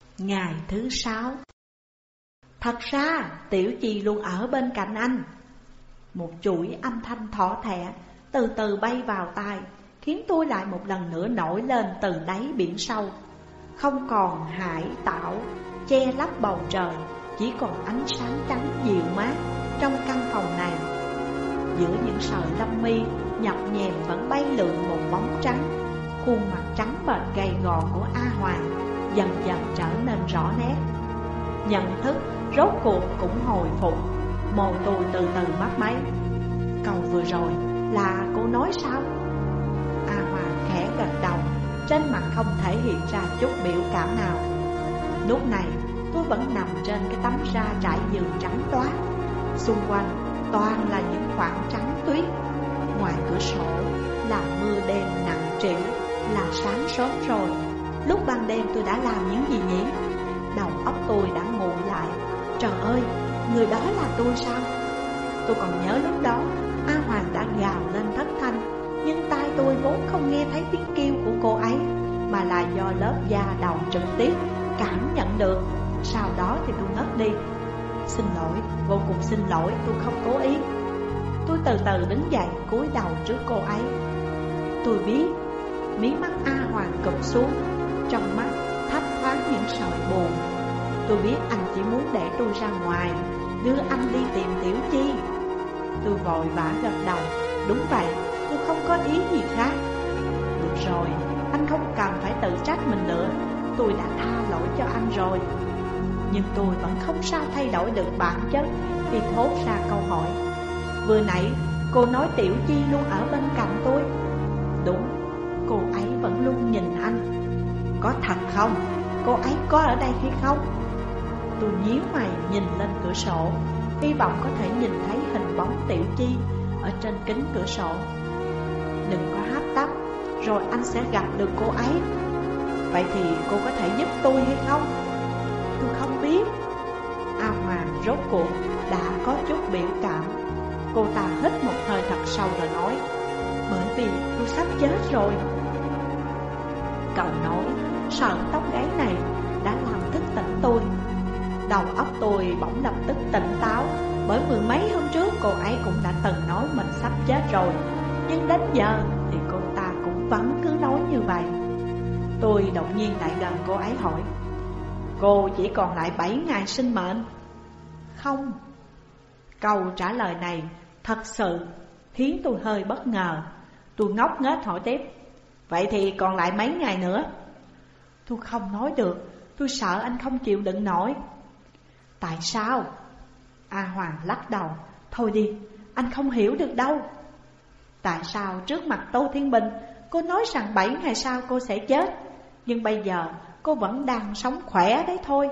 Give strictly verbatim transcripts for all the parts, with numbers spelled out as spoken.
Ngày thứ sáu. Thật ra Tiểu Chi luôn ở bên cạnh anh. Một chuỗi âm thanh thỏ thẻ từ từ bay vào tai, khiến tôi lại một lần nữa nổi lên từ đáy biển sâu. Không còn hải tạo che lấp bầu trời, chỉ còn ánh sáng trắng dịu mát trong căn phòng này. Giữa những sợi lông mi nhập nhèm vẫn bay lượn một bóng trắng. Khuôn mặt trắng bệch gầy gò của A Hoàng dần dần trở nên rõ nét. Nhận thức rốt cuộc cũng hồi phục. Môi tôi từ từ mấp máy. Câu vừa rồi là cô nói sao? A Hoàng khẽ gật đầu, trên mặt không thể hiện ra chút biểu cảm nào. Lúc này tôi vẫn nằm trên cái tấm da trải giường trắng toát. Xung quanh toàn là những khoảng trắng tuyết. Ngoài cửa sổ là mưa đêm nặng trĩu, là sáng sớm rồi. Lúc ban đêm tôi đã làm những gì nhỉ? Đầu óc tôi đã nguội lại. Trời ơi, người đó là tôi sao? Tôi còn nhớ lúc đó A Hoàng đã gào lên thất thanh, nhưng tai tôi vốn không nghe thấy tiếng kêu của cô ấy, mà là do lớp da đầu trực tiếp cảm nhận được. Sau đó thì tôi ngất đi. Xin lỗi, vô cùng xin lỗi, tôi không cố ý. Tôi từ từ đứng dậy, cúi đầu trước cô ấy. Tôi biết. Mí mắt A Hoàng cụp xuống, trong mắt thấp thoáng những sợi buồn. Tôi biết anh chỉ muốn để tôi ra ngoài, đưa anh đi tìm Tiểu Chi. Tôi vội vã gật đầu. Đúng vậy, tôi không có ý gì khác. Được rồi, anh không cần phải tự trách mình nữa. Tôi đã tha lỗi cho anh rồi. Nhưng tôi vẫn không sao thay đổi được bản chất khi thốt ra câu hỏi. Vừa nãy cô nói Tiểu Chi luôn ở bên cạnh tôi. Đúng, cô ấy vẫn luôn nhìn anh. Có thật không? Cô ấy có ở đây hay không? Tôi nhíu mày nhìn lên cửa sổ, hy vọng có thể nhìn thấy hình bóng Tiểu Chi ở trên kính cửa sổ. Đừng có hấp tấp, rồi anh sẽ gặp được cô ấy. Vậy thì cô có thể giúp tôi hay không? Tôi không biết. A Hoàng rốt cuộc đã có chút biểu cảm. Cô ta hít một hơi thật sâu rồi nói, bởi vì tôi sắp chết rồi. Cậu nói sợi tóc gáy này đã làm thức tỉnh tôi. Đầu óc tôi bỗng lập tức tỉnh táo, bởi mười mấy hôm trước cô ấy cũng đã từng nói mình sắp chết rồi. Nhưng đến giờ thì cô ta cũng vẫn cứ nói như vậy. Tôi đột nhiên lại gần cô ấy hỏi, cô chỉ còn lại bảy ngày sinh mệnh? Không. Câu trả lời này thật sự khiến tôi hơi bất ngờ. Tôi ngốc nghếch hỏi tiếp, vậy thì còn lại mấy ngày nữa? Tôi không nói được, tôi sợ anh không chịu đựng nổi. Tại sao? A Hoàng lắc đầu, thôi đi, anh không hiểu được đâu. Tại sao trước mặt Tô Thiên Bình cô nói rằng bảy ngày sau cô sẽ chết, nhưng bây giờ cô vẫn đang sống khỏe đấy thôi?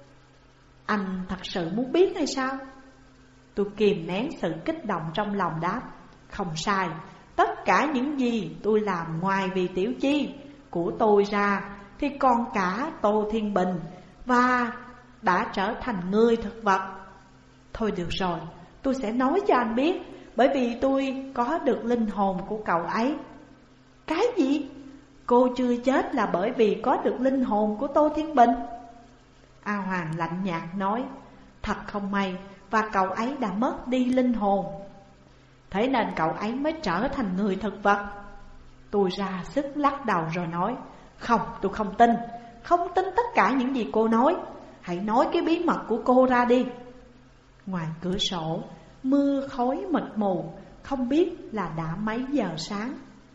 Anh thật sự muốn biết hay sao? Tôi kìm nén sự kích động trong lòng đáp, không sai. Tất cả những gì tôi làm ngoài vì Tiểu Chi của tôi ra thì còn cả Tô Thiên Bình, và đã trở thành người thực vật. Thôi được rồi, tôi sẽ nói cho anh biết, bởi vì tôi có được linh hồn của cậu ấy. Cái gì? Cô chưa chết là bởi vì có được linh hồn của Tô Thiên Bình? A Hoàng lạnh nhạt nói, thật không may, và cậu ấy đã mất đi linh hồn. Thế nên cậu ấy mới trở thành người thực vật. Tôi ra sức lắc đầu rồi nói, không, tôi không tin. Không tin tất cả những gì cô nói. Hãy nói cái bí mật của cô ra đi. Ngoài cửa sổ, mưa khói mịt mù, không biết là đã mấy giờ sáng.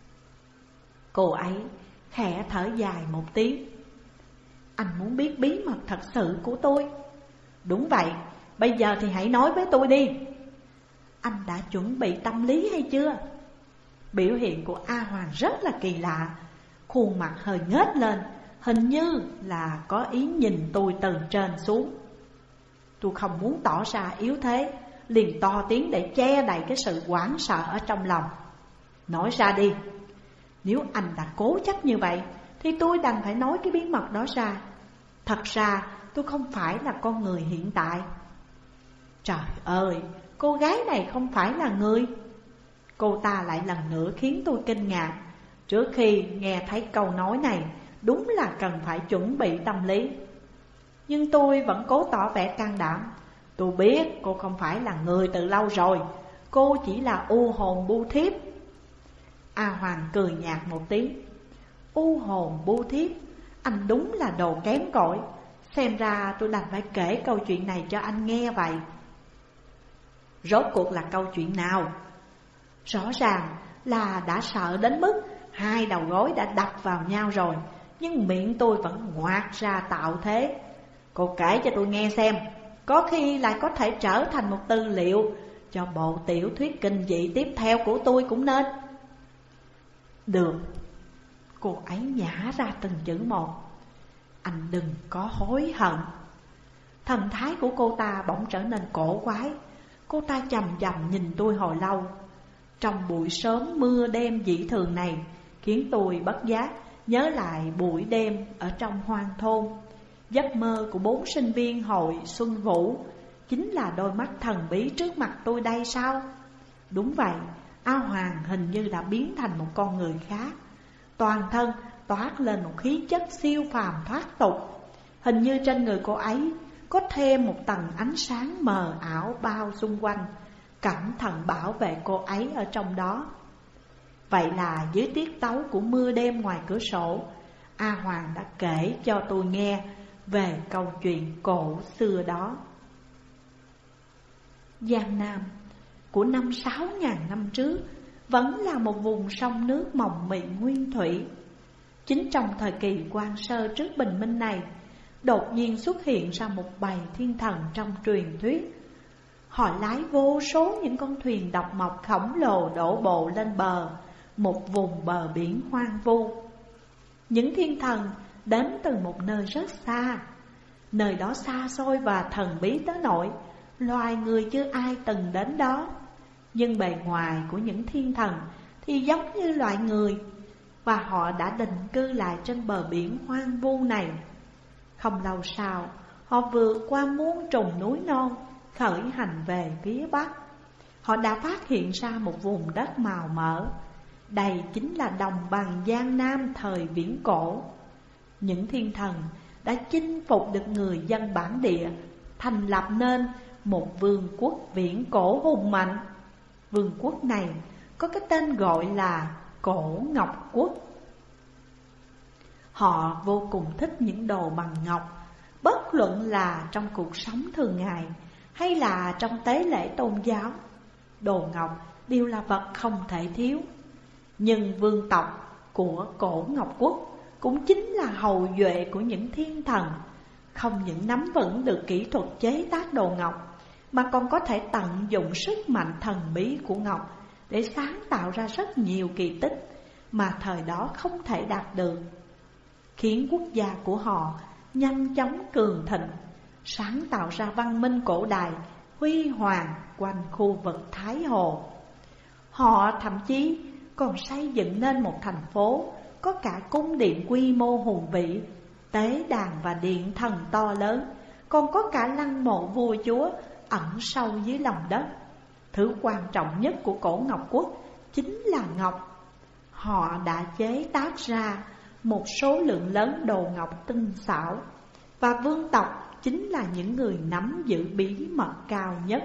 Cô ấy khẽ thở dài một tiếng. Anh muốn biết bí mật thật sự của tôi? Đúng vậy, bây giờ thì hãy nói với tôi đi. Anh đã chuẩn bị tâm lý hay chưa? Biểu hiện của A Hoàng rất là kỳ lạ. Khuôn mặt hơi nhếch lên, hình như là có ý nhìn tôi từ trên xuống. Tôi không muốn tỏ ra yếu thế, liền to tiếng để che đậy cái sự hoảng sợ ở trong lòng. Nói ra đi. Nếu anh đã cố chấp như vậy thì tôi đành phải nói cái bí mật đó ra. Thật ra tôi không phải là con người hiện tại. Trời ơi, cô gái này không phải là người. Cô ta lại lần nữa khiến tôi kinh ngạc. Trước khi nghe thấy câu nói này, đúng là cần phải chuẩn bị tâm lý. Nhưng tôi vẫn cố tỏ vẻ can đảm. Tôi biết cô không phải là người từ lâu rồi, cô chỉ là u hồn bu thiếp. A Hoàng cười nhạt một tiếng. U hồn bu thiếp, anh đúng là đồ kém cỏi. Xem ra tôi đành phải kể câu chuyện này cho anh nghe vậy. Rốt cuộc là câu chuyện nào? Rõ ràng là đã sợ đến mức hai đầu gối đã đập vào nhau rồi, nhưng miệng tôi vẫn ngoác ra tạo thế. Cô kể cho tôi nghe xem, có khi lại có thể trở thành một tư liệu cho bộ tiểu thuyết kinh dị tiếp theo của tôi cũng nên. Được. Cô ấy nhả ra từng chữ một. Anh đừng có hối hận. Thần thái của cô ta bỗng trở nên cổ quái. Cô ta chầm chầm nhìn tôi hồi lâu. Trong buổi sớm mưa đêm dị thường này, khiến tôi bất giác nhớ lại buổi đêm ở trong hoang thôn. Giấc mơ của bốn sinh viên hội Xuân Vũ chính là đôi mắt thần bí trước mặt tôi đây sao? Đúng vậy, A Hoàng hình như đã biến thành một con người khác. Toàn thân toát lên một khí chất siêu phàm thoát tục. Hình như trên người cô ấy có thêm một tầng ánh sáng mờ ảo bao xung quanh, cẩn thận bảo vệ cô ấy ở trong đó. Vậy là dưới tiết tấu của mưa đêm ngoài cửa sổ, A Hoàng đã kể cho tôi nghe về câu chuyện cổ xưa đó. Giang Nam của năm sáu ngàn năm trước vẫn là một vùng sông nước mộng mị nguyên thủy. Chính trong thời kỳ Quan Sơ trước bình minh này, đột nhiên xuất hiện ra một bầy thiên thần trong truyền thuyết. Họ lái vô số những con thuyền độc mộc khổng lồ đổ bộ lên bờ một vùng bờ biển hoang vu. Những thiên thần đến từ một nơi rất xa. Nơi đó xa xôi và thần bí tới nỗi loài người chưa ai từng đến đó. Nhưng bề ngoài của những thiên thần thì giống như loài người, và họ đã định cư lại trên bờ biển hoang vu này. Không lâu sau, họ vượt qua muôn trùng núi non, khởi hành về phía Bắc. Họ đã phát hiện ra một vùng đất màu mỡ. Đây chính là đồng bằng Giang Nam thời viễn cổ. Những thiên thần đã chinh phục được người dân bản địa, thành lập nên một vương quốc viễn cổ hùng mạnh. Vương quốc này có cái tên gọi là Cổ Ngọc Quốc. Họ vô cùng thích những đồ bằng ngọc, bất luận là trong cuộc sống thường ngày hay là trong tế lễ tôn giáo. Đồ ngọc đều là vật không thể thiếu. Nhưng vương tộc của Cổ Ngọc Quốc cũng chính là hậu duệ của những thiên thần, không những nắm vững được kỹ thuật chế tác đồ ngọc, mà còn có thể tận dụng sức mạnh thần bí của ngọc để sáng tạo ra rất nhiều kỳ tích mà thời đó không thể đạt được, khiến quốc gia của họ nhanh chóng cường thịnh, sáng tạo ra văn minh cổ đại huy hoàng quanh khu vực Thái Hồ. Họ thậm chí còn xây dựng nên một thành phố có cả cung điện quy mô hùng vĩ, tế đàn và điện thần to lớn, còn có cả lăng mộ vua chúa ẩn sâu dưới lòng đất. Thứ quan trọng nhất của Cổ Ngọc Quốc chính là ngọc. Họ đã chế tác ra một số lượng lớn đồ ngọc tinh xảo, và vương tộc chính là những người nắm giữ bí mật cao nhất.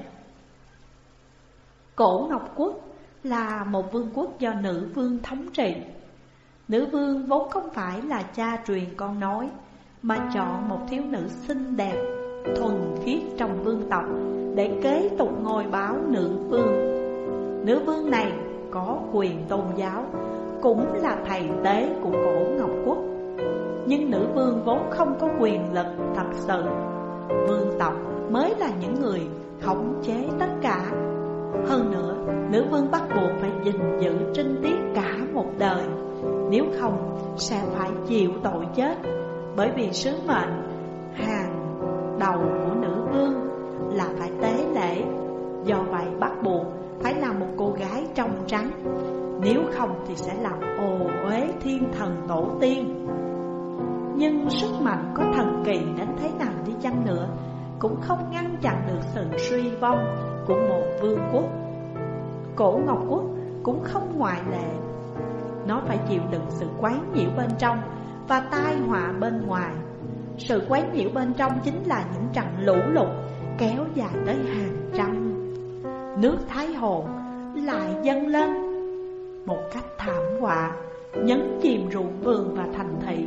Cổ Ngọc Quốc là một vương quốc do nữ vương thống trị. Nữ vương vốn không phải là cha truyền con nối, mà chọn một thiếu nữ xinh đẹp, thuần khiết trong vương tộc để kế tục ngôi báo nữ vương. Nữ vương này có quyền tôn giáo, cũng là thầy tế của Cổ Ngọc Quốc. Nhưng nữ vương vốn không có quyền lực thật sự. Vương tộc mới là những người khống chế tất cả. Hơn nữa, nữ vương bắt buộc phải gìn giữ trinh tiết cả một đời, nếu không sẽ phải chịu tội chết. Bởi vì sứ mệnh hàng đầu của nữ vương là phải tế lễ. Do vậy bắt buộc phải là một cô gái trong trắng, nếu không thì sẽ làm ô uế thiên thần tổ tiên. Nhưng sức mạnh có thần kỳ đến thế nào đi chăng nữa cũng không ngăn chặn được sự suy vong của một vương quốc. Cổ Ngọc Quốc cũng không ngoại lệ. Nó phải chịu đựng sự quấy nhiễu bên trong và tai họa bên ngoài. Sự quấy nhiễu bên trong chính là những trận lũ lụt kéo dài tới hàng trăm. Nước Thái Hồ lại dâng lên một cách thảm họa, nhấn chìm ruộng vườn và thành thị.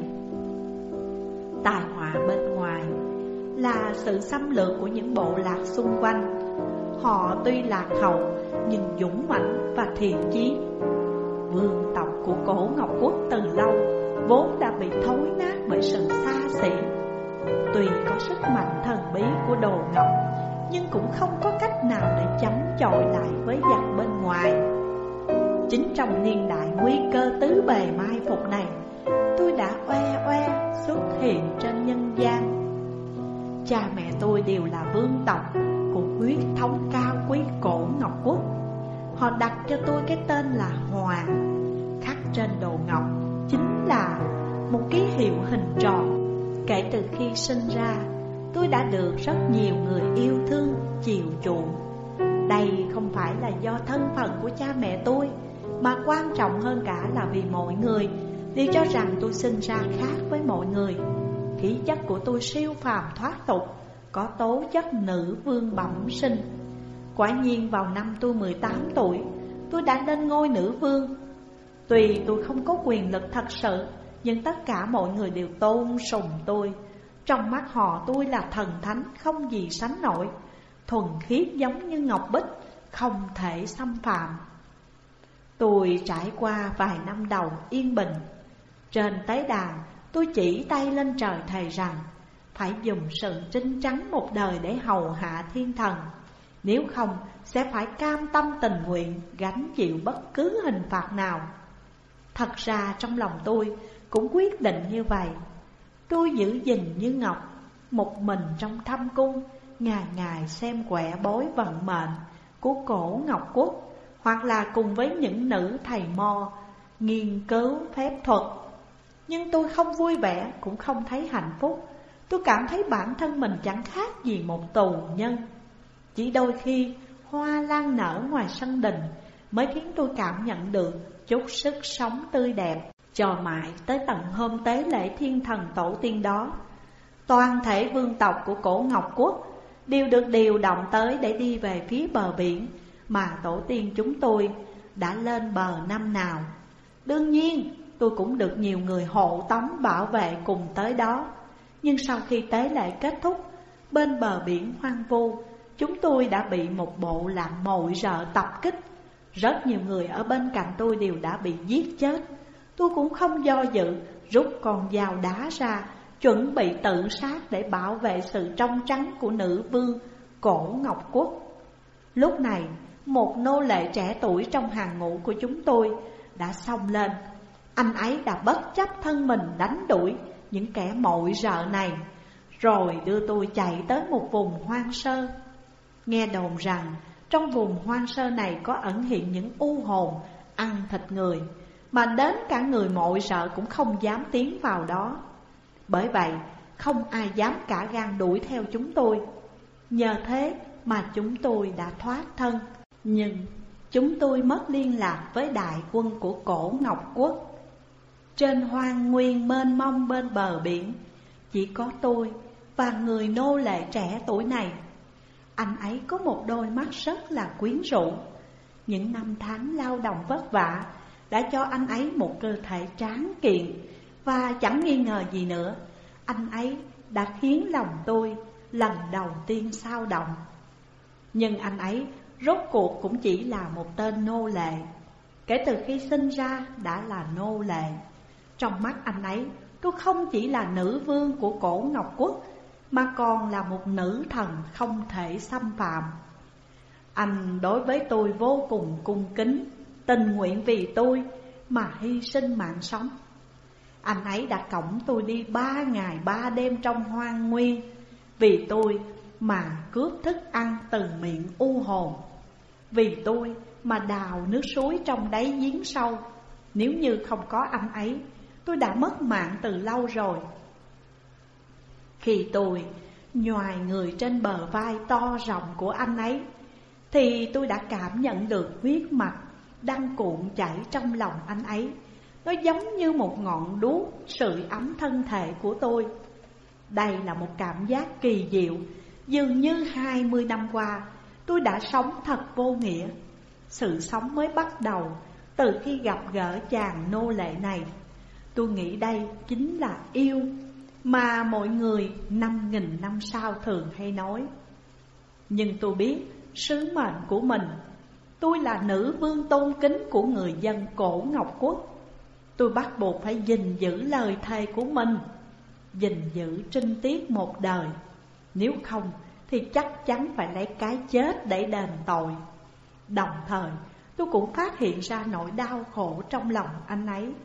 Tai họa bên ngoài là sự xâm lược của những bộ lạc xung quanh. Họ tuy lạc hậu nhưng dũng mãnh và thiện chí. Vương tộc của Cổ Ngọc Quốc từ lâu vốn đã bị thối nát bởi sự xa xỉ. Tuy có sức mạnh thần bí của Đồ Ngọc, nhưng cũng không có cách nào để chống chọi lại với giặc bên ngoài. Chính trong niên đại nguy cơ tứ bề mai phục này, tôi đã oe oe xuất hiện trên nhân gian. Cha mẹ tôi đều là vương tộc của huyết thống cao quý Cổ Ngọc Quốc. Họ đặt cho tôi cái tên là Hoàng, khắc trên đồ ngọc chính là một ký hiệu hình tròn. Kể từ khi sinh ra, tôi đã được rất nhiều người yêu thương, chiều chuộng. Đây không phải là do thân phận của cha mẹ tôi, mà quan trọng hơn cả là vì mọi người đều cho rằng tôi sinh ra khác với mọi người. Khí chất của tôi siêu phàm thoát tục, có tố chất nữ vương bẩm sinh. Quả nhiên vào năm tôi mười tám tuổi, tôi đã lên ngôi nữ vương. Tuy tôi không có quyền lực thật sự, nhưng tất cả mọi người đều tôn sùng tôi. Trong mắt họ tôi là thần thánh không gì sánh nổi, thuần khiết giống như ngọc bích, không thể xâm phạm. Tôi trải qua vài năm đầu yên bình. Trên tế đàn, tôi chỉ tay lên trời thề rằng phải dùng sự trinh trắng một đời để hầu hạ thiên thần, nếu không sẽ phải cam tâm tình nguyện gánh chịu bất cứ hình phạt nào. Thật ra trong lòng tôi cũng quyết định như vậy. Tôi giữ gìn như ngọc, một mình trong thâm cung, ngày ngày xem quẻ bói vận mệnh của Cổ Ngọc Quốc, hoặc là cùng với những nữ thầy mo nghiên cứu phép thuật. Nhưng tôi không vui vẻ, cũng không thấy hạnh phúc. Tôi cảm thấy bản thân mình chẳng khác gì một tù nhân. Chỉ đôi khi hoa lan nở ngoài sân đình mới khiến tôi cảm nhận được chút sức sống tươi đẹp. Cho mãi tới tận hôm tế lễ thiên thần tổ tiên đó, toàn thể vương tộc của Cổ Ngọc Quốc đều được điều động tới để đi về phía bờ biển mà tổ tiên chúng tôi đã lên bờ năm nào. Đương nhiên tôi cũng được nhiều người hộ tống bảo vệ cùng tới đó. Nhưng sau khi tế lễ kết thúc, bên bờ biển hoang vu, chúng tôi đã bị một bộ lạc mồi rợ tập kích. Rất nhiều người ở bên cạnh tôi đều đã bị giết chết. Tôi cũng không do dự, rút con dao đá ra, chuẩn bị tự sát để bảo vệ sự trong trắng của nữ vương Cổ Ngọc Quốc. Lúc này, một nô lệ trẻ tuổi trong hàng ngũ của chúng tôi đã xông lên. Anh ấy đã bất chấp thân mình đánh đuổi những kẻ mội rợ này, rồi đưa tôi chạy tới một vùng hoang sơ. Nghe đồn rằng trong vùng hoang sơ này có ẩn hiện những u hồn ăn thịt người, mà đến cả người mội rợ cũng không dám tiến vào đó. Bởi vậy không ai dám cả gan đuổi theo chúng tôi. Nhờ thế mà chúng tôi đã thoát thân. Nhưng chúng tôi mất liên lạc với đại quân của Cổ Ngọc Quốc. Trên hoang nguyên mênh mông bên bờ biển, chỉ có tôi và người nô lệ trẻ tuổi này. Anh ấy có một đôi mắt rất là quyến rũ. Những năm tháng lao động vất vả đã cho anh ấy một cơ thể tráng kiện, và chẳng nghi ngờ gì nữa, anh ấy đã khiến lòng tôi lần đầu tiên xao động. Nhưng anh ấy rốt cuộc cũng chỉ là một tên nô lệ. Kể từ khi sinh ra đã là nô lệ. Trong mắt anh ấy, tôi không chỉ là nữ vương của Cổ Ngọc Quốc, mà còn là một nữ thần không thể xâm phạm. Anh đối với tôi vô cùng cung kính, tình nguyện vì tôi mà hy sinh mạng sống. Anh ấy đã cõng tôi đi ba ngày ba đêm trong hoang nguyên, vì tôi mà cướp thức ăn từ miệng u hồn, vì tôi mà đào nước suối trong đáy giếng sâu. Nếu như không có anh ấy, tôi đã mất mạng từ lâu rồi. Khi tôi nhoài người trên bờ vai to rộng của anh ấy, thì tôi đã cảm nhận được huyết mạch đang cuộn chảy trong lòng anh ấy. Nó giống như một ngọn đuốc sưởi ấm thân thể của tôi. Đây là một cảm giác kỳ diệu. Dường như hai mươi năm qua tôi đã sống thật vô nghĩa. Sự sống mới bắt đầu từ khi gặp gỡ chàng nô lệ này. Tôi nghĩ đây chính là yêu mà mọi người năm nghìn năm sau thường hay nói. Nhưng tôi biết sứ mệnh của mình. Tôi là nữ vương tôn kính của người dân Cổ Ngọc Quốc. Tôi bắt buộc phải gìn giữ lời thề của mình, gìn giữ trinh tiết một đời. Nếu không thì chắc chắn phải lấy cái chết để đền tội. Đồng thời tôi cũng phát hiện ra nỗi đau khổ trong lòng anh ấy.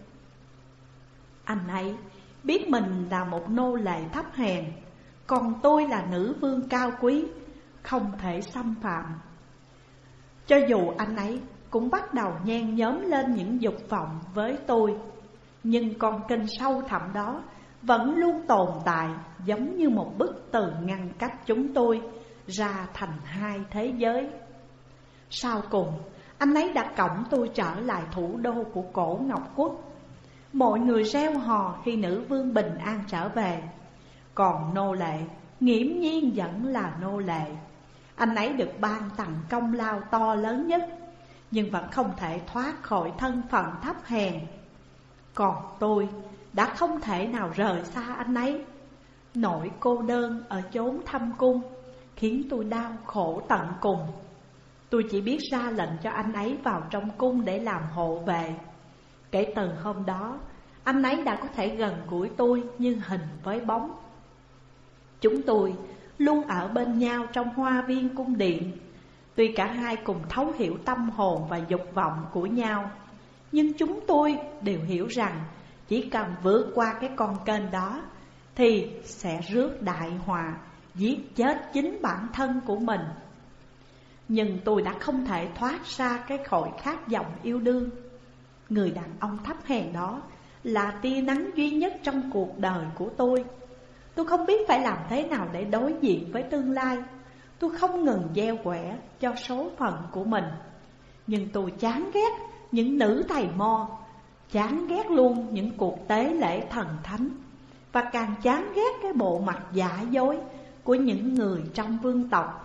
Anh ấy biết mình là một nô lệ thấp hèn, còn tôi là nữ vương cao quý, không thể xâm phạm. Cho dù anh ấy cũng bắt đầu nhen nhóm lên những dục vọng với tôi, nhưng con kênh sâu thẳm đó vẫn luôn tồn tại, giống như một bức tường ngăn cách chúng tôi ra thành hai thế giới. Sau cùng, anh ấy đã cõng tôi trở lại thủ đô của Cổ Ngọc Quốc. Mọi người reo hò khi nữ vương bình an trở về. Còn nô lệ nghiễm nhiên vẫn là nô lệ. Anh ấy được ban tặng công lao to lớn nhất, nhưng vẫn không thể thoát khỏi thân phận thấp hèn. Còn tôi đã không thể nào rời xa anh ấy. Nỗi cô đơn ở chốn thâm cung khiến tôi đau khổ tận cùng. Tôi chỉ biết ra lệnh cho anh ấy vào trong cung để làm hộ vệ. Kể từ hôm đó, anh ấy đã có thể gần gũi tôi như hình với bóng. Chúng tôi luôn ở bên nhau trong hoa viên cung điện. Tuy cả hai cùng thấu hiểu tâm hồn và dục vọng của nhau, nhưng chúng tôi đều hiểu rằng chỉ cần vượt qua cái con kênh đó thì sẽ rước đại họa, giết chết chính bản thân của mình. Nhưng tôi đã không thể thoát ra cái khỏi khát vọng yêu đương. Người đàn ông thấp hèn đó là tia nắng duy nhất trong cuộc đời của tôi. Tôi không biết phải làm thế nào để đối diện với tương lai. Tôi không ngừng gieo quẻ cho số phận của mình. Nhưng tôi chán ghét những nữ thầy mo, chán ghét luôn những cuộc tế lễ thần thánh, và càng chán ghét cái bộ mặt giả dối của những người trong vương tộc.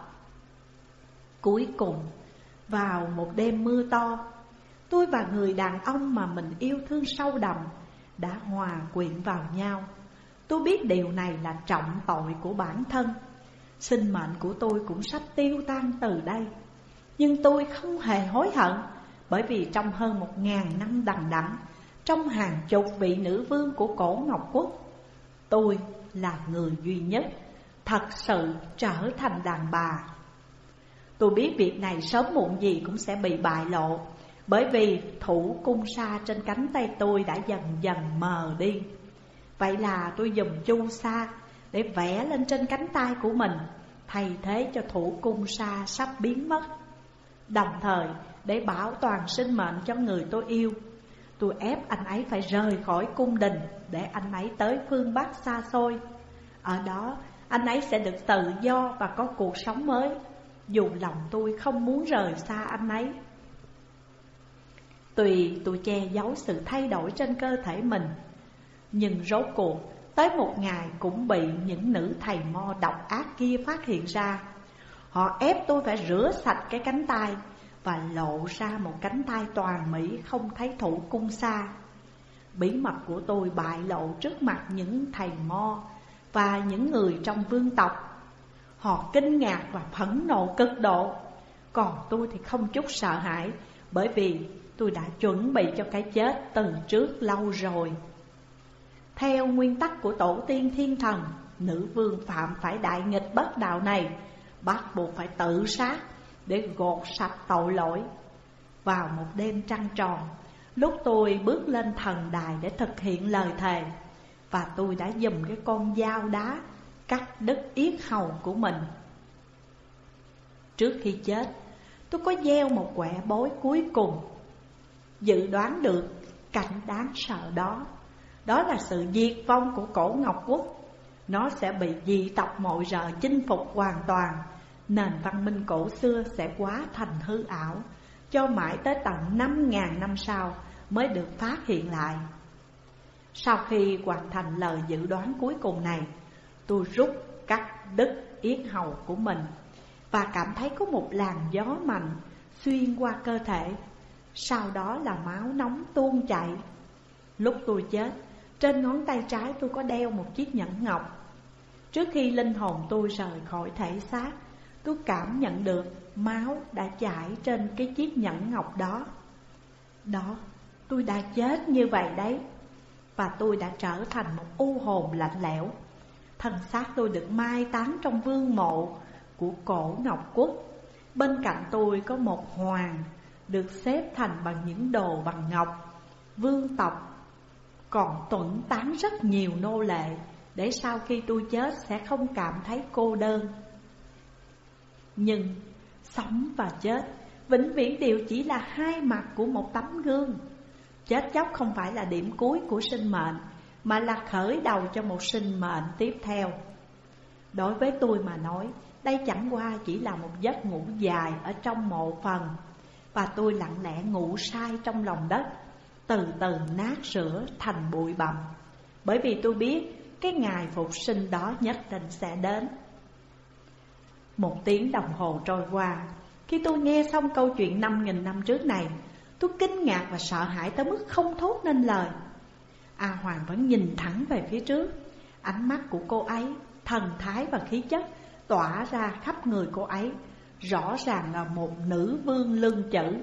Cuối cùng, vào một đêm mưa to, tôi và người đàn ông mà mình yêu thương sâu đậm đã hòa quyện vào nhau. Tôi biết điều này là trọng tội của bản thân. Sinh mệnh của tôi cũng sắp tiêu tan từ đây. Nhưng tôi không hề hối hận, bởi vì trong hơn một ngàn năm đằng đẵng, trong hàng chục vị nữ vương của Cổ Ngọc Quốc, tôi là người duy nhất thật sự trở thành đàn bà. Tôi biết việc này sớm muộn gì cũng sẽ bị bại lộ, bởi vì thủ cung sa trên cánh tay tôi đã dần dần mờ đi. Vậy là tôi dùng chu sa để vẽ lên trên cánh tay của mình, thay thế cho thủ cung sa sắp biến mất. Đồng thời, để bảo toàn sinh mệnh cho người tôi yêu, tôi ép anh ấy phải rời khỏi cung đình để anh ấy tới phương Bắc xa xôi. Ở đó, anh ấy sẽ được tự do và có cuộc sống mới, dù lòng tôi không muốn rời xa anh ấy. Tuy tôi che giấu sự thay đổi trên cơ thể mình, nhưng rốt cuộc tới một ngày cũng bị những nữ thầy mo độc ác kia phát hiện ra. Họ ép tôi phải rửa sạch cái cánh tay và lộ ra một cánh tay toàn mỹ không thấy thủ cung sa. Bí mật của tôi bại lộ trước mặt những thầy mo và những người trong vương tộc. Họ kinh ngạc và phẫn nộ cực độ. Còn tôi thì không chút sợ hãi, bởi vì tôi đã chuẩn bị cho cái chết từ trước lâu rồi. Theo nguyên tắc của tổ tiên thiên thần, nữ vương phạm phải đại nghịch bất đạo này bắt buộc phải tự sát để gột sạch tội lỗi. Vào một đêm trăng tròn, lúc tôi bước lên thần đài để thực hiện lời thề, và tôi đã dùng cái con dao đá cắt đứt yết hầu của mình. Trước khi chết, tôi có gieo một quẻ bối cuối cùng. Dự đoán được cảnh đáng sợ đó, đó là sự diệt vong của Cổ Ngọc Quốc. Nó sẽ bị dị tộc mọi rợ chinh phục hoàn toàn. Nền văn minh cổ xưa sẽ quá thành hư ảo, cho mãi tới tận năm ngàn năm sau mới được phát hiện lại. Sau khi hoàn thành lời dự đoán cuối cùng này, Tôi rút cắt đứt yết hầu của mình và cảm thấy có một làn gió mạnh xuyên qua cơ thể. Sau đó là máu nóng tuôn chảy. Lúc tôi chết, trên ngón tay trái tôi có đeo một chiếc nhẫn ngọc. Trước khi linh hồn tôi rời khỏi thể xác, tôi cảm nhận được máu đã chảy trên cái chiếc nhẫn ngọc đó. Đó, tôi đã chết như vậy đấy. Và tôi đã trở thành một u hồn lạnh lẽo. Thân xác tôi được mai táng trong vương mộ của cổ Ngọc Quốc. Bên cạnh tôi có một hoàng được xếp thành bằng những đồ bằng ngọc. Vương tộc còn tuẫn tán rất nhiều nô lệ, để sau khi tôi chết sẽ không cảm thấy cô đơn. Nhưng sống và chết vĩnh viễn đều chỉ là hai mặt của một tấm gương. Chết chóc không phải là điểm cuối của sinh mệnh, mà là khởi đầu cho một sinh mệnh tiếp theo. Đối với tôi mà nói, đây chẳng qua chỉ là một giấc ngủ dài ở trong mộ phần. Và tôi lặng lẽ ngủ say trong lòng đất, từ từ nát rửa thành bụi bặm. Bởi vì tôi biết cái ngày phục sinh đó nhất định sẽ đến. Một tiếng đồng hồ trôi qua. Khi tôi nghe xong câu chuyện năm nghìn năm trước này, tôi kinh ngạc và sợ hãi tới mức không thốt nên lời. A Hoàng vẫn nhìn thẳng về phía trước. Ánh mắt của cô ấy, thần thái và khí chất tỏa ra khắp người cô ấy, rõ ràng là một nữ vương lưng chữ.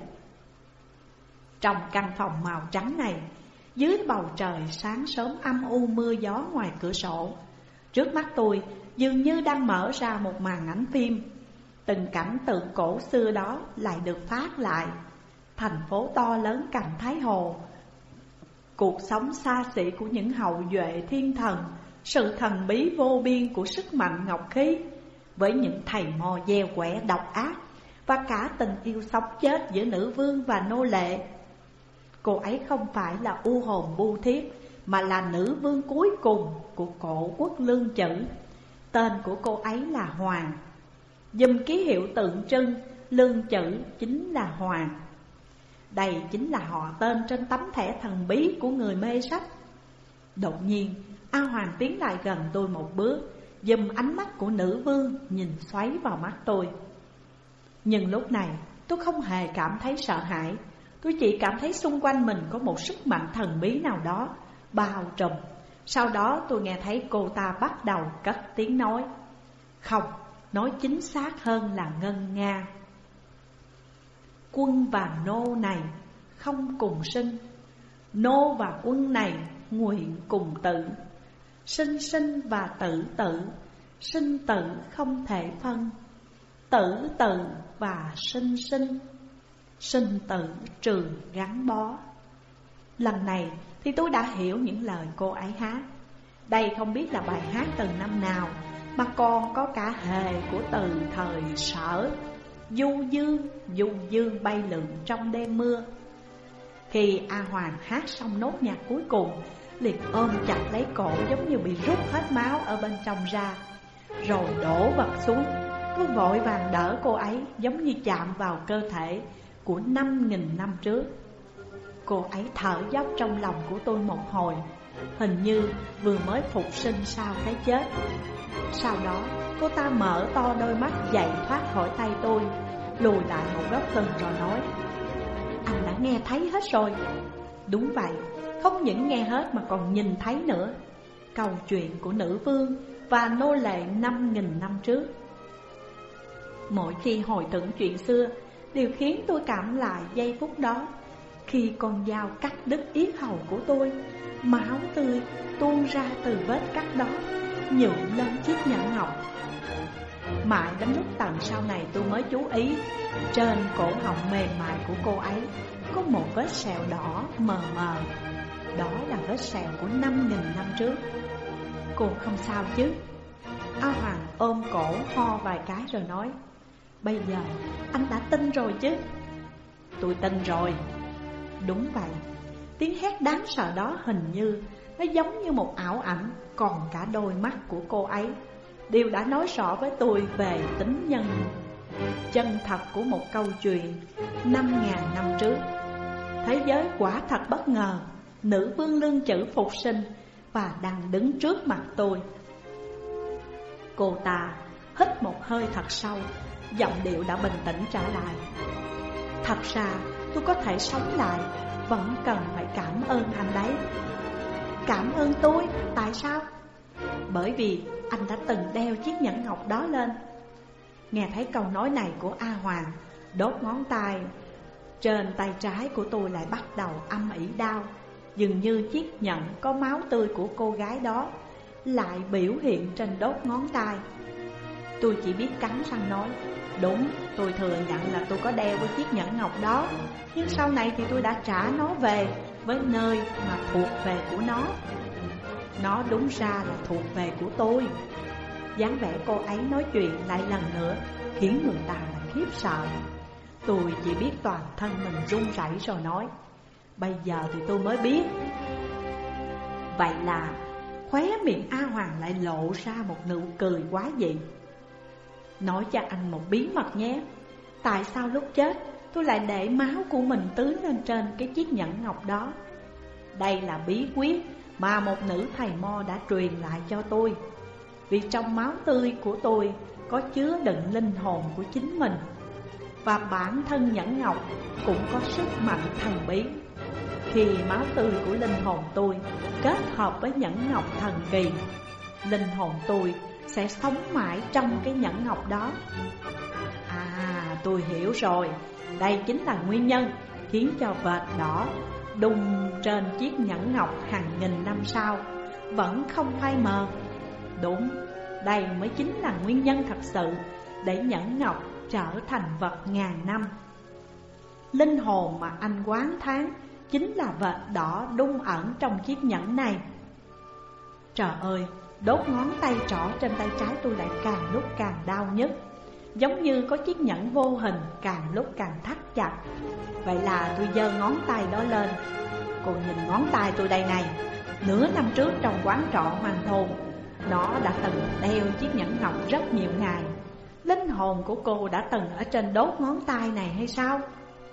Trong căn phòng màu trắng này, dưới bầu trời sáng sớm âm u mưa gió ngoài cửa sổ, trước mắt tôi dường như đang mở ra một màn ảnh phim. Từng cảnh tượng cổ xưa đó lại được phát lại. Thành phố to lớn cạnh Thái Hồ, cuộc sống xa xỉ của những hậu duệ thiên thần, sự thần bí vô biên của sức mạnh ngọc khí, với những thầy mò gieo quẻ độc ác, và cả tình yêu sống chết giữa nữ vương và nô lệ. Cô ấy không phải là u hồn bu thiết, mà là nữ vương cuối cùng của cổ quốc Lương Chữ. Tên của cô ấy là Hoàng. Dùm ký hiệu tượng trưng, Lương Chữ chính là Hoàng. Đây chính là họ tên trên tấm thẻ thần bí của người mê sách. Đột nhiên, A Hoàng tiến lại gần tôi một bước, dùm ánh mắt của nữ vương nhìn xoáy vào mắt tôi. Nhưng lúc này tôi không hề cảm thấy sợ hãi. Tôi chỉ cảm thấy xung quanh mình có một sức mạnh thần bí nào đó bao trùm. Sau đó tôi nghe thấy cô ta bắt đầu cất tiếng nói. Không, nói chính xác hơn là ngân nga. Quân và nô này không cùng sinh, nô và quân này nguyện cùng tử. Sinh sinh và tử tử, sinh tử không thể phân. Tử tử và sinh sinh, sinh tử trường gắn bó. Lần này thì tôi đã hiểu những lời cô ấy hát. Đây không biết là bài hát từ năm nào, mà còn có cả hề của từ thời Sở. Du dương, du dương bay lượn trong đêm mưa. Khi A Hoàng hát xong nốt nhạc cuối cùng, liền ôm chặt lấy cổ giống như bị rút hết máu ở bên trong ra, rồi đổ vật xuống. Tôi vội vàng đỡ cô ấy, giống như chạm vào cơ thể của năm nghìn năm trước. Cô ấy thở dốc trong lòng của tôi một hồi, hình như vừa mới phục sinh sau cái chết. Sau đó cô ta mở to đôi mắt dậy thoát khỏi tay tôi, lùi lại một góc tường rồi nói. Anh đã nghe thấy hết rồi. Đúng vậy, không những nghe hết mà còn nhìn thấy nữa. Câu chuyện của nữ vương và nô lệ năm nghìn năm trước. Mỗi khi hồi tưởng chuyện xưa, điều khiến tôi cảm lại giây phút đó, khi con dao cắt đứt yết hầu của tôi, máu tươi tuôn ra từ vết cắt đó, nhuộm lên chiếc nhẫn ngọc. Mãi đến lúc tận sau này tôi mới chú ý, trên cổ họng mềm mại của cô ấy có một vết sẹo đỏ mờ mờ. Đó là vết sẹo của năm nghìn năm trước. Cô không sao chứ? A Hoàng ôm cổ ho vài cái rồi nói. Bây giờ anh đã tin rồi chứ? Tôi tin rồi. Đúng vậy. Tiếng hét đáng sợ đó hình như nó giống như một ảo ảnh. Còn cả đôi mắt của cô ấy đều đã nói rõ với tôi về tính nhân chân thật của một câu chuyện năm ngàn năm trước. Thế giới quả thật bất ngờ. Nữ vương Lương Chữ phục sinh và đang đứng trước mặt tôi. Cô ta hít một hơi thật sâu, giọng điệu đã bình tĩnh trở lại. Thật ra tôi có thể sống lại, vẫn cần phải cảm ơn anh đấy. Cảm ơn tôi? Tại sao? Bởi vì anh đã từng đeo chiếc nhẫn ngọc đó lên. Nghe thấy câu nói này của A Hoàng, đốt ngón tay trên tay trái của tôi lại bắt đầu âm ỉ đau. Dường như chiếc nhẫn có máu tươi của cô gái đó lại biểu hiện trên đốt ngón tay. Tôi chỉ biết cắn răng nói, đúng, tôi thừa nhận là tôi có đeo với chiếc nhẫn ngọc đó, nhưng sau này thì tôi đã trả nó về với nơi mà thuộc về của nó. Nó đúng ra là thuộc về của tôi. dáng vẻ cô ấy nói chuyện lại lần nữa khiến người ta lại khiếp sợ. Tôi chỉ biết toàn thân mình run rẩy rồi nói, bây giờ thì tôi mới biết. Vậy là khóe miệng A Hoàng lại lộ ra một nụ cười quá dị. Nói cho anh một bí mật nhé, tại sao lúc chết tôi lại để máu của mình tưới lên trên cái chiếc nhẫn ngọc đó? Đây là bí quyết mà một nữ thầy mo đã truyền lại cho tôi. Vì trong máu tươi của tôi có chứa đựng linh hồn của chính mình, và bản thân nhẫn ngọc cũng có sức mạnh thần bí. Khi máu tươi của linh hồn tôi kết hợp với nhẫn ngọc thần kỳ, linh hồn tôi sẽ sống mãi trong cái nhẫn ngọc đó. À, tôi hiểu rồi, đây chính là nguyên nhân khiến cho vệt đỏ đùng trên chiếc nhẫn ngọc hàng nghìn năm sau vẫn không phai mờ. Đúng, đây mới chính là nguyên nhân thật sự để nhẫn ngọc trở thành vật ngàn năm. Linh hồn mà anh oán thán chính là vệt đỏ đung ẩn trong chiếc nhẫn này. Trời ơi, đốt ngón tay trỏ trên tay trái tôi lại càng lúc càng đau nhức, giống như có chiếc nhẫn vô hình càng lúc càng thắt chặt. Vậy là tôi giơ ngón tay đó lên. Cô nhìn ngón tay tôi đây này. Nửa năm trước trong quán trọ Hoàng Thôn, nó đã từng đeo chiếc nhẫn ngọc rất nhiều ngày. Linh hồn của cô đã từng ở trên đốt ngón tay này hay sao?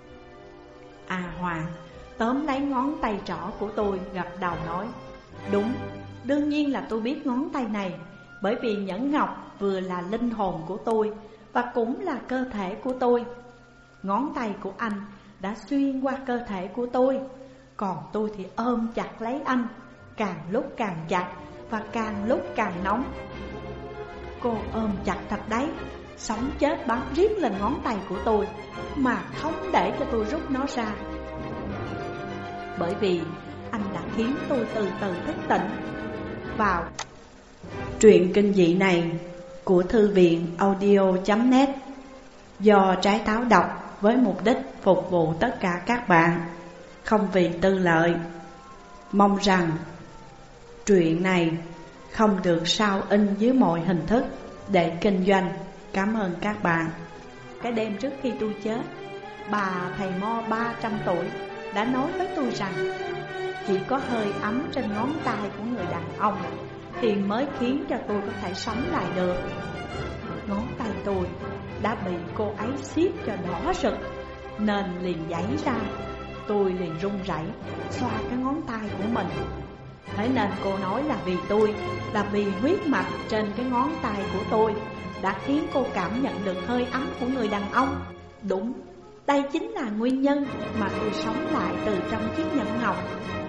À Hoàng tóm lấy ngón tay trỏ của tôi, gật đầu nói, đúng, đương nhiên là tôi biết ngón tay này, bởi vì nhẫn ngọc vừa là linh hồn của tôi và cũng là cơ thể của tôi. Ngón tay của anh đã xuyên qua cơ thể của tôi, còn tôi thì ôm chặt lấy anh, càng lúc càng chặt và càng lúc càng nóng. Cô ôm chặt thật đấy, sống chết bám riết lên ngón tay của tôi mà không để cho tôi rút nó ra. Bởi vì anh đã khiến tôi từ từ thức tỉnh. Vào truyện kinh dị này của thư viện audio chấm net do Trái Táo đọc với mục đích phục vụ tất cả các bạn, không vì tư lợi. Mong rằng truyện này không được sao in dưới mọi hình thức để kinh doanh. Cảm ơn các bạn. Cái đêm trước khi tôi chết, bà thầy mo ba trăm tuổi đã nói với tôi rằng chỉ có hơi ấm trên ngón tay của người đàn ông thì mới khiến cho tôi có thể sống lại được. Ngón tay tôi đã bị cô ấy siết cho đỏ rực nên liền giãy ra. Tôi liền run rẩy xoa cái ngón tay của mình. Thế nên cô nói là vì tôi, là vì huyết mạch trên cái ngón tay của tôi đã khiến cô cảm nhận được hơi ấm của người đàn ông. Đúng, đây chính là nguyên nhân mà tôi sống lại từ trong chiếc nhẫn ngọc.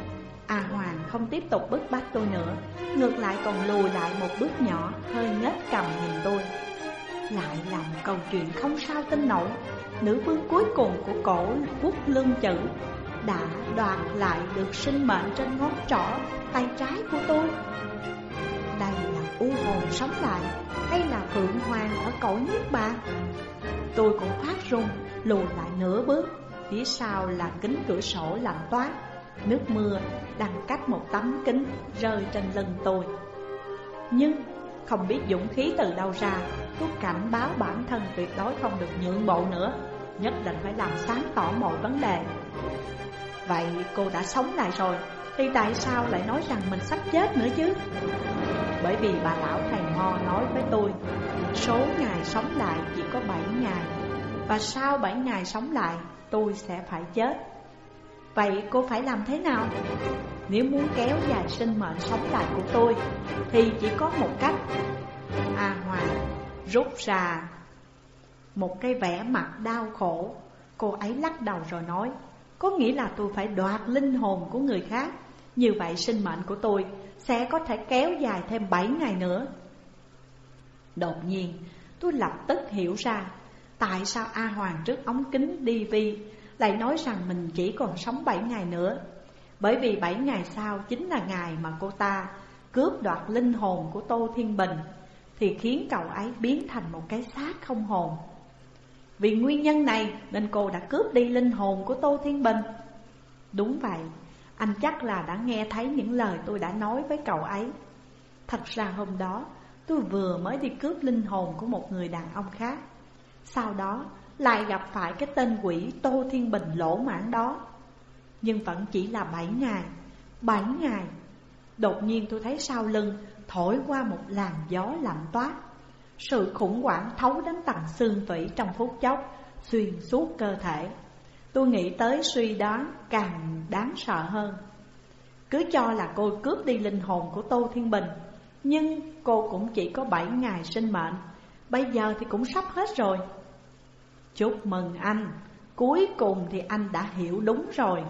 A Hoàng không tiếp tục bức bách tôi nữa, ngược lại còn lùi lại một bước nhỏ, hơi nhếch cằm nhìn tôi. Lại là một câu chuyện không sao tin nổi. Nữ vương cuối cùng của cổ quốc lương chữ đã đoạt lại được sinh mệnh trên ngón trỏ tay trái của tôi. Đây là u hồn sống lại hay là phượng hoàng ở cõi niết bàn? Tôi cũng phát run lùi lại nửa bước. Phía sau là kính cửa sổ lạnh toát, nước mưa đang cách một tấm kính rơi trên lưng tôi. Nhưng không biết dũng khí từ đâu ra, tôi cảnh báo bản thân tuyệt đối không được nhượng bộ nữa, nhất định phải làm sáng tỏ mọi vấn đề. Vậy cô đã sống lại rồi thì tại sao lại nói rằng mình sắp chết nữa chứ? Bởi vì bà lão thầy mo nói với tôi, số ngày sống lại chỉ có bảy ngày, và sau bảy ngày sống lại tôi sẽ phải chết. Vậy cô phải làm thế nào? Nếu muốn kéo dài sinh mệnh sống lại của tôi thì chỉ có một cách, A Hoàng rút ra một cái vẻ mặt đau khổ. Cô ấy lắc đầu rồi nói: có nghĩa là tôi phải đoạt linh hồn của người khác. Như vậy sinh mệnh của tôi sẽ có thể kéo dài thêm bảy ngày nữa. Đột nhiên tôi lập tức hiểu ra tại sao A Hoàng trước ống kính ti vi lại nói rằng mình chỉ còn sống bảy ngày nữa. Bởi vì bảy ngày sau chính là ngày mà cô ta cướp đoạt linh hồn của Tô Thiên Bình, thì khiến cậu ấy biến thành một cái xác không hồn. Vì nguyên nhân này nên cô đã cướp đi linh hồn của Tô Thiên Bình. Đúng vậy, anh chắc là đã nghe thấy những lời tôi đã nói với cậu ấy. Thật ra hôm đó tôi vừa mới đi cướp linh hồn của một người đàn ông khác, sau đó lại gặp phải cái tên quỷ Tô Thiên Bình lỗ mãng đó. Nhưng vẫn chỉ là bảy ngày. Bảy ngày. Đột nhiên tôi thấy sau lưng thổi qua một làn gió lạnh toát. Sự khủng hoảng thấu đến tận xương tủy trong phút chốc, xuyên suốt cơ thể. Tôi nghĩ tới suy đoán càng đáng sợ hơn. Cứ cho là cô cướp đi linh hồn của Tô Thiên Bình, nhưng cô cũng chỉ có bảy ngày sinh mệnh. Bây giờ thì cũng sắp hết rồi. Chúc mừng anh, cuối cùng thì anh đã hiểu đúng rồi.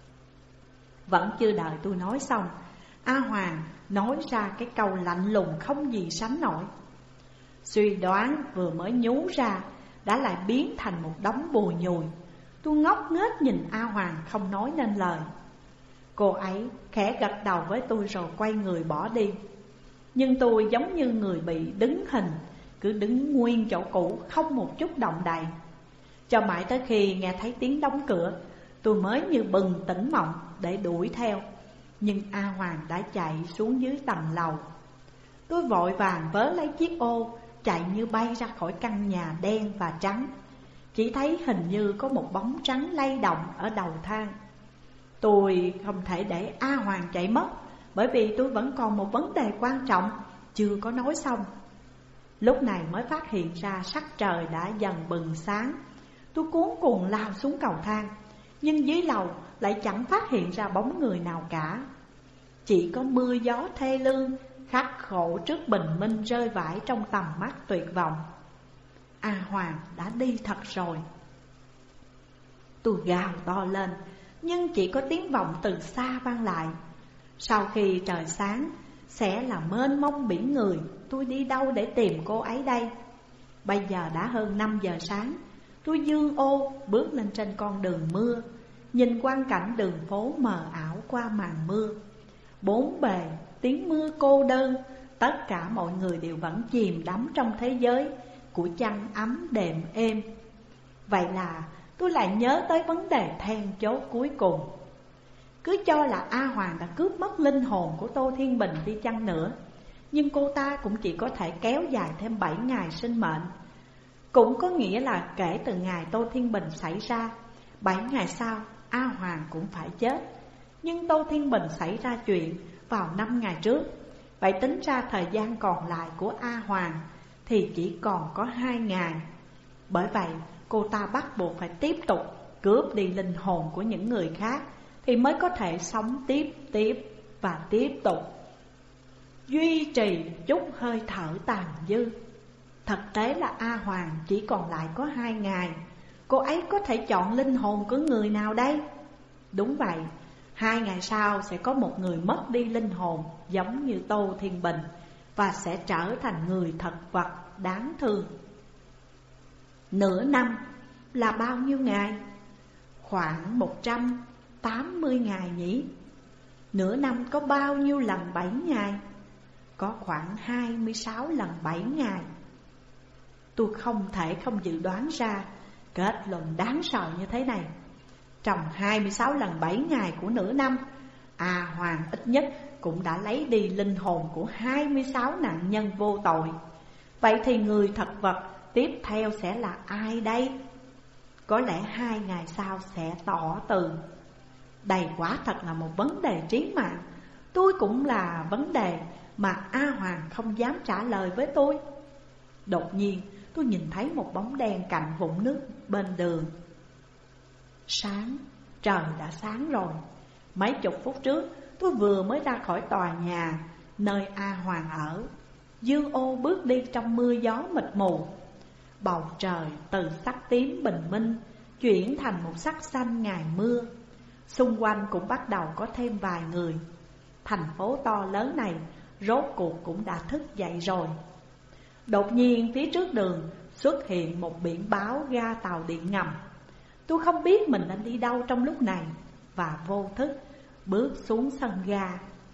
Vẫn chưa đợi tôi nói xong, A Hoàng nói ra cái câu lạnh lùng không gì sánh nổi. Suy đoán vừa mới nhú ra đã lại biến thành một đống bùi nhùi. Tôi ngốc nghếch nhìn A Hoàng không nói nên lời. Cô ấy khẽ gật đầu với tôi rồi quay người bỏ đi. Nhưng tôi giống như người bị đứng hình, cứ đứng nguyên chỗ cũ không một chút động đậy. Cho mãi tới khi nghe thấy tiếng đóng cửa, tôi mới như bừng tỉnh mộng để đuổi theo. Nhưng A Hoàng đã chạy xuống dưới tầng lầu. Tôi vội vàng vớ lấy chiếc ô, chạy như bay ra khỏi căn nhà đen và trắng. Chỉ thấy hình như có một bóng trắng lay động ở đầu thang. Tôi không thể để A Hoàng chạy mất, bởi vì tôi vẫn còn một vấn đề quan trọng chưa có nói xong. Lúc này mới phát hiện ra sắc trời đã dần bừng sáng. Tôi cuống cuồng lao xuống cầu thang, nhưng dưới lầu lại chẳng phát hiện ra bóng người nào cả. Chỉ có mưa gió thê lương khắc khổ trước bình minh rơi vãi trong tầm mắt tuyệt vọng. A Hoàng đã đi thật rồi. Tôi gào to lên, nhưng chỉ có tiếng vọng từ xa vang lại. Sau khi trời sáng sẽ là mênh mông biển người, tôi đi đâu để tìm cô ấy đây? Bây giờ đã hơn năm giờ sáng. Tôi dương ô bước lên trên con đường mưa, nhìn quang cảnh đường phố mờ ảo qua màn mưa. Bốn bề tiếng mưa cô đơn, tất cả mọi người đều vẫn chìm đắm trong thế giới của chăn ấm đệm êm. Vậy là tôi lại nhớ tới vấn đề then chốt cuối cùng. Cứ cho là A Hoàng đã cướp mất linh hồn của Tô Thiên Bình đi chăng nữa, nhưng cô ta cũng chỉ có thể kéo dài thêm bảy ngày sinh mệnh. Cũng có nghĩa là kể từ ngày Tô Thiên Bình xảy ra, bảy ngày sau A Hoàng cũng phải chết. Nhưng Tô Thiên Bình xảy ra chuyện vào năm ngày trước. Vậy tính ra thời gian còn lại của A Hoàng thì chỉ còn có hai ngày. Bởi vậy cô ta bắt buộc phải tiếp tục cướp đi linh hồn của những người khác, thì mới có thể sống tiếp, tiếp và tiếp tục, duy trì chút hơi thở tàn dư. Thực tế là A Hoàng chỉ còn lại có hai ngày. Cô ấy có thể chọn linh hồn của người nào đây? Đúng vậy, hai ngày sau sẽ có một người mất đi linh hồn giống như Tô Thiên Bình, và sẽ trở thành người thật vật đáng thương. Nửa năm là bao nhiêu ngày? Khoảng một trăm tám mươi ngày nhỉ? Nửa năm có bao nhiêu lần bảy ngày? Có khoảng hai mươi sáu lần bảy ngày. Tôi không thể không dự đoán ra kết luận đáng sợ như thế này. Trong hai mươi sáu lần bảy ngày của nửa năm, A Hoàng ít nhất cũng đã lấy đi linh hồn của hai mươi sáu nạn nhân vô tội. Vậy thì người thật vật tiếp theo sẽ là ai đây? Có lẽ hai ngày sau sẽ tỏ tường. Đây quả thật là một vấn đề trí mạng. Tôi cũng là vấn đề mà A Hoàng không dám trả lời với tôi. Đột nhiên tôi nhìn thấy một bóng đen cạnh vũng nước bên đường. Sáng, trời đã sáng rồi. Mấy chục phút trước tôi vừa mới ra khỏi tòa nhà nơi A Hoàng ở. Dương ô bước đi trong mưa gió mịt mù. Bầu trời từ sắc tím bình minh chuyển thành một sắc xanh ngày mưa. Xung quanh cũng bắt đầu có thêm vài người. Thành phố to lớn này rốt cuộc cũng đã thức dậy rồi. Đột nhiên phía trước đường xuất hiện một biển báo ga tàu điện ngầm. Tôi không biết mình đang đi đâu trong lúc này, và vô thức bước xuống sân ga.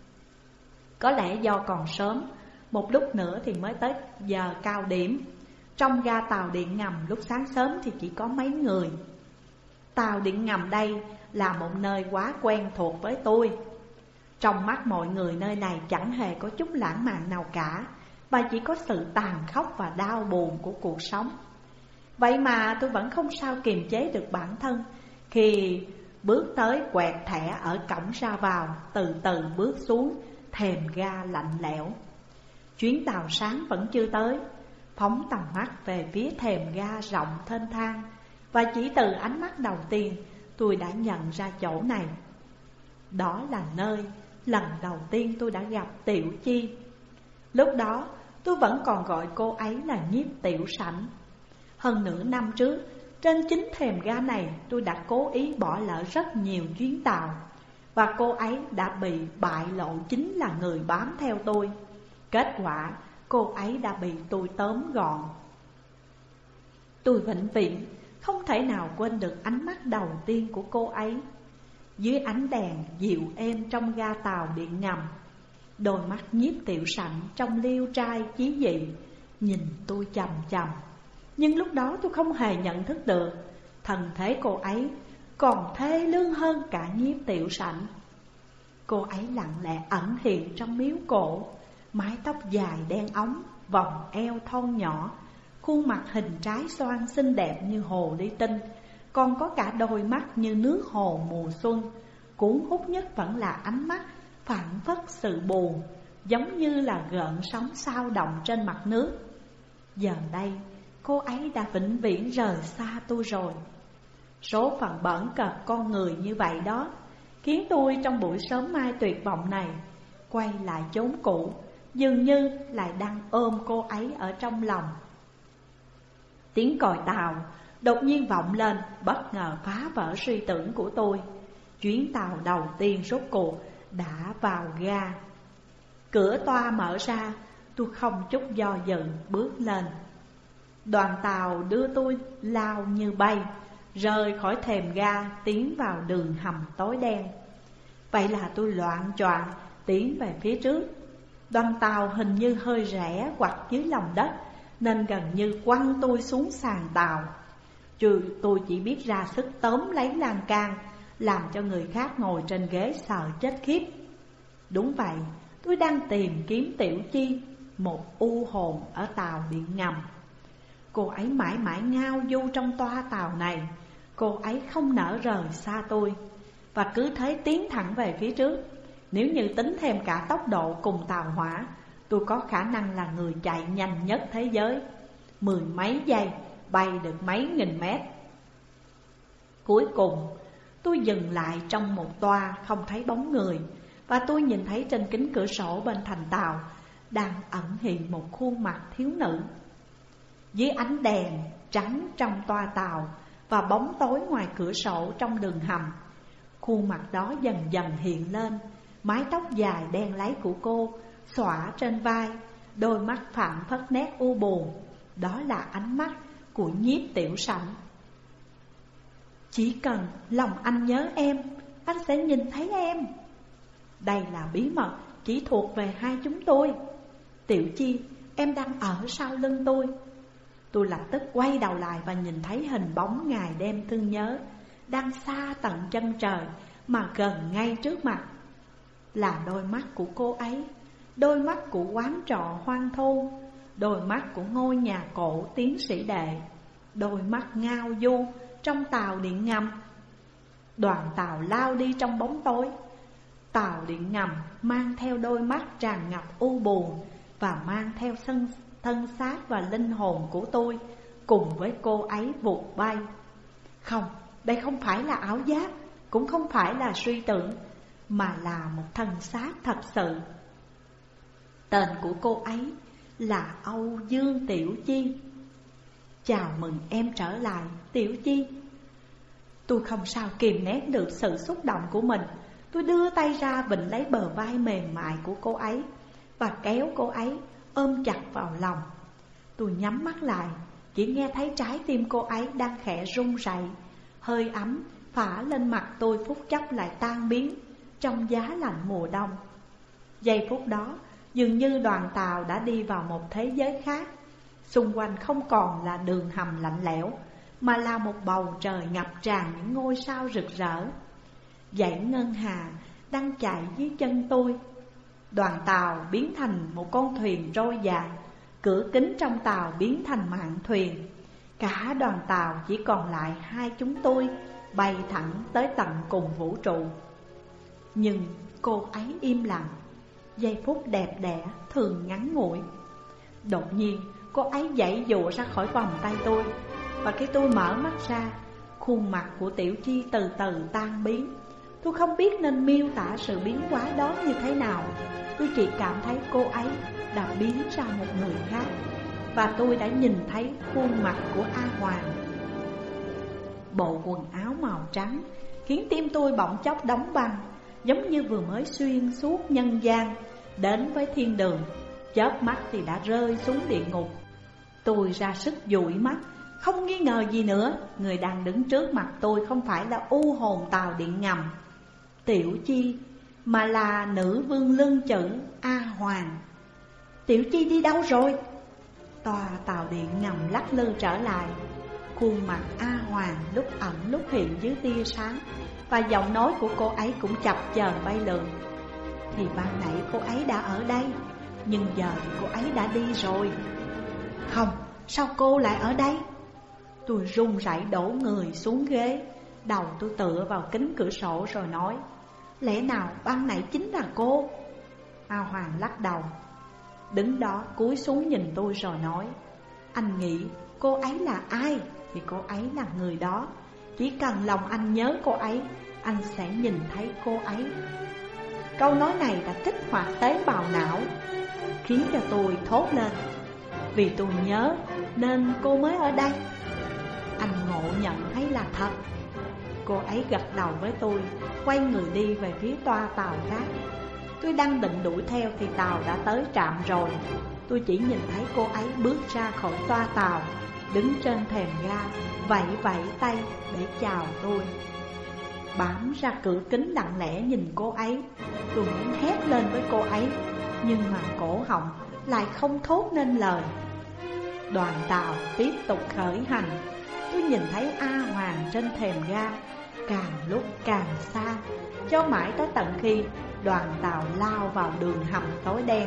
Có lẽ do còn sớm, một lúc nữa thì mới tới giờ cao điểm. Trong ga tàu điện ngầm lúc sáng sớm thì chỉ có mấy người. Tàu điện ngầm đây là một nơi quá quen thuộc với tôi. Trong mắt mọi người nơi này chẳng hề có chút lãng mạn nào cả, và chỉ có sự tàn khốc và đau buồn của cuộc sống. Vậy mà tôi vẫn không sao kiềm chế được bản thân khi bước tới quẹt thẻ ở cổng ra vào, từ từ bước xuống thềm ga lạnh lẽo. Chuyến tàu sáng vẫn chưa tới. Phóng tầm mắt về phía thềm ga rộng thênh thang, và chỉ từ ánh mắt đầu tiên tôi đã nhận ra chỗ này. Đó là nơi lần đầu tiên tôi đã gặp Tiểu Chi. Lúc đó tôi vẫn còn gọi cô ấy là Nhiếp Tiểu Sảnh. Hơn nửa năm trước, trên chính thềm ga này tôi đã cố ý bỏ lỡ rất nhiều chuyến tàu, và cô ấy đã bị bại lộ chính là người bám theo tôi. Kết quả cô ấy đã bị tôi tóm gọn. Tôi vĩnh viễn không thể nào quên được ánh mắt đầu tiên của cô ấy. Dưới ánh đèn dịu êm trong ga tàu điện ngầm, đôi mắt Nhiếp Tiểu Sảnh trong liêu trai chí dị nhìn tôi chằm chằm. Nhưng lúc đó tôi không hề nhận thức được thần thế cô ấy còn thê lương hơn cả Nhiếp Tiểu Sảnh. Cô ấy lặng lẽ ẩn hiện trong miếu cổ, mái tóc dài đen óng, vòng eo thon nhỏ, khuôn mặt hình trái xoan xinh đẹp như hồ ly tinh, còn có cả đôi mắt như nước hồ mùa xuân. Cuốn hút nhất vẫn là ánh mắt phảng phất sự buồn, giống như là gợn sóng xao động trên mặt nước. Giờ đây cô ấy đã vĩnh viễn rời xa tôi rồi. Số phận bẩn cợt con người như vậy đó khiến tôi trong buổi sớm mai tuyệt vọng này quay lại chốn cũ, dường như lại đang ôm cô ấy ở trong lòng. Tiếng còi tàu đột nhiên vọng lên, bất ngờ phá vỡ suy tưởng của tôi. Chuyến tàu đầu tiên rốt cuộc đã vào ga. Cửa toa mở ra, tôi không chút do dự bước lên. Đoàn tàu đưa tôi lao như bay, rời khỏi thềm ga tiến vào đường hầm tối đen. Vậy là tôi loạng choạng tiến về phía trước. Đoàn tàu hình như hơi rẽ quặt dưới lòng đất, nên gần như quăng tôi xuống sàn tàu. Chứ tôi chỉ biết ra sức tóm lấy lan can, làm cho người khác ngồi trên ghế sợ chết khiếp. Đúng vậy, tôi đang tìm kiếm Tiểu Chi, một u hồn ở tàu điện ngầm. Cô ấy mãi mãi ngao du trong toa tàu này. Cô ấy không nỡ rời xa tôi, và cứ thế tiến thẳng về phía trước. Nếu như tính thêm cả tốc độ cùng tàu hỏa, tôi có khả năng là người chạy nhanh nhất thế giới. Mười mấy giây bay được mấy nghìn mét. Cuối cùng tôi dừng lại trong một toa không thấy bóng người, và tôi nhìn thấy trên kính cửa sổ bên thành tàu đang ẩn hiện một khuôn mặt thiếu nữ. Dưới ánh đèn trắng trong toa tàu và bóng tối ngoài cửa sổ trong đường hầm, khuôn mặt đó dần dần hiện lên. Mái tóc dài đen láy của cô xõa trên vai, đôi mắt phảng phất nét u buồn. Đó là ánh mắt của Nhiếp Tiểu Sảnh. Chỉ cần lòng anh nhớ em, anh sẽ nhìn thấy em. Đây là bí mật chỉ thuộc về hai chúng tôi. Tiểu Chi, em đang ở sau lưng tôi. Tôi lập tức quay đầu lại và nhìn thấy hình bóng ngày đêm thương nhớ đang xa tận chân trời mà gần ngay trước mặt. Là đôi mắt của cô ấy, đôi mắt của quán trọ hoang thu, đôi mắt của ngôi nhà cổ tiến sĩ đệ, đôi mắt ngao du trong tàu điện ngầm. Đoàn tàu lao đi trong bóng tối. Tàu điện ngầm mang theo đôi mắt tràn ngập u buồn, và mang theo thân, thân xác và linh hồn của tôi cùng với cô ấy vụt bay. Không, đây không phải là ảo giác, cũng không phải là suy tưởng, mà là một thân xác thật sự. Tên của cô ấy là Âu Dương Tiểu Chi. Chào mừng em trở lại, Tiểu Chi. Tôi không sao kìm nén được sự xúc động của mình. Tôi đưa tay ra vịnh lấy bờ vai mềm mại của cô ấy và kéo cô ấy ôm chặt vào lòng. Tôi nhắm mắt lại, chỉ nghe thấy trái tim cô ấy đang khẽ run rẩy. Hơi ấm phả lên mặt tôi phút chốc lại tan biến trong giá lạnh mùa đông. Giây phút đó, dường như đoàn tàu đã đi vào một thế giới khác. Xung quanh không còn là đường hầm lạnh lẽo, mà là một bầu trời ngập tràn những ngôi sao rực rỡ. Dãy ngân hà đang chạy dưới chân tôi. Đoàn tàu biến thành một con thuyền trôi dài, cửa kính trong tàu biến thành mạn thuyền. Cả đoàn tàu chỉ còn lại hai chúng tôi, bay thẳng tới tận cùng vũ trụ. Nhưng cô ấy im lặng. Giây phút đẹp đẽ thường ngắn ngủi. Đột nhiên cô ấy giãy giụa ra khỏi vòng tay tôi. Và khi tôi mở mắt ra, khuôn mặt của Tiểu Chi từ từ tan biến. Tôi không biết nên miêu tả sự biến hóa đó như thế nào. Tôi chỉ cảm thấy cô ấy đã biến ra một người khác. Và tôi đã nhìn thấy khuôn mặt của A Hoàng. Bộ quần áo màu trắng khiến tim tôi bỗng chốc đóng băng, giống như vừa mới xuyên suốt nhân gian đến với thiên đường, chớp mắt thì đã rơi xuống địa ngục. Tôi ra sức dụi mắt, không nghi ngờ gì nữa, người đang đứng trước mặt tôi không phải là u hồn tàu điện ngầm Tiểu Chi, mà là nữ vương lưng chữ A Hoàng. Tiểu Chi đi đâu rồi? Tòa tàu điện ngầm lắc lư trở lại. Khuôn mặt A Hoàng lúc ẩn lúc hiện dưới tia sáng, và giọng nói của cô ấy cũng chập chờn bay lượn. Thì ban nãy cô ấy đã ở đây, nhưng giờ thì cô ấy đã đi rồi. Không, sao cô lại ở đây? Tôi run rẩy đổ người xuống ghế, đầu tôi tựa vào kính cửa sổ rồi nói: lẽ nào ban nãy chính là cô? A Hoàng lắc đầu, đứng đó cúi xuống nhìn tôi rồi nói: anh nghĩ cô ấy là ai thì cô ấy là người đó. Chỉ cần lòng anh nhớ cô ấy, anh sẽ nhìn thấy cô ấy. Câu nói này đã kích hoạt tế bào não, khiến cho tôi thốt lên: vì tôi nhớ nên cô mới ở đây. Anh ngộ nhận thấy là thật. Cô ấy gật đầu với tôi, quay người đi về phía toa tàu khác. Tôi đang định đuổi theo thì tàu đã tới trạm rồi. Tôi chỉ nhìn thấy cô ấy bước ra khỏi toa tàu, đứng trên thềm ga, vẫy vẫy tay để chào tôi. Bám ra cửa kính lặng lẽ nhìn cô ấy. Tôi muốn hét lên với cô ấy, nhưng mà cổ họng lại không thốt nên lời. Đoàn tàu tiếp tục khởi hành. Tôi nhìn thấy A Hoàng trên thềm ga, càng lúc càng xa, cho mãi tới tận khi đoàn tàu lao vào đường hầm tối đen.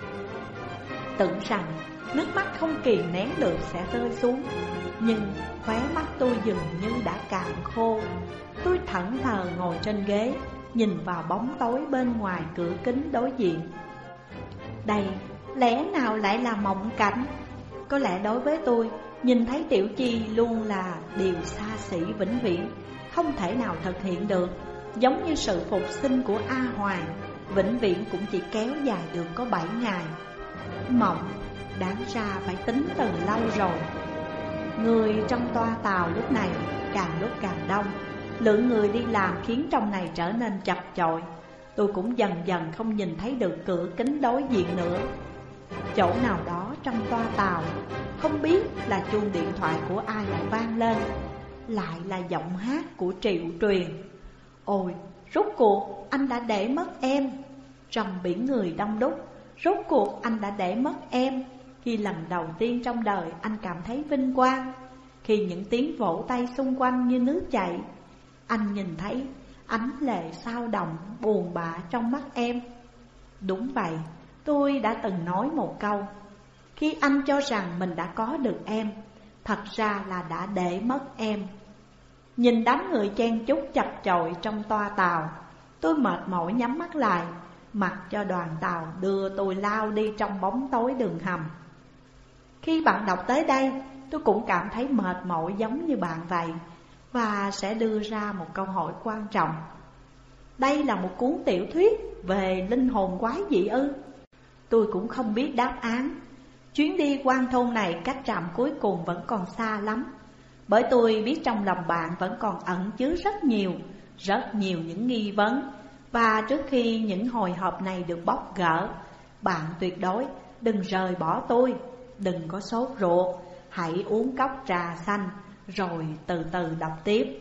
Tưởng rằng nước mắt không kìm nén được sẽ rơi xuống, nhưng khóe mắt tôi dường như đã cạn khô. Tôi thẫn thờ ngồi trên ghế, nhìn vào bóng tối bên ngoài cửa kính đối diện. Đây lẽ nào lại là mộng cảnh? Có lẽ đối với tôi, nhìn thấy Tiểu Chi luôn là điều xa xỉ vĩnh viễn, không thể nào thực hiện được. Giống như sự phục sinh của A Hoàng, vĩnh viễn cũng chỉ kéo dài được có bảy ngày. Mộng đáng ra phải tính từ lâu rồi. Người trong toa tàu lúc này càng lúc càng đông. Lượng người đi làm khiến trong này trở nên chật chội. Tôi cũng dần dần không nhìn thấy được cửa kính đối diện nữa. Chỗ nào đó trong toa tàu, không biết là chuông điện thoại của ai lại vang lên. Lại là giọng hát của Triệu Truyền. Ôi, rốt cuộc anh đã để mất em. Trong biển người đông đúc, rốt cuộc anh đã để mất em. Khi lần đầu tiên trong đời anh cảm thấy vinh quang, khi những tiếng vỗ tay xung quanh như nước chảy, anh nhìn thấy ánh lệ sao động buồn bã trong mắt em. Đúng vậy, tôi đã từng nói một câu: khi anh cho rằng mình đã có được em, thật ra là đã để mất em. Nhìn đám người chen chúc chật chội trong toa tàu, tôi mệt mỏi nhắm mắt lại, mặc cho đoàn tàu đưa tôi lao đi trong bóng tối đường hầm. Khi bạn đọc tới đây, tôi cũng cảm thấy mệt mỏi giống như bạn vậy, và sẽ đưa ra một câu hỏi quan trọng. Đây là một cuốn tiểu thuyết về linh hồn quái dị ư? Tôi cũng không biết đáp án, Chuyến đi quan thôn này cách trạm cuối cùng vẫn còn xa lắm. Bởi tôi biết trong lòng bạn vẫn còn ẩn chứa rất nhiều, rất nhiều những nghi vấn. Và trước khi những hồi hộp này được bóc gỡ, bạn tuyệt đối đừng rời bỏ tôi. Đừng có sốt ruột, hãy uống cốc trà xanh rồi từ từ đọc tiếp.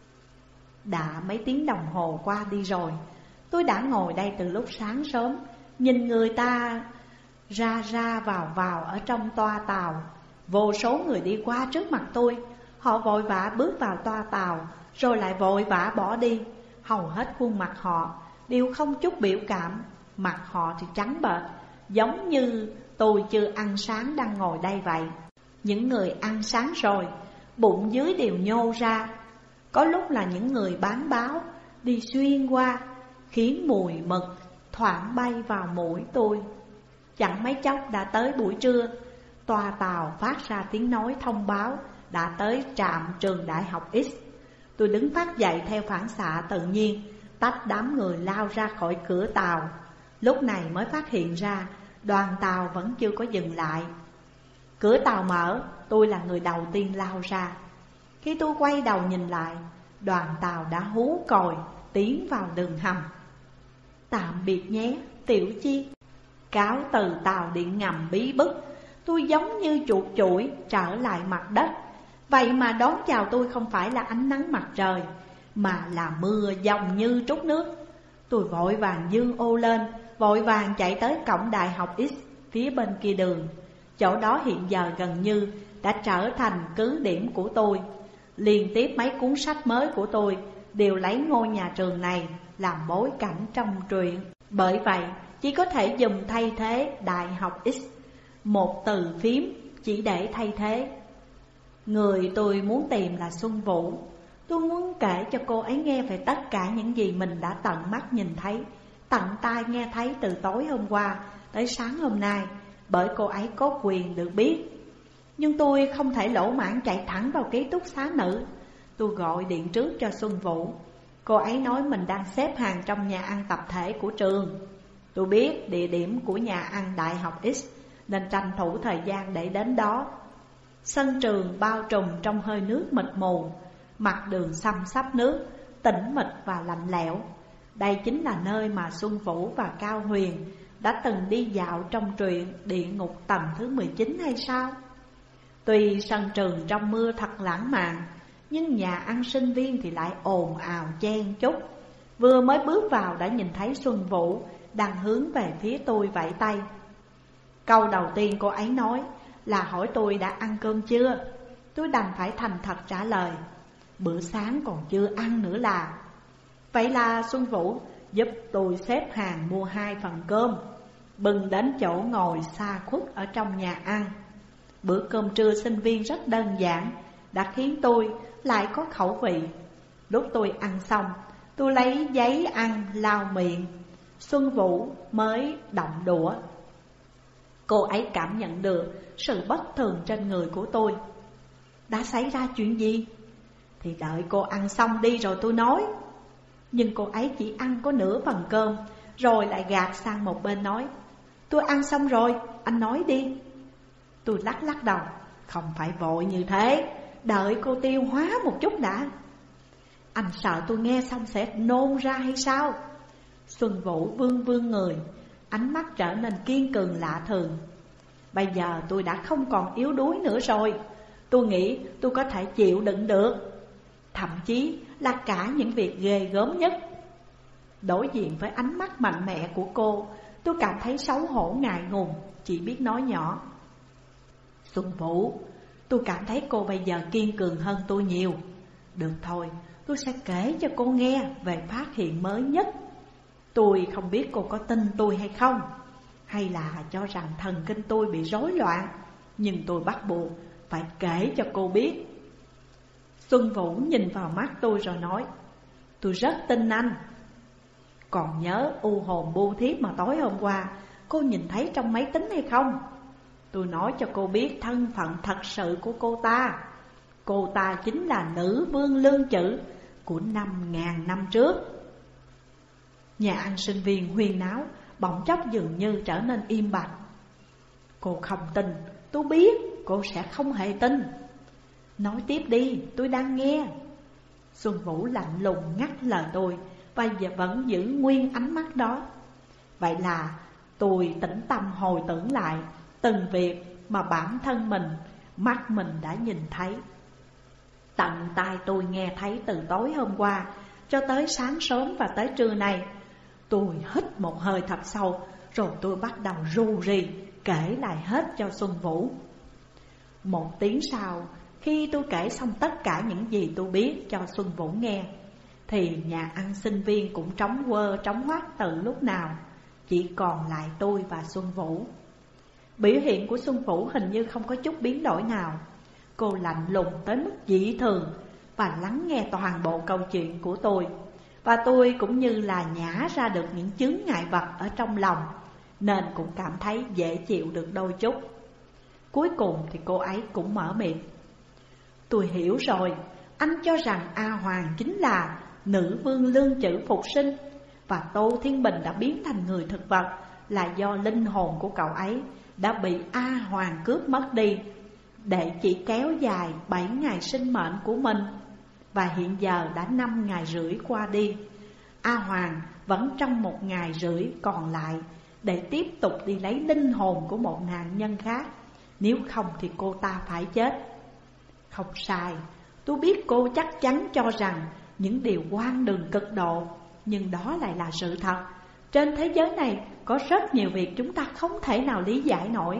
Đã mấy tiếng đồng hồ qua đi rồi. Tôi đã ngồi đây từ lúc sáng sớm, nhìn người ta ra ra vào vào ở trong toa tàu. Vô số người đi qua trước mặt tôi. Họ vội vã bước vào toa tàu, rồi lại vội vã bỏ đi. Hầu hết khuôn mặt họ đều không chút biểu cảm. Mặt họ thì trắng bệch, giống như tôi chưa ăn sáng đang ngồi đây vậy. Những người ăn sáng rồi, bụng dưới đều nhô ra. Có lúc là những người bán báo đi xuyên qua, khiến mùi mực thoảng bay vào mũi tôi. Chẳng mấy chốc đã tới buổi trưa. Toa tàu phát ra tiếng nói thông báo đã tới trạm trường đại học X. Tôi đứng phát dậy theo phản xạ tự nhiên, tách đám người lao ra khỏi cửa tàu. Lúc này mới phát hiện ra đoàn tàu vẫn chưa có dừng lại. Cửa tàu mở, tôi là người đầu tiên lao ra. Khi tôi quay đầu nhìn lại, đoàn tàu đã hú còi tiến vào đường hầm. Tạm biệt nhé Tiểu Chi. Cáo từ tàu điện ngầm bí bức, tôi giống như chuột chuỗi trở lại mặt đất. Vậy mà đón chào tôi không phải là ánh nắng mặt trời, mà là mưa dòng như trút nước. Tôi vội vàng giương ô lên, vội vàng chạy tới cổng đại học X phía bên kia đường. Chỗ đó hiện giờ gần như đã trở thành cứ điểm của tôi. Liên tiếp mấy cuốn sách mới của tôi đều lấy ngôi nhà trường này làm bối cảnh trong truyện. Bởi vậy chỉ có thể dùng thay thế đại học X, một từ phím chỉ để thay thế. Người tôi muốn tìm là Xuân Vũ. Tôi muốn kể cho cô ấy nghe về tất cả những gì mình đã tận mắt nhìn thấy, tận tai nghe thấy từ tối hôm qua tới sáng hôm nay. Bởi cô ấy có quyền được biết. Nhưng tôi không thể lỗ mãng chạy thẳng vào ký túc xá nữ. Tôi gọi điện trước cho Xuân Vũ. Cô ấy nói mình đang xếp hàng trong nhà ăn tập thể của trường. Tôi biết địa điểm của nhà ăn đại học X, nên tranh thủ thời gian để đến đó. Sân trường bao trùm trong hơi nước mịt mù, mặt đường xăm xắp nước, tĩnh mịch và lạnh lẽo. Đây chính là nơi mà Xuân Vũ và Cao Huyền đã từng đi dạo trong truyện Địa Ngục tầng thứ mười chín hay sao? Tuy sân trường trong mưa thật lãng mạn, nhưng nhà ăn sinh viên thì lại ồn ào chen chúc. Vừa mới bước vào đã nhìn thấy Xuân Vũ đang hướng về phía tôi vẫy tay. Câu đầu tiên cô ấy nói là hỏi tôi đã ăn cơm chưa. Tôi đành phải thành thật trả lời, bữa sáng còn chưa ăn nữa là. Vậy là Xuân Vũ giúp tôi xếp hàng mua hai phần cơm, bưng đến chỗ ngồi xa khuất ở trong nhà ăn. Bữa cơm trưa sinh viên rất đơn giản, đã khiến tôi lại có khẩu vị. Lúc tôi ăn xong, tôi lấy giấy ăn lau miệng. Xuân Vũ mới động đũa. Cô ấy cảm nhận được sự bất thường trên người của tôi. Đã xảy ra chuyện gì? Thì đợi cô ăn xong đi rồi tôi nói. Nhưng cô ấy chỉ ăn có nửa phần cơm, rồi lại gạt sang một bên nói, tôi ăn xong rồi, anh nói đi. Tôi lắc lắc đầu, không phải vội như thế, đợi cô tiêu hóa một chút đã. Anh sợ tôi nghe xong sẽ nôn ra hay sao? Xuân Vũ vương vương người, ánh mắt trở nên kiên cường lạ thường. Bây giờ tôi đã không còn yếu đuối nữa rồi. Tôi nghĩ tôi có thể chịu đựng được, thậm chí là cả những việc ghê gớm nhất. Đối diện với ánh mắt mạnh mẽ của cô, tôi cảm thấy xấu hổ ngại ngùng, chỉ biết nói nhỏ, Xuân Vũ, tôi cảm thấy cô bây giờ kiên cường hơn tôi nhiều. Được thôi, tôi sẽ kể cho cô nghe về phát hiện mới nhất. Tôi không biết cô có tin tôi hay không, hay là cho rằng thần kinh tôi bị rối loạn, nhưng tôi bắt buộc phải kể cho cô biết. Xuân Vũ nhìn vào mắt tôi rồi nói, tôi rất tin anh. Còn nhớ u hồn bu thiếp mà tối hôm qua cô nhìn thấy trong máy tính hay không? Tôi nói cho cô biết thân phận thật sự của cô ta. Cô ta chính là nữ vương lương chữ của năm ngàn năm trước. Nhà ăn sinh viên huyên náo bỗng chốc dường như trở nên im bặt. Cô không tin, tôi biết cô sẽ không hề tin. Nói tiếp đi, tôi đang nghe. Xuân Vũ lạnh lùng ngắt lời tôi và vẫn giữ nguyên ánh mắt đó. Vậy là tôi tĩnh tâm hồi tưởng lại từng việc mà bản thân mình, mắt mình đã nhìn thấy. Tận tai tôi nghe thấy từ tối hôm qua cho tới sáng sớm và tới trưa này. Tôi hít một hơi thật sâu, rồi tôi bắt đầu ru rì kể lại hết cho Xuân Vũ. Một tiếng sau, khi tôi kể xong tất cả những gì tôi biết cho Xuân Vũ nghe, thì nhà ăn sinh viên cũng trống quơ trống hoác từ lúc nào. Chỉ còn lại tôi và Xuân Vũ. Biểu hiện của Xuân Vũ hình như không có chút biến đổi nào. Cô lạnh lùng tới mức dị thường và lắng nghe toàn bộ câu chuyện của tôi. Và tôi cũng như là nhả ra được những chướng ngại vật ở trong lòng, nên cũng cảm thấy dễ chịu được đôi chút. Cuối cùng thì cô ấy cũng mở miệng. Tôi hiểu rồi, anh cho rằng A Hoàng chính là nữ vương lương chữ phục sinh, và Tô Thiên Bình đã biến thành người thực vật là do linh hồn của cậu ấy đã bị A Hoàng cướp mất đi, để chỉ kéo dài bảy ngày sinh mệnh của mình. Và hiện giờ đã năm ngày rưỡi qua đi, A Hoàng vẫn trong một ngày rưỡi còn lại để tiếp tục đi lấy linh hồn của một nạn nhân khác. Nếu không thì cô ta phải chết. Không sai, tôi biết cô chắc chắn cho rằng những điều hoang đường cực độ, nhưng đó lại là sự thật. Trên thế giới này có rất nhiều việc chúng ta không thể nào lý giải nổi.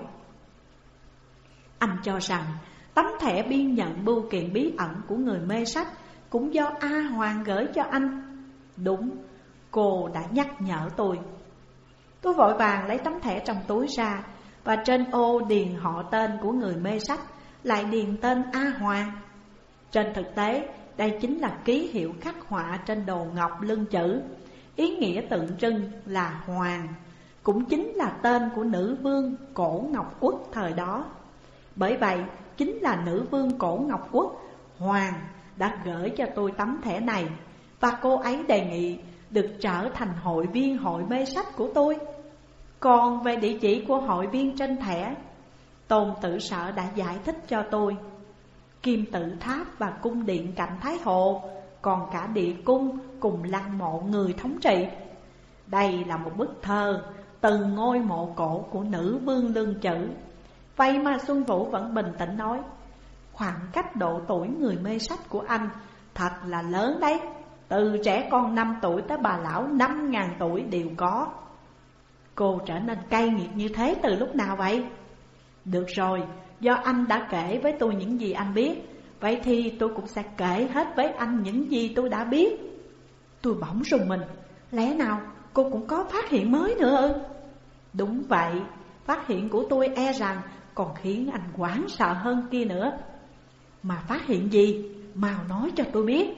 Anh cho rằng tấm thẻ biên nhận bưu kiện bí ẩn của người mê sách cũng do A Hoàng gửi cho anh. Đúng, cô đã nhắc nhở tôi. Tôi vội vàng lấy tấm thẻ trong túi ra, và trên ô điền họ tên của người mê sách lại điền tên A Hoàng. Trên thực tế, đây chính là ký hiệu khắc họa trên đồ ngọc lưng chữ, ý nghĩa tượng trưng là Hoàng, cũng chính là tên của nữ vương Cổ Ngọc Quốc thời đó. Bởi vậy, chính là nữ vương Cổ Ngọc Quốc, Hoàng, đã gửi cho tôi tấm thẻ này, và cô ấy đề nghị được trở thành hội viên hội mê sách của tôi. Còn về địa chỉ của hội viên trên thẻ, Tôn Tử Sở đã giải thích cho tôi. Kim Tự Tháp và cung điện cạnh Thái Hồ, còn cả địa cung cùng lăng mộ người thống trị. Đây là một bức thơ từ ngôi mộ cổ của nữ vương lương chữ. Vậy mà Xuân Vũ vẫn bình tĩnh nói, khoảng cách độ tuổi người mê sách của anh thật là lớn đấy. Từ trẻ con năm tuổi tới bà lão năm ngàn tuổi đều có. Cô trở nên cay nghiệt như thế từ lúc nào vậy? Được rồi, do anh đã kể với tôi những gì anh biết, vậy thì tôi cũng sẽ kể hết với anh những gì tôi đã biết. Tôi bỗng rùng mình, lẽ nào cô cũng có phát hiện mới nữa ư? Đúng vậy, phát hiện của tôi e rằng còn khiến anh hoảng sợ hơn kia nữa. Mà phát hiện gì? Mau nói cho tôi biết.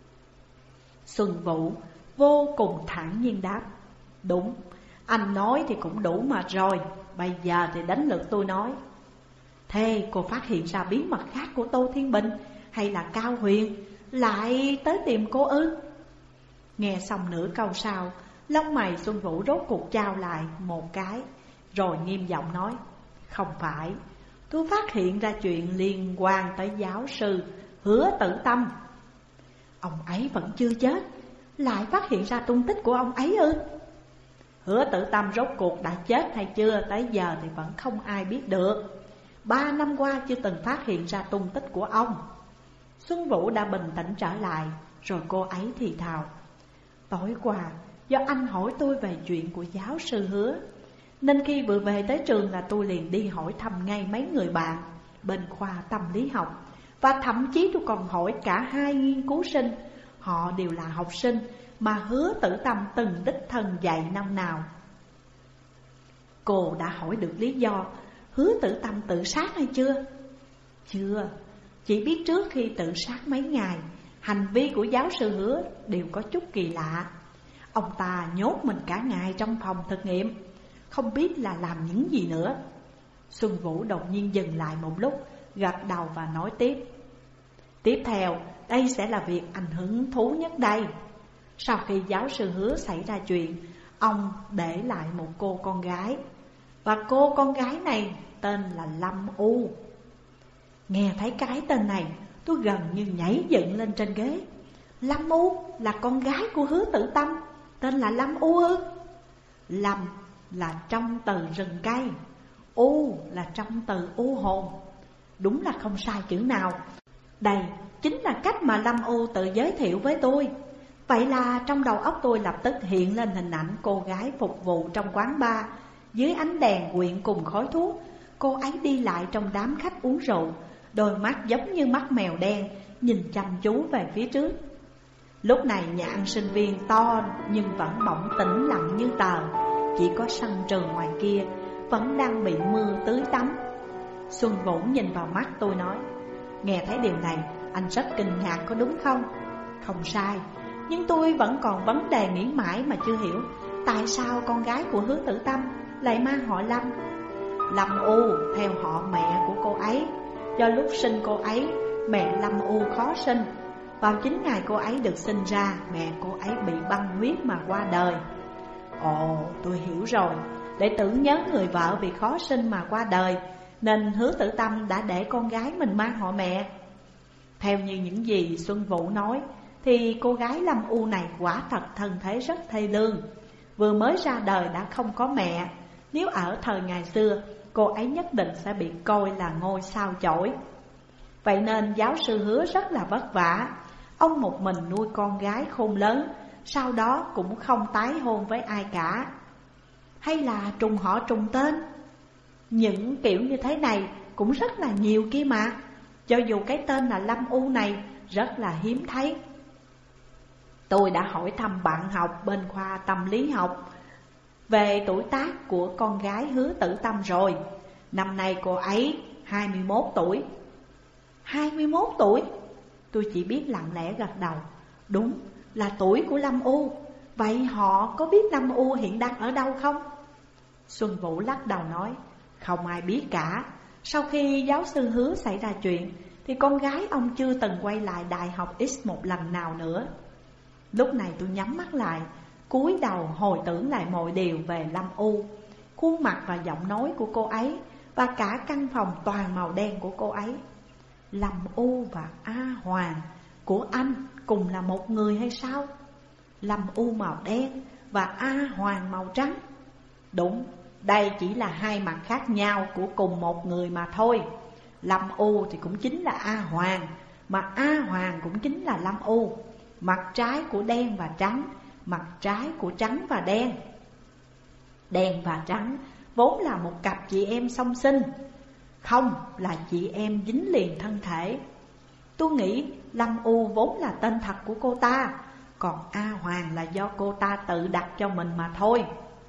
Xuân Vũ vô cùng thản nhiên đáp, đúng, anh nói thì cũng đủ mệt rồi, bây giờ thì đến lượt tôi nói. Thế cô phát hiện ra bí mật khác của Tô Thiên Bình hay là Cao Huyền lại tới tìm cô ư? Nghe xong nửa câu sau, lông mày Xuân Vũ rốt cuộc trao lại một cái, rồi nghiêm giọng nói, không phải, tôi phát hiện ra chuyện liên quan tới giáo sư Hứa Tử Tâm. Ông ấy vẫn chưa chết, lại phát hiện ra tung tích của ông ấy ư? Hứa Tử Tâm rốt cuộc đã chết hay chưa, tới giờ thì vẫn không ai biết được. Ba năm qua chưa từng phát hiện ra tung tích của ông. Xuân Vũ đã bình tĩnh trở lại, rồi cô ấy thì thào, tối qua do anh hỏi tôi về chuyện của giáo sư Hứa, nên khi vừa về tới trường là tôi liền đi hỏi thăm ngay mấy người bạn bên khoa tâm lý học. Và thậm chí tôi còn hỏi cả hai nghiên cứu sinh, họ đều là học sinh mà Hứa Tử Tâm từng đích thân dạy năm nào. Cô đã hỏi được lý do Hứa Tử Tâm tự sát hay chưa? Chưa, chỉ biết trước khi tự sát mấy ngày, hành vi của giáo sư Hứa đều có chút kỳ lạ. Ông ta nhốt mình cả ngày trong phòng thực nghiệm, không biết là làm những gì nữa. Xuân Vũ đột nhiên dừng lại một lúc, gật đầu và nói tiếp. Tiếp theo, đây sẽ là việc anh hứng thú nhất đây. Sau khi giáo sư Hứa xảy ra chuyện, ông để lại một cô con gái, và cô con gái này tên là Lâm U. Nghe thấy cái tên này, tôi gần như nhảy dựng lên trên ghế. Lâm U là con gái của Hứa Tử Tâm, tên là Lâm U ư? Lâm là trong từ rừng cây, U là trong từ u hồn. Đúng là không sai chữ nào. Đây chính là cách mà Lâm U tự giới thiệu với tôi. Vậy là trong đầu óc tôi lập tức hiện lên hình ảnh cô gái phục vụ trong quán bar, dưới ánh đèn quyện cùng khói thuốc. Cô ấy đi lại trong đám khách uống rượu, đôi mắt giống như mắt mèo đen, nhìn chăm chú về phía trước. Lúc này nhà ăn sinh viên to nhưng vẫn bỗng tĩnh lặng như tờ. Chỉ có sân trường ngoài kia vẫn đang bị mưa tưới tắm. Xuân Vũ nhìn vào mắt tôi nói: nghe thấy điều này, anh rất kinh ngạc có đúng không? Không sai, nhưng tôi vẫn còn vấn đề nghĩ mãi mà chưa hiểu. Tại sao con gái của Hứa Tử Tâm lại mang họ Lâm? Lâm U theo họ mẹ của cô ấy. Do lúc sinh cô ấy, mẹ Lâm U khó sinh. Vào chính ngày cô ấy được sinh ra, mẹ cô ấy bị băng huyết mà qua đời. Ồ, tôi hiểu rồi. Để tưởng nhớ người vợ vì khó sinh mà qua đời, nên Hứa Tử Tâm đã để con gái mình mang họ mẹ. Theo như những gì Xuân Vũ nói, thì cô gái Lâm U này quả thật thân thế rất thê lương. Vừa mới ra đời đã không có mẹ. Nếu ở thời ngày xưa, cô ấy nhất định sẽ bị coi là ngôi sao chổi. Vậy nên giáo sư Hứa rất là vất vả. Ông một mình nuôi con gái khôn lớn, sau đó cũng không tái hôn với ai cả. Hay là trùng họ trùng tên? Những kiểu như thế này cũng rất là nhiều kia mà. Cho dù cái tên là Lâm U này rất là hiếm thấy. Tôi đã hỏi thăm bạn học bên khoa tâm lý học về tuổi tác của con gái Hứa Tử Tâm rồi. Năm nay cô ấy hai mươi mốt tuổi. Hai mươi mốt tuổi? Tôi chỉ biết lặng lẽ gật đầu. Đúng là tuổi của Lâm U. Vậy họ có biết Lâm U hiện đang ở đâu không? Xuân Vũ lắc đầu nói: không ai biết cả. Sau khi giáo sư Hứa xảy ra chuyện thì con gái ông chưa từng quay lại Đại học X một lần nào nữa. Lúc này tôi nhắm mắt lại, cúi đầu hồi tưởng lại mọi điều về Lâm U. Khuôn mặt và giọng nói của cô ấy, và cả căn phòng toàn màu đen của cô ấy. Lâm U và A Hoàng của anh cùng là một người hay sao? Lâm U màu đen và A Hoàng màu trắng. Đúng, đây chỉ là hai mặt khác nhau của cùng một người mà thôi. Lâm U thì cũng chính là A Hoàng, mà A Hoàng cũng chính là Lâm U. Mặt trái của đen và trắng, mặt trái của trắng và đen. Đen và trắng vốn là một cặp chị em song sinh, không là chị em dính liền thân thể. Tôi nghĩ Lâm U vốn là tên thật của cô ta, còn A Hoàng là do cô ta tự đặt cho mình mà thôi.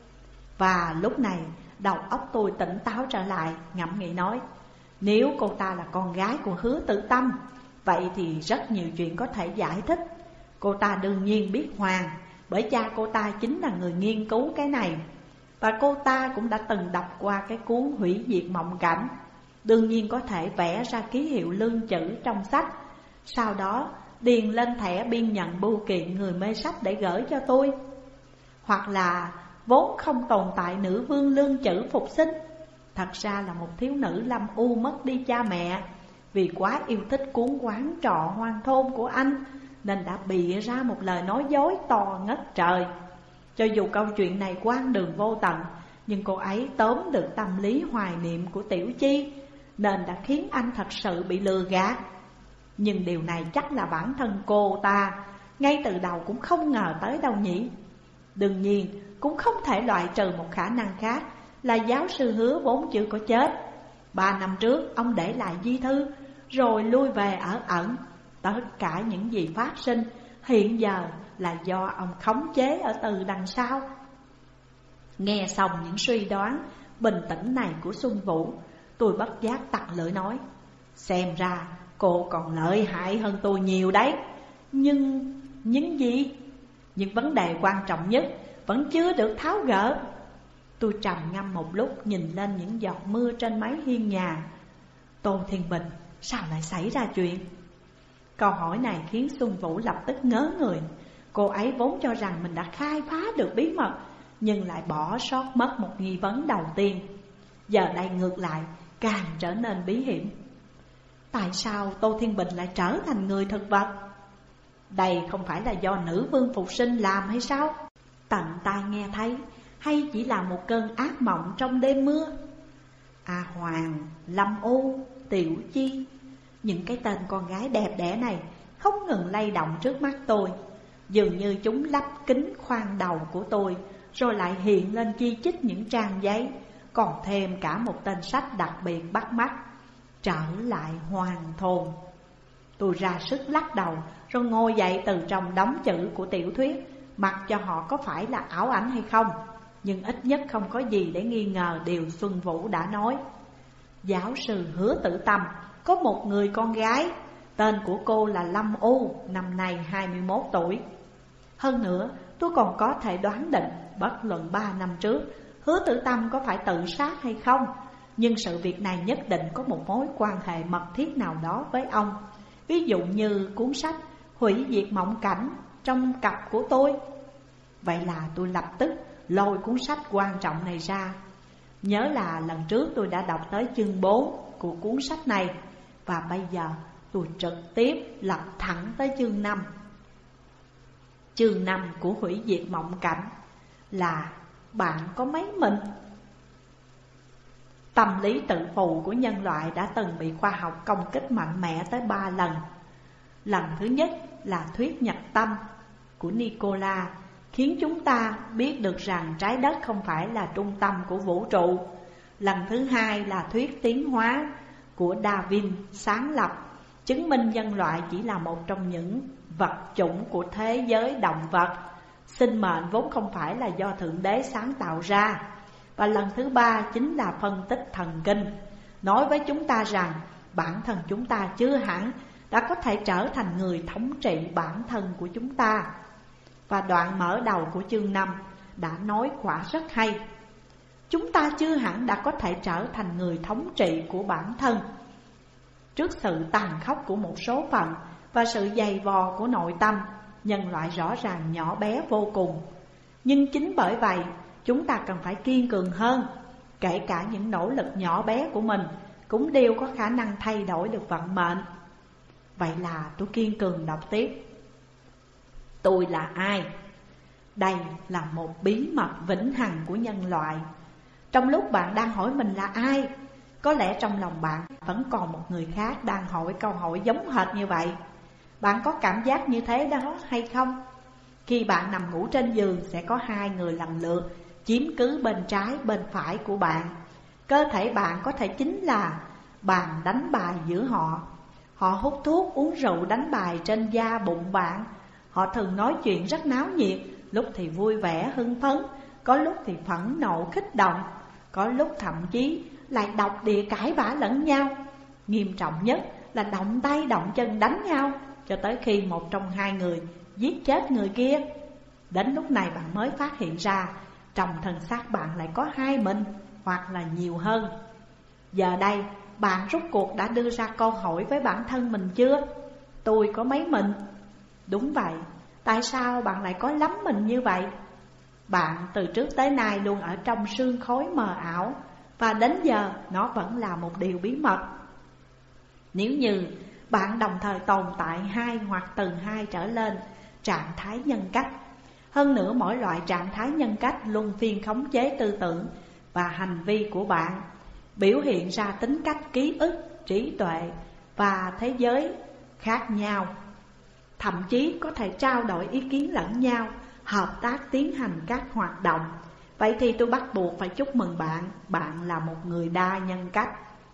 Và lúc này đầu óc tôi tỉnh táo trở lại, ngẫm nghĩ nói: nếu cô ta là con gái của Hứa Tử Tâm, vậy thì rất nhiều chuyện có thể giải thích. Cô ta đương nhiên biết Hoàng, bởi cha cô ta chính là người nghiên cứu cái này. Và cô ta cũng đã từng đọc qua cái cuốn Hủy Diệt Mộng Cảnh, đương nhiên có thể vẽ ra ký hiệu lương chữ trong sách, sau đó điền lên thẻ biên nhận bưu kiện người mê sách để gửi cho tôi. Hoặc là vốn không tồn tại nữ vương lương chữ phục sinh, thật ra là một thiếu nữ Lâm U mất đi cha mẹ, vì quá yêu thích cuốn Quán Trọ Hoang Thôn của anh, nên đã bịa ra một lời nói dối to ngất trời. Cho dù câu chuyện này quan đường vô tận, nhưng cô ấy tóm được tâm lý hoài niệm của Tiểu Chi, nên đã khiến anh thật sự bị lừa gạt. Nhưng điều này chắc là bản thân cô ta ngay từ đầu cũng không ngờ tới đâu nhỉ. Đương nhiên cũng không thể loại trừ một khả năng khác là giáo sư Hứa vốn chưa có chết. Ba năm trước ông để lại di thư rồi lui về ở ẩn. Tất cả những gì phát sinh hiện giờ là do ông khống chế ở từ đằng sau. Nghe xong những suy đoán bình tĩnh này của Xuân Vũ, tôi bất giác tặc lưỡi nói: xem ra cô còn lợi hại hơn tôi nhiều đấy. Nhưng, những gì? Nhưng vấn đề quan trọng nhất vẫn chưa được tháo gỡ. Tôi trầm ngâm một lúc, nhìn lên những giọt mưa trên mái hiên nhà. Tô Thiên Bình, sao lại xảy ra chuyện? Câu hỏi này khiến Xuân Vũ lập tức ngớ người. Cô ấy vốn cho rằng mình đã khai phá được bí mật, nhưng lại bỏ sót mất một nghi vấn đầu tiên. giờ đây ngược lại càng trở nên bí hiểm. Tại sao Tô Thiên Bình lại trở thành người thực vật? Đây không phải là do nữ vương phục sinh làm hay sao? Tận tai nghe thấy, hay chỉ là một cơn ác mộng trong đêm mưa? A Hoàng, Lâm U, Tiểu Chi, những cái tên con gái đẹp đẽ này không ngừng lay động trước mắt tôi. Dường như chúng lấp kín khoang đầu của tôi, rồi lại hiện lên chi chít những trang giấy, còn thêm cả một tên sách đặc biệt bắt mắt: Trở lại Hoàng Thôn. Tôi ra sức lắc đầu, rồi ngồi dậy từ trong đống chữ của tiểu thuyết, mặc cho họ có phải là ảo ảnh hay không, nhưng ít nhất không có gì để nghi ngờ điều Xuân Vũ đã nói. Giáo sư Hứa Tử Tâm có một người con gái, tên của cô là Lâm U, năm nay hai mươi mốt tuổi. Hơn nữa, tôi còn có thể đoán định bất luận ba năm trước Hứa Tử Tâm có phải tự sát hay không, nhưng sự việc này nhất định có một mối quan hệ mật thiết nào đó với ông. Ví dụ như cuốn sách Hủy Diệt Mộng Cảnh trong cặp của tôi. Vậy là tôi lập tức lôi cuốn sách quan trọng này ra. Nhớ là lần trước tôi đã đọc tới chương bốn của cuốn sách này, và bây giờ tôi trực tiếp lật thẳng tới chương năm. Chương năm của Hủy Diệt Mộng Cảnh là bạn có mấy mình. Tâm lý tự phụ của nhân loại đã từng bị khoa học công kích mạnh mẽ tới ba lần. Lần thứ nhất là thuyết nhập tâm của Nikola, khiến chúng ta biết được rằng trái đất không phải là trung tâm của vũ trụ. Lần thứ hai là thuyết tiến hóa của Darwin sáng lập, chứng minh nhân loại chỉ là một trong những vật chủng của thế giới động vật. Sinh mệnh vốn không phải là do Thượng Đế sáng tạo ra. Và lần thứ ba chính là phân tích thần kinh, nói với chúng ta rằng bản thân chúng ta chưa hẳn đã có thể trở thành người thống trị bản thân của chúng ta. Và đoạn mở đầu của chương năm đã nói quả rất hay. Chúng ta chưa hẳn đã có thể trở thành người thống trị của bản thân. Trước sự tàn khốc của một số phận và sự dày vò của nội tâm, nhân loại rõ ràng nhỏ bé vô cùng. Nhưng chính bởi vậy, chúng ta cần phải kiên cường hơn. Kể cả những nỗ lực nhỏ bé của mình cũng đều có khả năng thay đổi được vận mệnh. Vậy là tôi kiên cường đọc tiếp. Tôi là ai? Đây là một bí mật vĩnh hằng của nhân loại. Trong lúc bạn đang hỏi mình là ai, có lẽ trong lòng bạn vẫn còn một người khác đang hỏi câu hỏi giống hệt như vậy. Bạn có cảm giác như thế đó hay không? Khi bạn nằm ngủ trên giường, sẽ có hai người lần lượt chiếm cứ bên trái bên phải của bạn. Cơ thể bạn có thể chính là bàn đánh bài giữa họ. Họ hút thuốc, uống rượu, đánh bài trên da bụng bạn. Họ thường nói chuyện rất náo nhiệt, lúc thì vui vẻ hưng phấn, có lúc thì phẫn nộ kích động, có lúc thậm chí lại độc địa cãi vã lẫn nhau. Nghiêm trọng nhất là động tay động chân đánh nhau, cho tới khi một trong hai người giết chết người kia. Đến lúc này bạn mới phát hiện ra trong thân xác bạn lại có hai mình hoặc là nhiều hơn. Giờ đây bạn rốt cuộc đã đưa ra câu hỏi với bản thân mình chưa? Tôi có mấy mình? Đúng vậy, tại sao bạn lại có lắm mình như vậy? Bạn từ trước tới nay luôn ở trong sương khói mờ ảo, và đến giờ nó vẫn là một điều bí mật. Nếu như bạn đồng thời tồn tại hai hoặc từ hai trở lên trạng thái nhân cách, hơn nữa mỗi loại trạng thái nhân cách luân phiên khống chế tư tưởng và hành vi của bạn, biểu hiện ra tính cách ký ức, trí tuệ và thế giới khác nhau, thậm chí có thể trao đổi ý kiến lẫn nhau, hợp tác tiến hành các hoạt động. Vậy thì tôi bắt buộc phải chúc mừng bạn, bạn là một người đa nhân cách.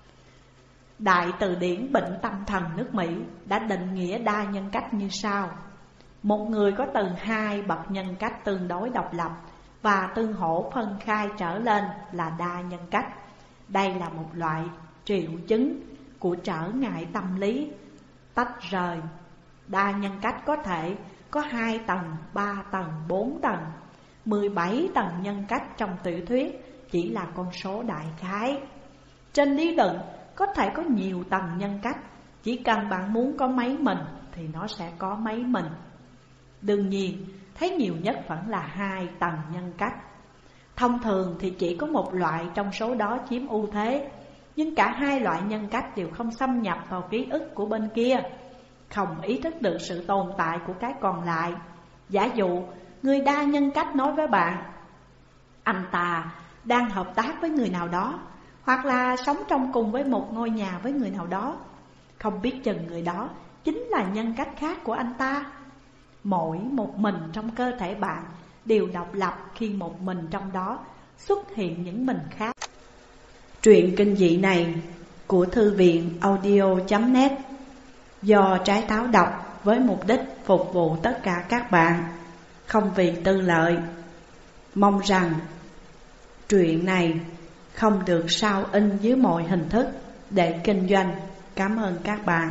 Đại từ điển bệnh tâm thần nước Mỹ đã định nghĩa đa nhân cách như sau: một người có từ hai bậc nhân cách tương đối độc lập và tương hỗ phân khai trở lên là đa nhân cách. Đây là một loại triệu chứng của trở ngại tâm lý tách rời. Đa nhân cách có thể có hai tầng, ba tầng, bốn tầng, mười bảy tầng nhân cách trong tiểu thuyết chỉ là con số đại khái. Trên lý luận có thể có nhiều tầng nhân cách, chỉ cần bạn muốn có mấy mình thì nó sẽ có mấy mình. Đương nhiên, thấy nhiều nhất vẫn là hai tầng nhân cách. Thông thường thì chỉ có một loại trong số đó chiếm ưu thế, nhưng cả hai loại nhân cách đều không xâm nhập vào ký ức của bên kia, không ý thức được sự tồn tại của cái còn lại. Giả dụ người đa nhân cách nói với bạn, anh ta đang hợp tác với người nào đó, hoặc là sống trong cùng với một ngôi nhà với người nào đó, không biết chừng người đó chính là nhân cách khác của anh ta. Mỗi một mình trong cơ thể bạn đều độc lập khi một mình trong đó xuất hiện những mình khác. Truyện kinh dị này của thư viện audio chấm net do Trái Táo đọc với mục đích phục vụ tất cả các bạn, không vì tư lợi. Mong rằng truyện này không được sao in dưới mọi hình thức để kinh doanh. Cảm ơn các bạn.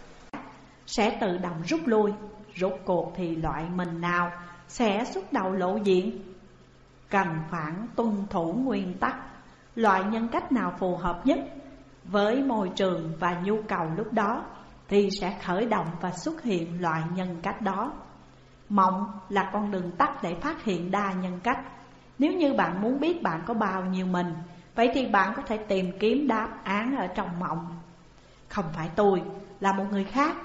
Sẽ tự động rút lui. Rốt cuộc thì loại mình nào sẽ xuất đầu lộ diện? Cần phản tuân thủ nguyên tắc. Loại nhân cách nào phù hợp nhất với môi trường và nhu cầu lúc đó thì sẽ khởi động và xuất hiện loại nhân cách đó. Mộng là con đường tắt để phát hiện đa nhân cách. Nếu như bạn muốn biết bạn có bao nhiêu mình, vậy thì bạn có thể tìm kiếm đáp án ở trong mộng. Không phải tôi, là một người khác.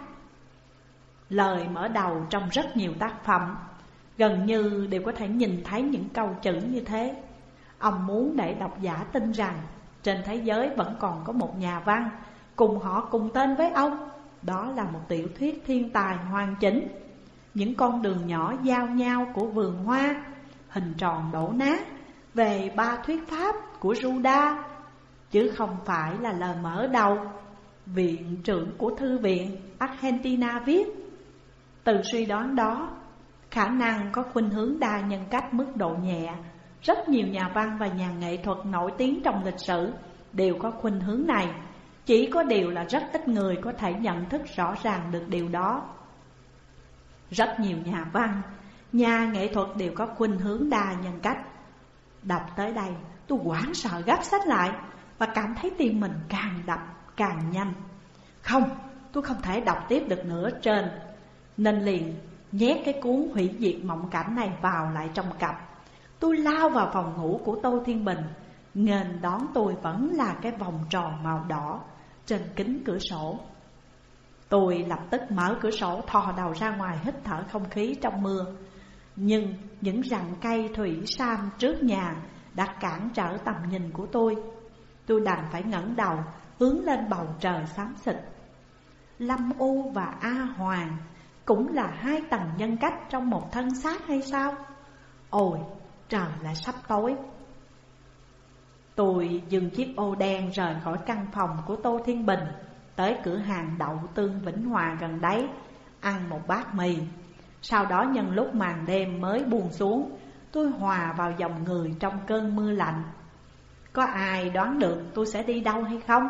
Lời mở đầu trong rất nhiều tác phẩm gần như đều có thể nhìn thấy những câu chữ như thế. Ông muốn để độc giả tin rằng trên thế giới vẫn còn có một nhà văn cùng họ cùng tên với ông. Đó là một tiểu thuyết thiên tài hoàn chỉnh. Những con đường nhỏ giao nhau của vườn hoa, hình tròn đổ nát, về ba thuyết pháp của Judas, chứ không phải là lời mở đầu viện trưởng của thư viện Argentina viết. Từ suy đoán đó, khả năng có khuynh hướng đa nhân cách mức độ nhẹ. Rất nhiều nhà văn và nhà nghệ thuật nổi tiếng trong lịch sử đều có khuynh hướng này. Chỉ có điều là rất ít người có thể nhận thức rõ ràng được điều đó. Rất nhiều nhà văn, nhà nghệ thuật đều có khuynh hướng đa nhân cách. Đọc tới đây, tôi hoảng sợ gấp sách lại và cảm thấy tim mình càng đập càng nhanh. Không, tôi không thể đọc tiếp được nữa trên, nên liền nhét cái cuốn Hủy diệt mộng cảnh này vào lại trong cặp. Tôi lao vào phòng ngủ của Tô Thiên Bình. Nghênh đón tôi vẫn là cái vòng tròn màu đỏ trên kính cửa sổ. Tôi lập tức mở cửa sổ, thò đầu ra ngoài hít thở không khí trong mưa. Nhưng những rặng cây thủy sam trước nhà đã cản trở tầm nhìn của tôi. Tôi đành phải ngẩng đầu hướng lên bầu trời xám xịt. Lâm U và A Hoàng cũng là hai tầng nhân cách trong một thân xác hay sao? Ôi, trời lại sắp tối. Tôi dừng chiếc ô đen rời khỏi căn phòng của Tô Thiên Bình, tới cửa hàng đậu tương Vĩnh Hòa gần đấy, ăn một bát mì. Sau đó nhân lúc màn đêm mới buông xuống, tôi hòa vào dòng người trong cơn mưa lạnh. Có ai đoán được tôi sẽ đi đâu hay không?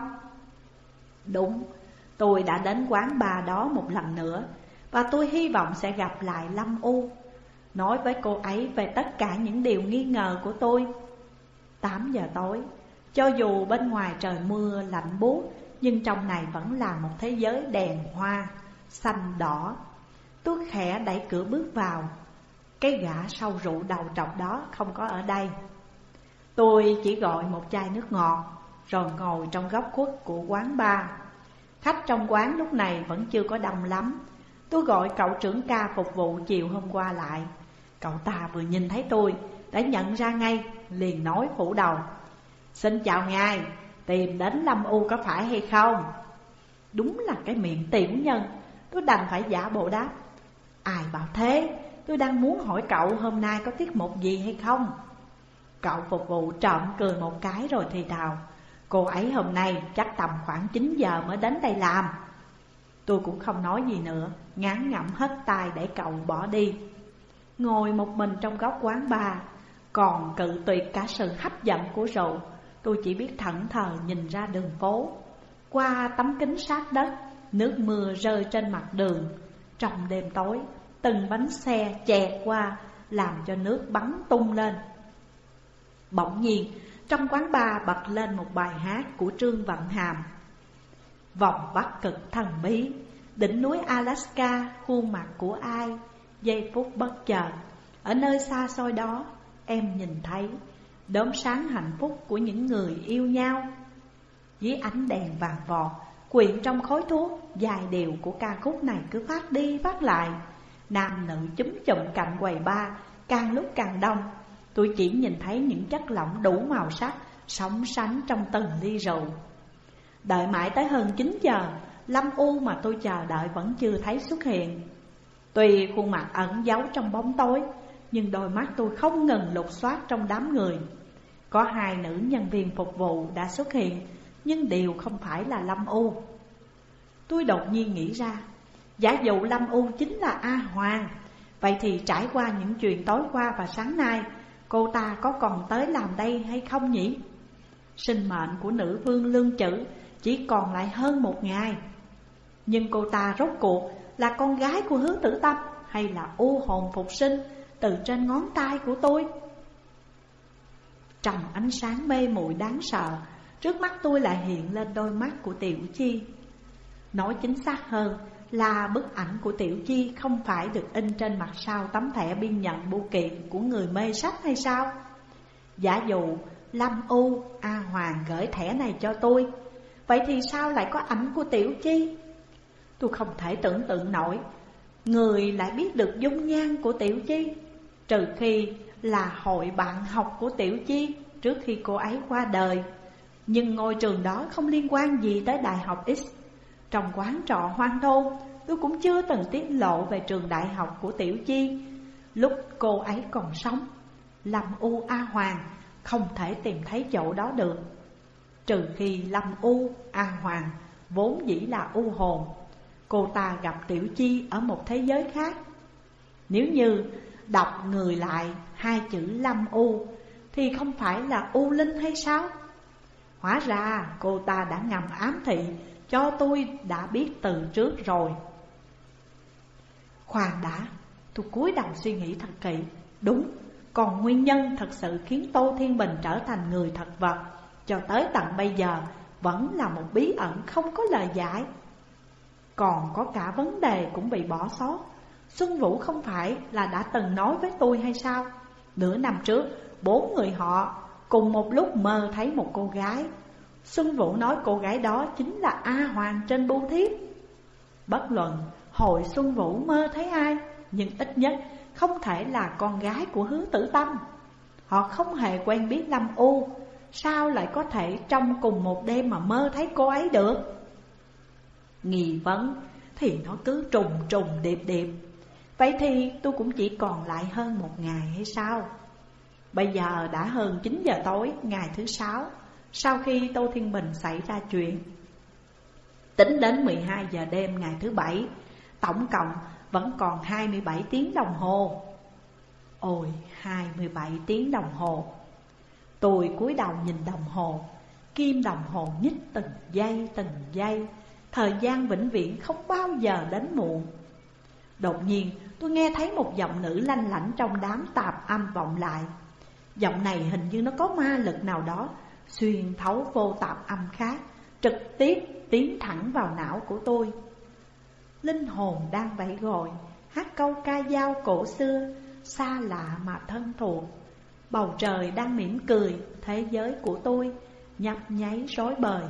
Đúng, tôi đã đến quán bar đó một lần nữa, và tôi hy vọng sẽ gặp lại Lâm U, nói với cô ấy về tất cả những điều nghi ngờ của tôi. Tám giờ tối, cho dù bên ngoài trời mưa lạnh buốt, nhưng trong này vẫn là một thế giới đèn hoa, xanh đỏ. Tôi khẽ đẩy cửa bước vào. Cái gã sau rượu đầu trọc đó không có ở đây. Tôi chỉ gọi một chai nước ngọt, rồi ngồi trong góc khuất của quán bar. Khách trong quán lúc này vẫn chưa có đông lắm. Tôi gọi cậu trưởng ca phục vụ chiều hôm qua lại. Cậu ta vừa nhìn thấy tôi đã nhận ra ngay, liền nói phủ đầu: "Xin chào ngài, tìm đến Lâm U có phải hay không?" Đúng là cái miệng tiểu nhân. Tôi đành phải giả bộ đáp: "Ai bảo thế, tôi đang muốn hỏi cậu hôm nay có tiết mục gì hay không." Cậu phục vụ trộm cười một cái rồi thì thào: "Cô ấy hôm nay chắc tầm khoảng chín giờ mới đến đây làm." Tôi cũng không nói gì nữa, ngán ngẩm hất tay để cậu bỏ đi. Ngồi một mình trong góc quán bar, còn cự tuyệt cả sự hấp dẫn của rượu, tôi chỉ biết thẫn thờ nhìn ra đường phố. Qua tấm kính sát đất, nước mưa rơi trên mặt đường. Trong đêm tối, từng bánh xe chẹt qua làm cho nước bắn tung lên. Bỗng nhiên, trong quán bar bật lên một bài hát của Trương Vận Hàm: "Vòng Bắc Cực thần bí, đỉnh núi Alaska, khuôn mặt của ai? Giây phút bất chợt, ở nơi xa xôi đó, em nhìn thấy đốm sáng hạnh phúc của những người yêu nhau. Dưới ánh đèn vàng vọt quyện trong khói thuốc, giai điệu của ca khúc này cứ phát đi phát lại. Nam nữ chúm chụm cạnh quầy bar, càng lúc càng đông. Tôi chỉ nhìn thấy những chất lỏng đủ màu sắc sóng sánh trong từng ly rượu. Đợi mãi tới hơn chín giờ, Lâm U mà tôi chờ đợi vẫn chưa thấy xuất hiện. Tuy khuôn mặt ẩn giấu trong bóng tối, nhưng đôi mắt tôi không ngừng lục soát trong đám người. Có hai nữ nhân viên phục vụ đã xuất hiện, nhưng đều không phải là Lâm U. Tôi đột nhiên nghĩ ra, giả dụ Lâm U chính là A Hoàng, vậy thì trải qua những chuyện tối qua và sáng nay, cô ta có còn tới làm đây hay không nhỉ? Sinh mệnh của nữ vương Lương Chữ chỉ còn lại hơn một ngày. Nhưng cô ta rốt cuộc là con gái của Hứa Tử Tâm, hay là u hồn phục sinh từ trên ngón tay của tôi? Trong ánh sáng mê muội đáng sợ, trước mắt tôi lại hiện lên đôi mắt của Tiểu Chi. Nói chính xác hơn là bức ảnh của Tiểu Chi không phải được in trên mặt sau tấm thẻ biên nhận bưu kiện của người mê sách hay sao? Giả dụ Lâm U, A Hoàng gửi thẻ này cho tôi, vậy thì sao lại có ảnh của Tiểu Chi? Tôi không thể tưởng tượng nổi người lại biết được dung nhan của Tiểu Chi, trừ khi là hội bạn học của Tiểu Chi trước khi cô ấy qua đời. Nhưng ngôi trường đó không liên quan gì tới Đại học X. Trong quán trọ hoang thôn, tôi cũng chưa từng tiết lộ về trường đại học của Tiểu Chi lúc cô ấy còn sống. Lâm U, A Hoàng không thể tìm thấy chỗ đó được, trừ khi Lâm U, A Hoàng vốn dĩ là u hồn, cô ta gặp Tiểu Chi ở một thế giới khác. Nếu như đọc người lại hai chữ Lâm U thì không phải là U Linh hay sao? Hóa ra cô ta đã ngầm ám thị cho tôi đã biết từ trước rồi. Khoan đã, tôi cúi đầu suy nghĩ thật kỹ. Đúng, còn nguyên nhân thật sự khiến Tô Thiên Bình trở thành người thật vật cho tới tận bây giờ vẫn là một bí ẩn không có lời giải. Còn có cả vấn đề cũng bị bỏ sót. Xuân Vũ không phải là đã từng nói với tôi hay sao? Nửa năm trước, bốn người họ cùng một lúc mơ thấy một cô gái. Xuân Vũ nói cô gái đó chính là A Hoàng trên bưu thiếp. Bất luận hội Xuân Vũ mơ thấy ai, nhưng ít nhất không thể là con gái của Hứa Tử Tâm. Họ không hề quen biết Lâm U, sao lại có thể trong cùng một đêm mà mơ thấy cô ấy được? Nghi vấn thì nó cứ trùng trùng điệp điệp. Vậy thì tôi cũng chỉ còn lại hơn một ngày hay sao? Bây giờ đã hơn chín giờ tối ngày thứ sáu, sau khi Tô Thiên Bình xảy ra chuyện. Tính đến mười hai giờ đêm ngày thứ bảy, tổng cộng vẫn còn hai mươi bảy tiếng đồng hồ. Ôi, hai mươi bảy tiếng đồng hồ. Tôi cúi đầu nhìn đồng hồ, kim đồng hồ nhích từng giây từng giây. Thời gian vĩnh viễn không bao giờ đến muộn. Đột nhiên tôi nghe thấy một giọng nữ lanh lảnh trong đám tạp âm vọng lại. Giọng này hình như nó có ma lực nào đó xuyên thấu vô tạp âm khác, trực tiếp tiến thẳng vào não của tôi. Linh hồn đang vẫy gọi, hát câu ca dao cổ xưa, xa lạ mà thân thuộc. Bầu trời đang mỉm cười, thế giới của tôi nhấp nháy rối bời.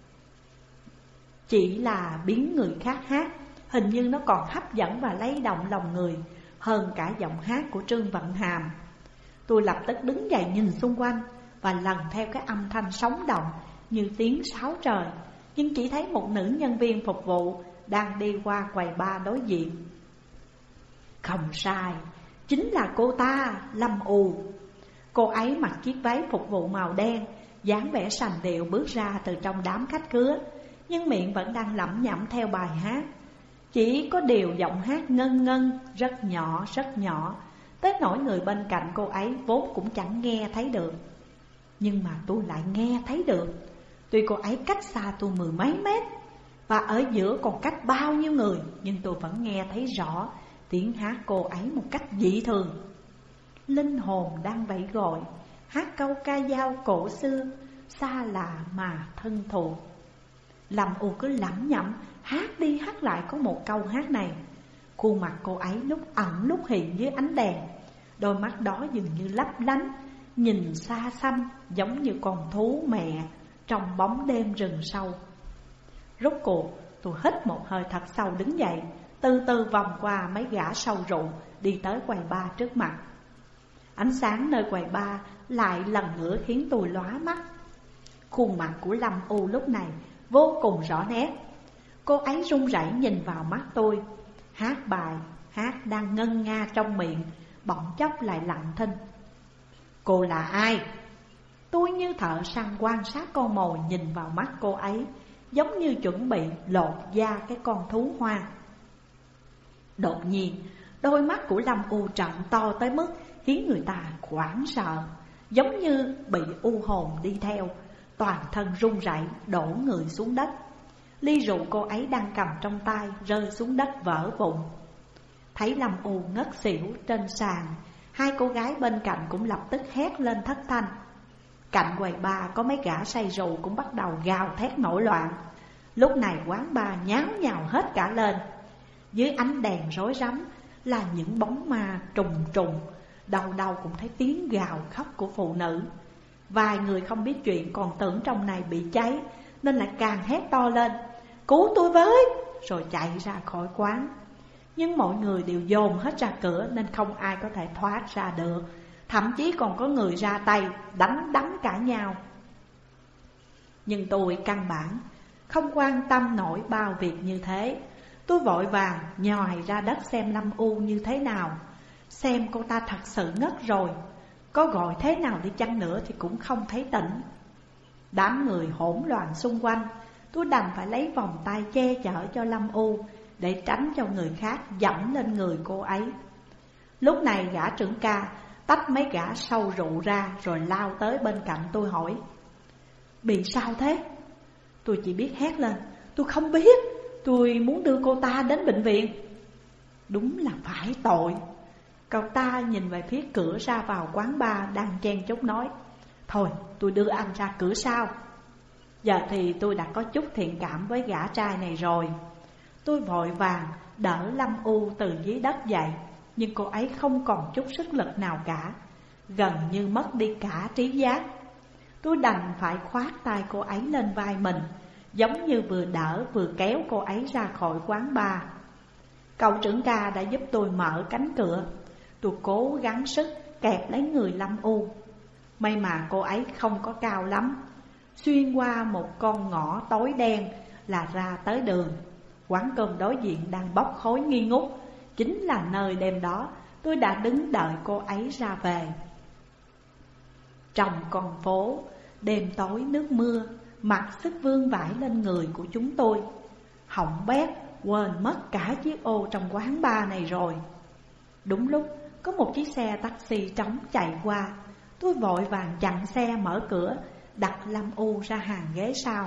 Chỉ là biến người khác hát, hình như nó còn hấp dẫn và lay động lòng người hơn cả giọng hát của Trương Vận Hàm. Tôi lập tức đứng dậy nhìn xung quanh và lần theo cái âm thanh sống động như tiếng sáo trời, nhưng chỉ thấy một nữ nhân viên phục vụ đang đi qua quầy bar đối diện. Không sai, chính là cô ta, Lâm U. Cô ấy mặc chiếc váy phục vụ màu đen, dáng vẻ sành điệu bước ra từ trong đám khách khứa, nhưng miệng vẫn đang lẩm nhẩm theo bài hát. Chỉ có điều giọng hát ngân ngân, rất nhỏ rất nhỏ, tới nỗi người bên cạnh cô ấy vốn cũng chẳng nghe thấy được. Nhưng mà tôi lại nghe thấy được. Tuy cô ấy cách xa tôi mười mấy mét, và ở giữa còn cách bao nhiêu người, nhưng tôi vẫn nghe thấy rõ tiếng hát cô ấy một cách dị thường. Linh hồn đang vẫy gọi, hát câu ca dao cổ xưa, xa lạ mà thân thuộc. Lâm U cứ lẩm nhẩm, hát đi hát lại có một câu hát này. Khuôn mặt cô ấy lúc ẩn lúc hiện dưới ánh đèn, đôi mắt đó dường như lấp lánh, nhìn xa xăm giống như con thú mẹ trong bóng đêm rừng sâu. Rốt cuộc tôi hít một hơi thật sâu đứng dậy, từ từ vòng qua mấy gã sâu rượu, đi tới quầy bar trước mặt. Ánh sáng nơi quầy bar lại lần nữa khiến tôi lóa mắt. Khuôn mặt của Lâm U lúc này vô cùng rõ nét. Cô ấy run rẩy nhìn vào mắt tôi. Hát bài, hát đang ngân nga trong miệng, bỗng chốc lại lặng thinh. Cô là ai? Tôi như thợ săn quan sát con mồi, nhìn vào mắt cô ấy, giống như chuẩn bị lột da cái con thú hoang. Đột nhiên, đôi mắt của Lâm U trợn to tới mức khiến người ta hoảng sợ, giống như bị u hồn đi theo, toàn thân run rẩy đổ người xuống đất. Ly rượu cô ấy đang cầm trong tay rơi xuống đất vỡ vụn. Thấy Lâm U ngất xỉu trên sàn, hai cô gái bên cạnh cũng lập tức hét lên thất thanh. Cạnh quầy bar có mấy gã say rượu cũng bắt đầu gào thét nổi loạn. Lúc này quán bar nháo nhào hết cả lên. Dưới ánh đèn rối rắm là những bóng ma trùng trùng, đầu đầu cũng thấy tiếng gào khóc của phụ nữ. Vài người không biết chuyện còn tưởng trong này bị cháy, nên lại càng hét to lên: cứu tôi với! Rồi chạy ra khỏi quán. Nhưng mọi người đều dồn hết ra cửa nên không ai có thể thoát ra được. Thậm chí còn có người ra tay đánh đấm cả nhau. Nhưng tôi căn bản không quan tâm nổi bao việc như thế. Tôi vội vàng nhòi ra đất xem Lâm U như thế nào, xem cô ta thật sự ngất rồi. Có gọi thế nào đi chăng nữa thì cũng không thấy tỉnh. Đám người hỗn loạn xung quanh, tôi đành phải lấy vòng tay che chở cho Lâm U, để tránh cho người khác dẫm lên người cô ấy. Lúc này gã trưởng ca tách mấy gã sâu rượu ra rồi lao tới bên cạnh tôi hỏi: bị sao thế? Tôi chỉ biết hét lên: tôi không biết, tôi muốn đưa cô ta đến bệnh viện. Đúng là phải tội. Cậu ta nhìn về phía cửa ra vào quán bar đang chen chúc nói: thôi tôi đưa anh ra cửa sau. Giờ thì tôi đã có chút thiện cảm với gã trai này rồi. Tôi vội vàng đỡ Lâm U từ dưới đất dậy, nhưng cô ấy không còn chút sức lực nào cả, gần như mất đi cả trí giác. Tôi đành phải khoác tay cô ấy lên vai mình, giống như vừa đỡ vừa kéo cô ấy ra khỏi quán bar. Cậu trưởng ca đã giúp tôi mở cánh cửa. Tôi cố gắng sức kẹp lấy người Lâm U. May mà cô ấy không có cao lắm. Xuyên qua một con ngõ tối đen là ra tới đường. Quán cơm đối diện đang bốc khói nghi ngút, chính là nơi đêm đó tôi đã đứng đợi cô ấy ra về. Trong con phố, đêm tối nước mưa, mặc sức vương vãi lên người của chúng tôi. Hỏng bét, quên mất cả chiếc ô trong quán bar này rồi. Đúng lúc có một chiếc xe taxi trống chạy qua, tôi vội vàng chặn xe mở cửa, đặt Lâm U ra hàng ghế sau.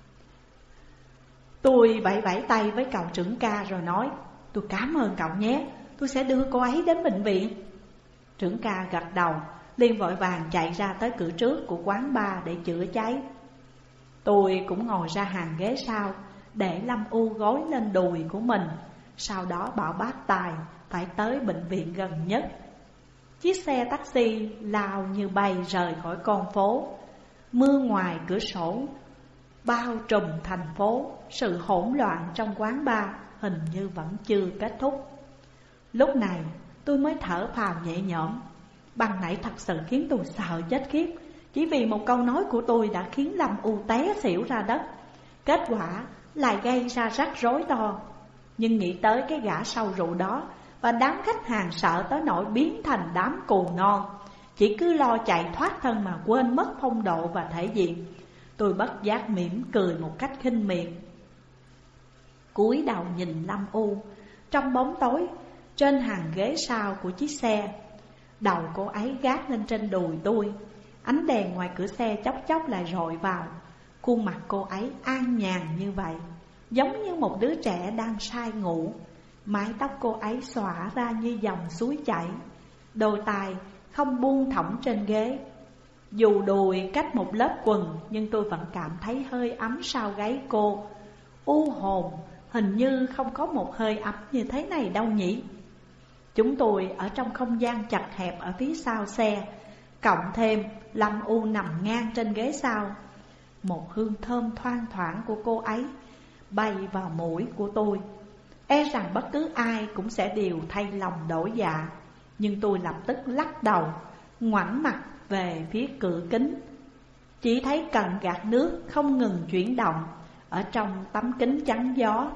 Tôi vẫy vẫy tay với cậu trưởng ca rồi nói: tôi cảm ơn cậu nhé, tôi sẽ đưa cô ấy đến bệnh viện. Trưởng ca gật đầu, liền vội vàng chạy ra tới cửa trước của quán bar để chữa cháy. Tôi cũng ngồi ra hàng ghế sau, để Lâm U gối lên đùi của mình, sau đó bảo bác tài phải tới bệnh viện gần nhất. Chiếc xe taxi lao như bay rời khỏi con phố. Mưa ngoài cửa sổ bao trùm thành phố. Sự hỗn loạn trong quán bar hình như vẫn chưa kết thúc. Lúc này tôi mới thở phào nhẹ nhõm. Ban nãy thật sự khiến tôi sợ chết khiếp. Chỉ vì một câu nói của tôi đã khiến Lâm U té xỉu ra đất. Kết quả lại gây ra rắc rối to. Nhưng nghĩ tới cái gã sâu rượu đó và đám khách hàng sợ tới nỗi biến thành đám cù non, chỉ cứ lo chạy thoát thân mà quên mất phong độ và thể diện, tôi bất giác mỉm cười một cách khinh miệt. Cúi đầu nhìn Lâm U trong bóng tối trên hàng ghế sau của chiếc xe. Đầu cô ấy gác lên trên đùi tôi. Ánh đèn ngoài cửa xe chốc chốc lại rọi vào. Khuôn mặt cô ấy an nhàn như vậy, giống như một đứa trẻ đang say ngủ. Mái tóc cô ấy xõa ra như dòng suối chảy. Đôi tai không buông thõng trên ghế. Dù đùi cách một lớp quần, nhưng tôi vẫn cảm thấy hơi ấm sau gáy cô. U hồn, hình như không có một hơi ấm như thế này đâu nhỉ. Chúng tôi ở trong không gian chật hẹp ở phía sau xe. Cộng thêm Lâm U nằm ngang trên ghế sau. Một hương thơm thoang thoảng của cô ấy bay vào mũi của tôi. E rằng bất cứ ai cũng sẽ đều thay lòng đổi dạ. Nhưng tôi lập tức lắc đầu, ngoảnh mặt về phía cửa kính. Chỉ thấy cần gạt nước không ngừng chuyển động ở trong tấm kính chắn gió.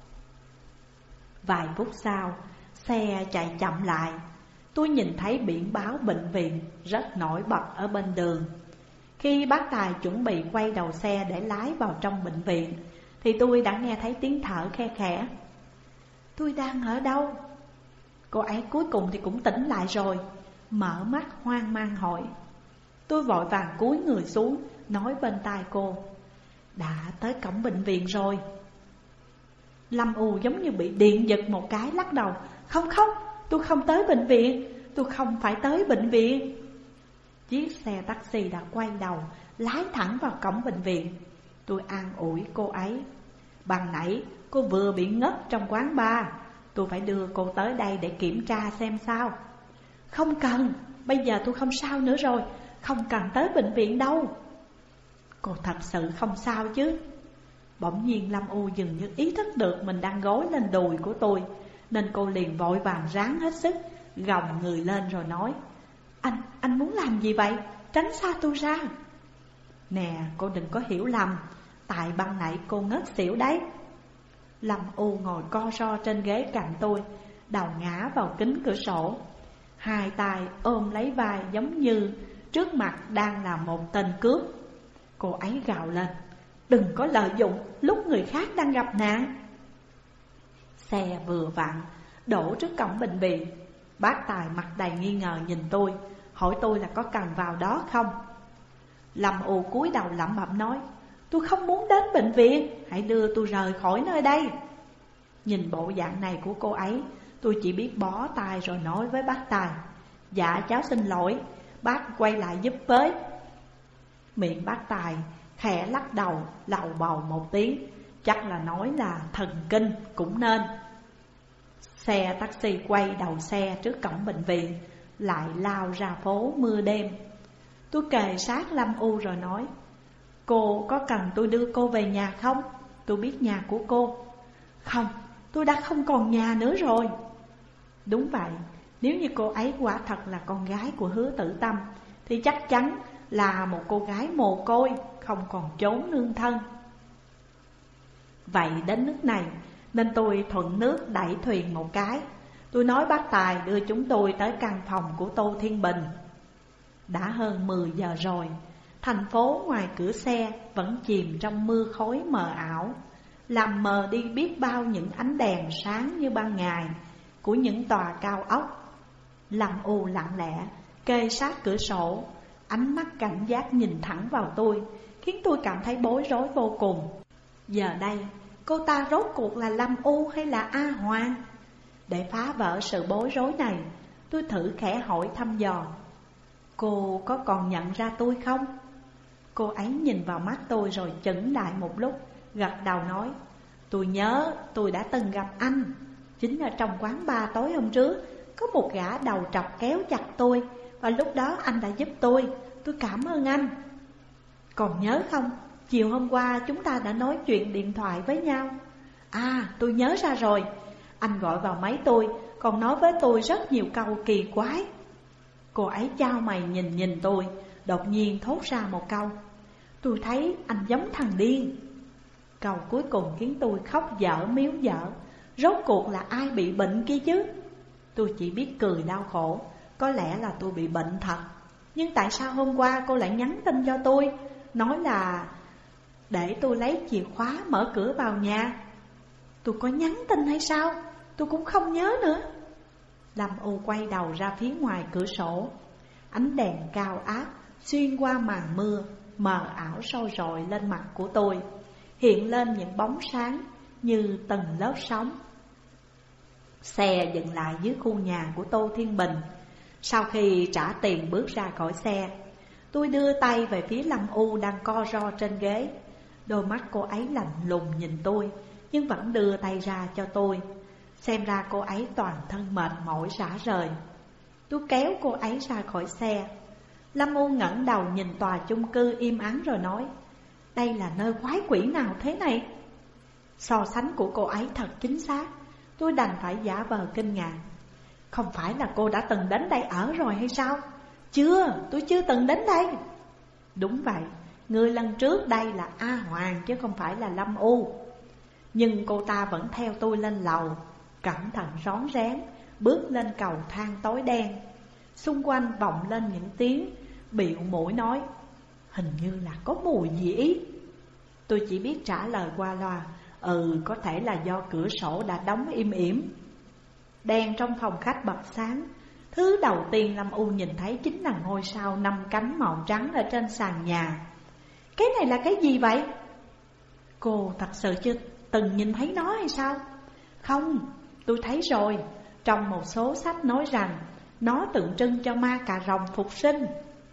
Vài phút sau, xe chạy chậm lại. Tôi nhìn thấy biển báo bệnh viện rất nổi bật ở bên đường. Khi bác Tài chuẩn bị quay đầu xe để lái vào trong bệnh viện, thì tôi đã nghe thấy tiếng thở khe khẽ. Tôi đang ở đâu? Cô ấy cuối cùng thì cũng tỉnh lại rồi, mở mắt hoang mang hỏi. Tôi vội vàng cúi người xuống, nói bên tai cô. Đã tới cổng bệnh viện rồi. Lâm U giống như bị điện giật một cái, lắc đầu. Không không, tôi không tới bệnh viện, tôi không phải tới bệnh viện. Chiếc xe taxi đã quay đầu, lái thẳng vào cổng bệnh viện. Tôi an ủi cô ấy. Bằng nãy cô vừa bị ngất trong quán bar, tôi phải đưa cô tới đây để kiểm tra xem sao. Không cần, bây giờ tôi không sao nữa rồi, không cần tới bệnh viện đâu. Cô thật sự không sao chứ? Bỗng nhiên Lâm U dường như ý thức được mình đang gối lên đùi của tôi, nên cô liền vội vàng ráng hết sức, gồng người lên rồi nói. Anh, anh muốn làm gì vậy? Tránh xa tôi ra. Nè, cô đừng có hiểu lầm, tại ban nãy cô ngất xỉu đấy. Lâm U ngồi co ro trên ghế cạnh tôi, đầu ngã vào kính cửa sổ, hai tay ôm lấy vai giống như trước mặt đang là một tên cướp. Cô ấy gào lên. Đừng có lợi dụng lúc người khác đang gặp nạn. Xe vừa vặn đổ trước cổng bệnh viện. Bác Tài mặt đầy nghi ngờ nhìn tôi, hỏi tôi là có cần vào đó không. Lâm U cúi đầu lẩm bẩm nói. Tôi không muốn đến bệnh viện, hãy đưa tôi rời khỏi nơi đây. Nhìn bộ dạng này của cô ấy, tôi chỉ biết bó tay rồi nói với bác Tài. Dạ cháu xin lỗi, bác quay lại giúp với. Miệng bác Tài khẽ lắc đầu lầu bầu một tiếng, chắc là nói là thần kinh cũng nên. Xe taxi quay đầu xe trước cổng bệnh viện, lại lao ra phố mưa đêm. Tôi kề sát Lâm U rồi nói. Cô có cần tôi đưa cô về nhà không? Tôi biết nhà của cô. Không, tôi đã không còn nhà nữa rồi. Đúng vậy, nếu như cô ấy quả thật là con gái của Hứa Tử Tâm, thì chắc chắn là một cô gái mồ côi, không còn chốn nương thân. Vậy đến nước này nên tôi thuận nước đẩy thuyền một cái. Tôi nói bác Tài đưa chúng tôi tới căn phòng của Tô Thiên Bình. Đã hơn mười giờ rồi, thành phố ngoài cửa xe vẫn chìm trong mưa khói mờ ảo, làm mờ đi biết bao những ánh đèn sáng như ban ngày của những tòa cao ốc. Lâm U lặng lẽ kê sát cửa sổ, ánh mắt cảnh giác nhìn thẳng vào tôi, khiến tôi cảm thấy bối rối vô cùng. Giờ đây cô ta rốt cuộc là Lâm U hay là A Hoàng? Để phá vỡ sự bối rối này, tôi thử khẽ hỏi thăm dò. Cô có còn nhận ra tôi không? Cô ấy nhìn vào mắt tôi rồi chững lại một lúc, gật đầu nói. Tôi nhớ tôi đã từng gặp anh. Chính ở trong quán bar tối hôm trước, có một gã đầu trọc kéo chặt tôi, và lúc đó anh đã giúp tôi. Tôi cảm ơn anh. Còn nhớ không, chiều hôm qua chúng ta đã nói chuyện điện thoại với nhau. À, tôi nhớ ra rồi. Anh gọi vào máy tôi, còn nói với tôi rất nhiều câu kỳ quái. Cô ấy chau mày nhìn nhìn tôi, đột nhiên thốt ra một câu. Tôi thấy anh giống thằng điên. Câu cuối cùng khiến tôi khóc dở miếu dở. Rốt cuộc là ai bị bệnh kia chứ? Tôi chỉ biết cười đau khổ. Có lẽ là tôi bị bệnh thật. Nhưng tại sao hôm qua cô lại nhắn tin cho tôi, nói là để tôi lấy chìa khóa mở cửa vào nhà? Tôi có nhắn tin hay sao? Tôi cũng không nhớ nữa. Lâm U quay đầu ra phía ngoài cửa sổ. Ánh đèn cao áp xuyên qua màn mưa, mờ ảo sôi rọi lên mặt của tôi, hiện lên những bóng sáng như từng lớp sóng. Xe dừng lại dưới khu nhà của Tô Thiên Bình. Sau khi trả tiền bước ra khỏi xe, tôi đưa tay về phía Lâm U đang co ro trên ghế. Đôi mắt cô ấy lạnh lùng nhìn tôi, nhưng vẫn đưa tay ra cho tôi. Xem ra cô ấy toàn thân mệt mỏi rã rời. Tôi kéo cô ấy ra khỏi xe. Lâm U ngẩng đầu nhìn tòa chung cư im ắng rồi nói: đây là nơi quái quỷ nào thế này? So sánh của cô ấy thật chính xác. Tôi đành phải giả vờ kinh ngạc. Không phải là cô đã từng đến đây ở rồi hay sao? Chưa, tôi chưa từng đến đây. Đúng vậy, người lần trước đây là A Hoàng chứ không phải là Lâm U. Nhưng cô ta vẫn theo tôi lên lầu, cẩn thận rón rén bước lên cầu thang tối đen. Xung quanh vọng lên những tiếng bịu mũi nói: hình như là có mùi gì ý. Tôi chỉ biết trả lời qua loa: ừ, có thể là do cửa sổ đã đóng im ỉm. Đèn trong phòng khách bật sáng. Thứ đầu tiên Lâm U nhìn thấy chính là ngôi sao năm cánh màu trắng ở trên sàn nhà. Cái này là cái gì vậy? Cô thật sự chưa từng nhìn thấy nó hay sao? Không, tôi thấy rồi. Trong một số sách nói rằng nó tượng trưng cho ma cà rồng phục sinh.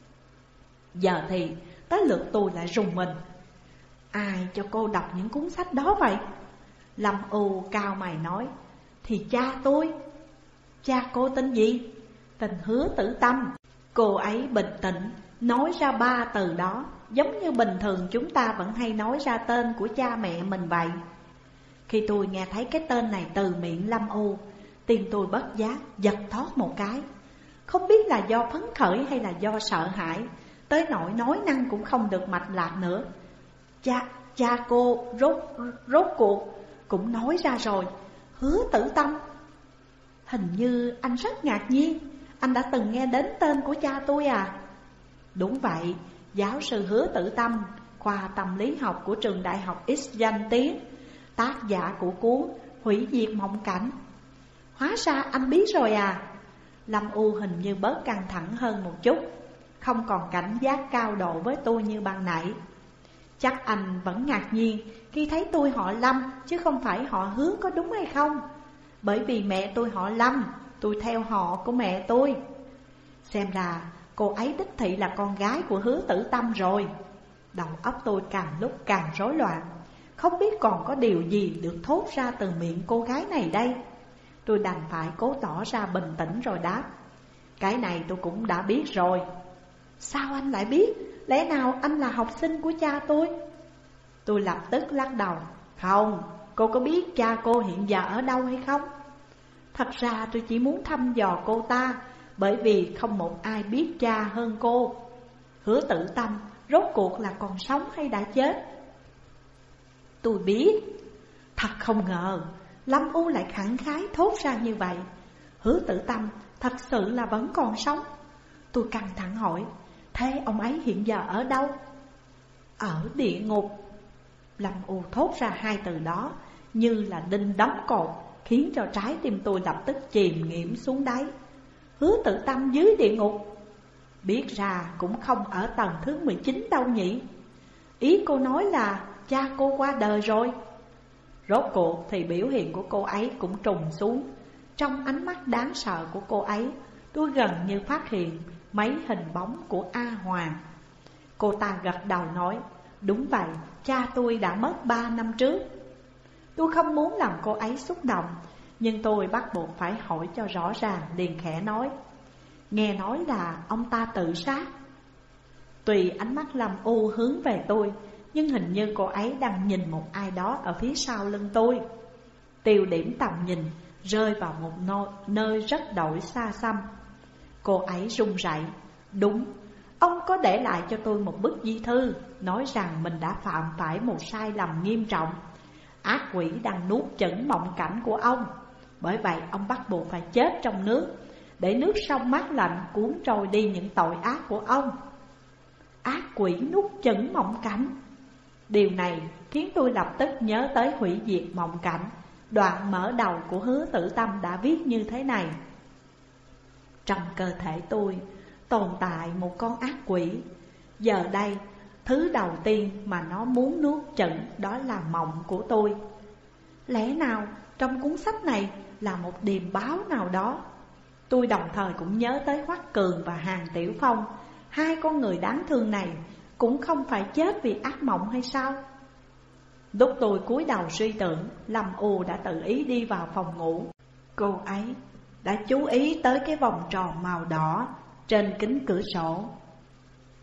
Giờ thì tới lượt tôi lại rùng mình. Ai cho cô đọc những cuốn sách đó vậy? Lâm U cao mày nói: thì cha tôi. Cha cô tên gì? Tên Hứa Tử Tâm. Cô ấy bình tĩnh nói ra ba từ đó, giống như bình thường chúng ta vẫn hay nói ra tên của cha mẹ mình vậy. Khi tôi nghe thấy cái tên này từ miệng Lâm U, tim tôi bất giác giật thót một cái. Không biết là do phấn khởi hay là do sợ hãi, tới nỗi nói năng cũng không được mạch lạc nữa. Cha, cha cô rốt, rốt cuộc cũng nói ra rồi. Hứa Tử Tâm. Hình như anh rất ngạc nhiên. Anh đã từng nghe đến tên của cha tôi à? Đúng vậy, giáo sư Hứa Tử Tâm, khoa tâm lý học của trường đại học X danh tiếng, tác giả của cuốn Hủy Diệt Mộng Cảnh. Hóa ra anh biết rồi à? Lâm U hình như bớt căng thẳng hơn một chút, không còn cảnh giác cao độ với tôi như ban nãy. Chắc anh vẫn ngạc nhiên khi thấy tôi họ Lâm chứ không phải họ Hứa, có đúng hay không? Bởi vì mẹ tôi họ Lâm, tôi theo họ của mẹ tôi. Xem ra cô ấy đích thị là con gái của Hứa Tử Tâm rồi. Đầu óc tôi càng lúc càng rối loạn, không biết còn có điều gì được thốt ra từ miệng cô gái này đây. Tôi đành phải cố tỏ ra bình tĩnh rồi đáp: cái này tôi cũng đã biết rồi. Sao anh lại biết? Lẽ nào anh là học sinh của cha tôi? Tôi lập tức lắc đầu: không, cô có biết cha cô hiện giờ ở đâu hay không? Thật ra tôi chỉ muốn thăm dò cô ta, bởi vì không một ai biết cha hơn cô. Hứa Tử Tâm rốt cuộc là còn sống hay đã chết? Tôi biết. Thật không ngờ Lâm U lại khẳng khái thốt ra như vậy. Hứa Tử Tâm thật sự là vẫn còn sống. Tôi căng thẳng hỏi: thế ông ấy hiện giờ ở đâu? Ở địa ngục. Lâm U thốt ra hai từ đó như là đinh đóng cột, khiến cho trái tim tôi lập tức chìm nghiễm xuống đáy. Hứa Tử Tâm dưới địa ngục? Biết ra cũng không ở tầng thứ mười chín đâu nhỉ? Ý cô nói là cha cô qua đời rồi. Rốt cuộc thì biểu hiện của cô ấy cũng trùng xuống. Trong ánh mắt đáng sợ của cô ấy, tôi gần như phát hiện mấy hình bóng của A Hoàng. Cô ta gật đầu nói: đúng vậy, cha tôi đã mất ba năm trước. Tôi không muốn làm cô ấy xúc động, nhưng tôi bắt buộc phải hỏi cho rõ ràng, liền khẽ nói: nghe nói là ông ta tự sát. Tùy ánh mắt Lâm U hướng về tôi, nhưng hình như cô ấy đang nhìn một ai đó ở phía sau lưng tôi. Tiêu điểm tầm nhìn rơi vào một nơi, nơi rất đổi xa xăm. Cô ấy run rẩy. Đúng, ông có để lại cho tôi một bức di thư, nói rằng mình đã phạm phải một sai lầm nghiêm trọng. Ác quỷ đang nuốt chửng mộng cảnh của ông. Bởi vậy ông bắt buộc phải chết trong nước, để nước sông mát lạnh cuốn trôi đi những tội ác của ông. Ác quỷ nuốt chửng mộng cảnh. Điều này khiến tôi lập tức nhớ tới Hủy Diệt Mộng Cảnh. Đoạn mở đầu của Hứa Tử Tâm đã viết như thế này: trong cơ thể tôi tồn tại một con ác quỷ. Giờ đây, thứ đầu tiên mà nó muốn nuốt chửng đó là mộng của tôi. Lẽ nào trong cuốn sách này là một điềm báo nào đó? Tôi đồng thời cũng nhớ tới Hoắc Cường và Hàn Tiểu Phong. Hai con người đáng thương này cũng không phải chết vì ác mộng hay sao? Lúc tôi cúi đầu suy tưởng, Lâm U đã tự ý đi vào phòng ngủ. Cô ấy đã chú ý tới cái vòng tròn màu đỏ trên kính cửa sổ.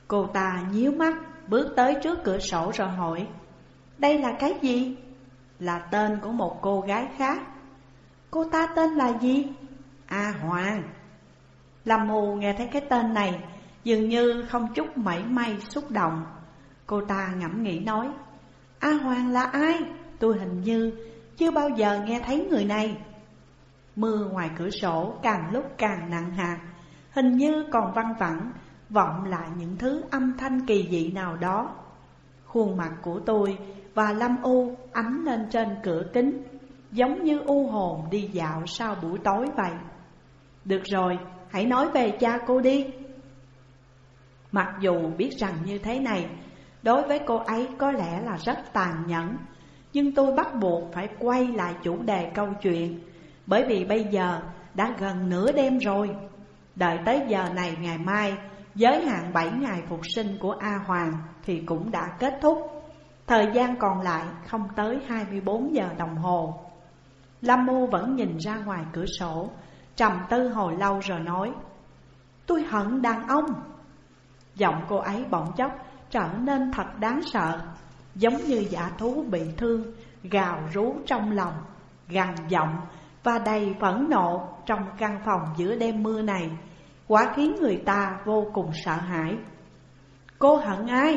Cô ta nhíu mắt, bước tới trước cửa sổ rồi hỏi: đây là cái gì? Là tên của một cô gái khác. Cô ta tên là gì? A Hoàng. Lâm U nghe thấy cái tên này dường như không chút mảy may xúc động. Cô ta ngẫm nghĩ nói: A Hoàng là ai? Tôi hình như chưa bao giờ nghe thấy người này. Mưa ngoài cửa sổ càng lúc càng nặng hạt, hình như còn văng vẳng vọng lại những thứ âm thanh kỳ dị nào đó. Khuôn mặt của tôi và Lâm U ánh lên trên cửa kính, giống như u hồn đi dạo sau buổi tối vậy. Được rồi, hãy nói về cha cô đi. Mặc dù biết rằng như thế này đối với cô ấy có lẽ là rất tàn nhẫn, nhưng tôi bắt buộc phải quay lại chủ đề câu chuyện, bởi vì bây giờ đã gần nửa đêm rồi. Đợi tới giờ này ngày mai, giới hạn bảy ngày phục sinh của A Hoàng thì cũng đã kết thúc. Thời gian còn lại không tới hai mươi bốn giờ đồng hồ. Lâm U vẫn nhìn ra ngoài cửa sổ, trầm tư hồi lâu rồi nói: tôi hận đàn ông. Giọng cô ấy bỗng chốc trở nên thật đáng sợ, giống như dã thú bị thương, gào rú trong lòng, gằn giọng và đầy phẫn nộ trong căn phòng giữa đêm mưa này, quá khiến người ta vô cùng sợ hãi. Cô hận ai?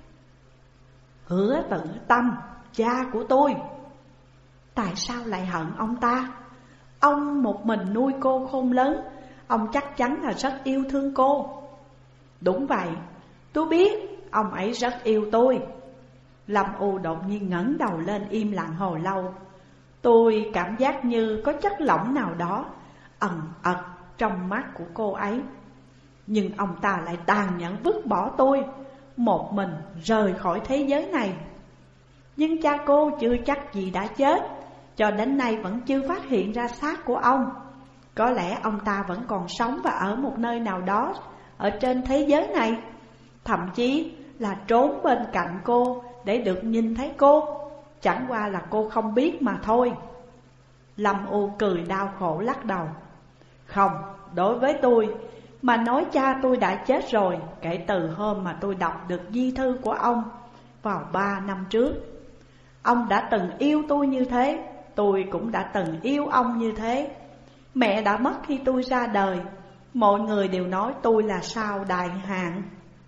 Hứa Tử Tâm, cha của tôi. Tại sao lại hận ông ta? Ông một mình nuôi cô khôn lớn, ông chắc chắn là rất yêu thương cô. Đúng vậy, tôi biết ông ấy rất yêu tôi. Lâm U đột nhiên ngẩng đầu lên im lặng hồi lâu. Tôi cảm giác như có chất lỏng nào đó ẩn ật trong mắt của cô ấy. Nhưng ông ta lại tàn nhẫn vứt bỏ tôi, một mình rời khỏi thế giới này. Nhưng cha cô chưa chắc gì đã chết, cho đến nay vẫn chưa phát hiện ra xác của ông. Có lẽ ông ta vẫn còn sống và ở một nơi nào đó ở trên thế giới này, thậm chí là trốn bên cạnh cô để được nhìn thấy cô. Chẳng qua là cô không biết mà thôi. Lâm U cười đau khổ lắc đầu. Không, đối với tôi mà nói cha tôi đã chết rồi kể từ hôm mà tôi đọc được di thư của ông vào ba năm trước. Ông đã từng yêu tôi như thế, tôi cũng đã từng yêu ông như thế. Mẹ đã mất khi tôi ra đời, mọi người đều nói tôi là sao đại hạn.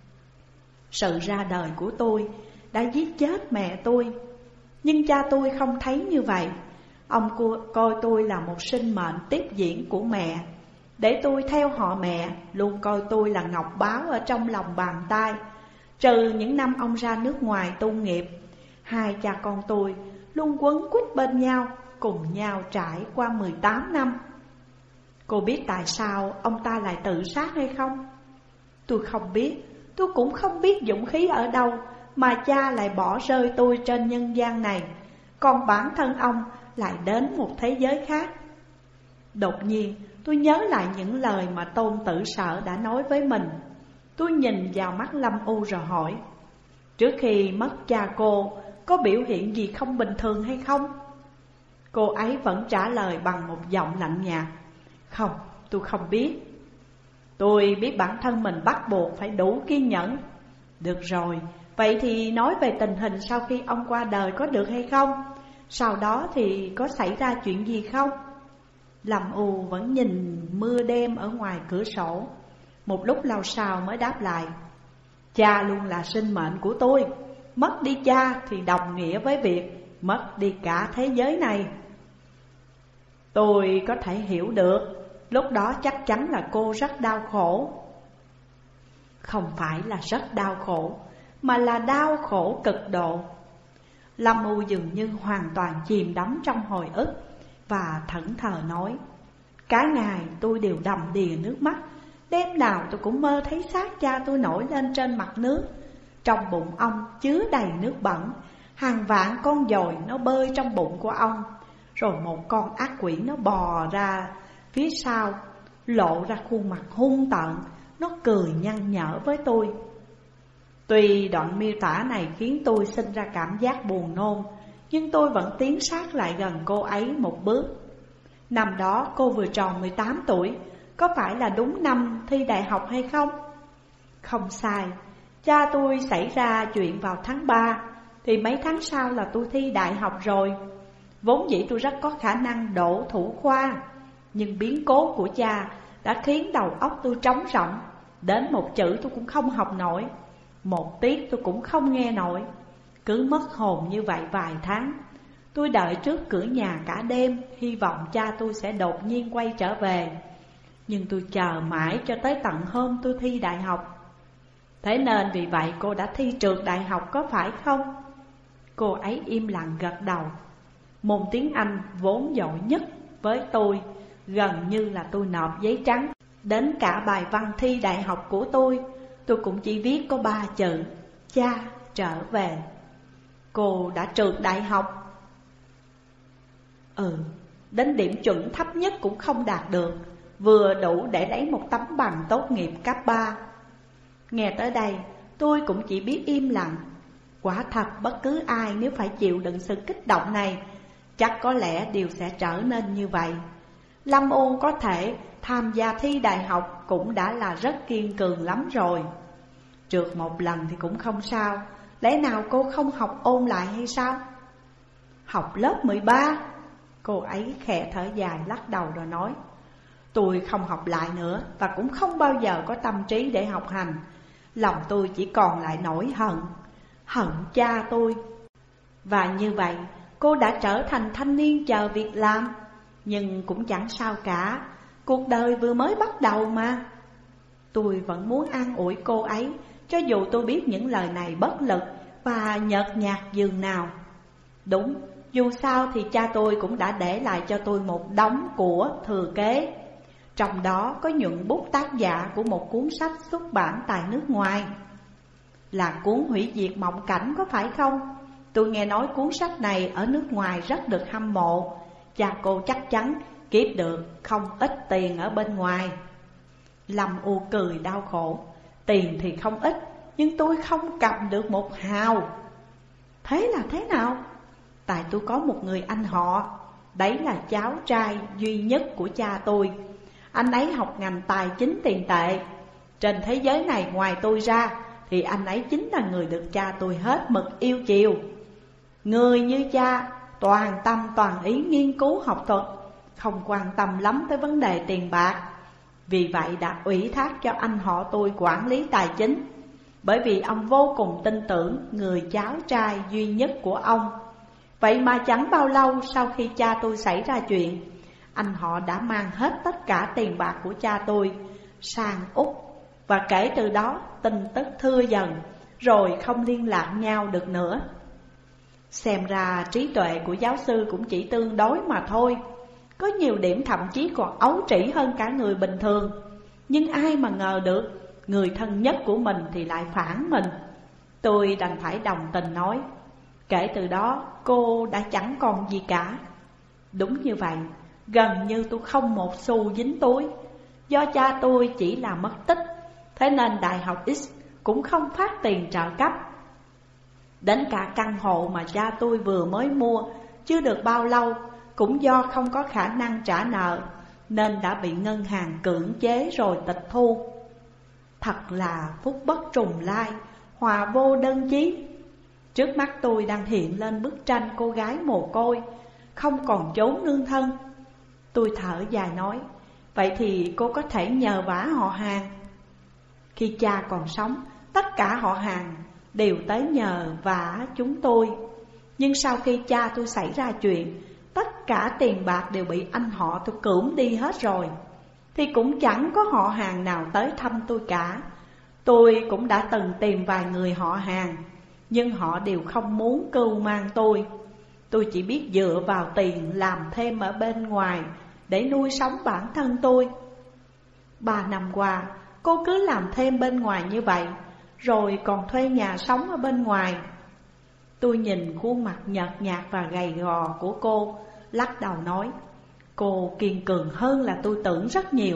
Sự ra đời của tôi đã giết chết mẹ tôi, nhưng cha tôi không thấy như vậy. Ông coi tôi là một sinh mệnh tiếp diễn của mẹ, để tôi theo họ mẹ, luôn coi tôi là ngọc báu ở trong lòng bàn tay. Trừ những năm ông ra nước ngoài tu nghiệp, hai cha con tôi luôn quấn quýt bên nhau, cùng nhau trải qua mười tám năm. Cô biết tại sao ông ta lại tự sát hay không? Tôi không biết, tôi cũng không biết dũng khí ở đâu mà cha lại bỏ rơi tôi trên nhân gian này, còn bản thân ông lại đến một thế giới khác. Đột nhiên tôi nhớ lại những lời mà Tôn Tử Sở đã nói với mình. Tôi nhìn vào mắt Lâm U rồi hỏi: trước khi mất cha cô có biểu hiện gì không bình thường hay không? Cô ấy vẫn trả lời bằng một giọng lạnh nhạt: không, tôi không biết. Tôi biết bản thân mình bắt buộc phải đủ kiên nhẫn. Được rồi, vậy thì nói về tình hình sau khi ông qua đời có được hay không? Sau đó thì có xảy ra chuyện gì không? Lâm U vẫn nhìn mưa đêm ở ngoài cửa sổ. Một lúc lâu sau mới đáp lại: cha luôn là sinh mệnh của tôi. Mất đi cha thì đồng nghĩa với việc mất đi cả thế giới này. Tôi có thể hiểu được, lúc đó chắc chắn là cô rất đau khổ. Không phải là rất đau khổ, mà là đau khổ cực độ. Lâm U dường như hoàn toàn chìm đắm trong hồi ức và thẫn thờ nói: cả ngày tôi đều đầm đìa nước mắt. Đêm nào tôi cũng mơ thấy xác cha tôi nổi lên trên mặt nước. Trong bụng ông chứa đầy nước bẩn, hàng vạn con dồi nó bơi trong bụng của ông. Rồi một con ác quỷ nó bò ra phía sau, lộ ra khuôn mặt hung tợn. Nó cười nhăn nhở với tôi. Tuy đoạn miêu tả này khiến tôi sinh ra cảm giác buồn nôn, nhưng tôi vẫn tiến sát lại gần cô ấy một bước. Năm đó cô vừa tròn mười tám tuổi, có phải là đúng năm thi đại học hay không? Không sai, Cha tôi xảy ra chuyện vào tháng ba, thì mấy tháng sau là tôi thi đại học rồi. Vốn dĩ tôi rất có khả năng đỗ thủ khoa, nhưng biến cố của cha đã khiến đầu óc tôi trống rỗng. Đến một chữ tôi cũng không học nổi, một tiết tôi cũng không nghe nổi. Cứ mất hồn như vậy vài tháng. Tôi đợi trước cửa nhà cả đêm, hy vọng cha tôi sẽ đột nhiên quay trở về. Nhưng tôi chờ mãi cho tới tận hôm tôi thi đại học. Thế nên vì vậy cô đã thi trượt đại học có phải không? Cô ấy im lặng gật đầu. Môn tiếng Anh vốn giỏi nhất với tôi, gần như là tôi nộp giấy trắng. Đến cả bài văn thi đại học của tôi, tôi cũng chỉ viết có ba chữ: cha trở về. Cô đã trượt đại học? Ừ, đến điểm chuẩn thấp nhất cũng không đạt được, vừa đủ để lấy một tấm bằng tốt nghiệp cấp ba. Nghe tới đây, tôi cũng chỉ biết im lặng. Quả thật bất cứ ai nếu phải chịu đựng sự kích động này, chắc có lẽ đều sẽ trở nên như vậy. Lâm Ôn có thể tham gia thi đại học cũng đã là rất kiên cường lắm rồi. Trượt một lần thì cũng không sao, lẽ nào cô không học ôn lại hay sao? Học lớp mười ba? Cô ấy khẽ thở dài lắc đầu rồi nói: tôi không học lại nữa và cũng không bao giờ có tâm trí để học hành. Lòng tôi chỉ còn lại nỗi hận, hận cha tôi. Và như vậy cô đã trở thành thanh niên chờ việc làm. Nhưng cũng chẳng sao cả, cuộc đời vừa mới bắt đầu mà. Tôi vẫn muốn an ủi cô ấy, cho dù tôi biết những lời này bất lực và nhợt nhạt dường nào. Đúng, dù sao thì cha tôi cũng đã để lại cho tôi một đống của thừa kế. Trong đó có nhuận bút tác giả của một cuốn sách xuất bản tại nước ngoài, là cuốn Hủy diệt mộng cảnh có phải không? Tôi nghe nói cuốn sách này ở nước ngoài rất được hâm mộ. Cha cô chắc chắn kiếm được không ít tiền ở bên ngoài. Lâm U cười đau khổ. Tiền thì không ít, nhưng tôi không cầm được một hào. Thế là thế nào? Tại tôi có một người anh họ, đấy là cháu trai duy nhất của cha tôi. Anh ấy học ngành tài chính tiền tệ. Trên thế giới này ngoài tôi ra thì anh ấy chính là người được cha tôi hết mực yêu chiều. Người như cha toàn tâm toàn ý nghiên cứu học thuật, không quan tâm lắm tới vấn đề tiền bạc. Vì vậy đã ủy thác cho anh họ tôi quản lý tài chính. Bởi vì ông vô cùng tin tưởng người cháu trai duy nhất của ông. Vậy mà chẳng bao lâu sau khi cha tôi xảy ra chuyện, anh họ đã mang hết tất cả tiền bạc của cha tôi sang Úc. Và kể từ đó tin tức thưa dần, rồi không liên lạc nhau được nữa. Xem ra trí tuệ của giáo sư cũng chỉ tương đối mà thôi. Có nhiều điểm thậm chí còn ấu trĩ hơn cả người bình thường. Nhưng ai mà ngờ được, người thân nhất của mình thì lại phản mình. Tôi đành phải đồng tình nói: kể từ đó cô đã chẳng còn gì cả. Đúng như vậy, gần như tôi không một xu dính túi. Do cha tôi chỉ là mất tích, thế nên Đại học X cũng không phát tiền trợ cấp. Đến cả căn hộ mà cha tôi vừa mới mua chưa được bao lâu, cũng do không có khả năng trả nợ nên đã bị ngân hàng cưỡng chế rồi tịch thu. Thật là phúc bất trùng lai, hòa vô đơn chí. Trước mắt tôi đang hiện lên bức tranh cô gái mồ côi, không còn chốn nương thân. Tôi thở dài nói: vậy thì cô có thể nhờ vả họ hàng. Khi cha còn sống, tất cả họ hàng đều tới nhờ vả chúng tôi. Nhưng sau khi cha tôi xảy ra chuyện, tất cả tiền bạc đều bị anh họ tôi cưỡng đi hết rồi, thì cũng chẳng có họ hàng nào tới thăm tôi cả. Tôi cũng đã từng tìm vài người họ hàng, nhưng họ đều không muốn cưu mang tôi. Tôi chỉ biết dựa vào tiền làm thêm ở bên ngoài để nuôi sống bản thân tôi. Ba năm qua, cô cứ làm thêm bên ngoài như vậy, rồi còn thuê nhà sống ở bên ngoài. Tôi nhìn khuôn mặt nhợt nhạt và gầy gò của cô, lắc đầu nói: cô kiên cường hơn là tôi tưởng rất nhiều.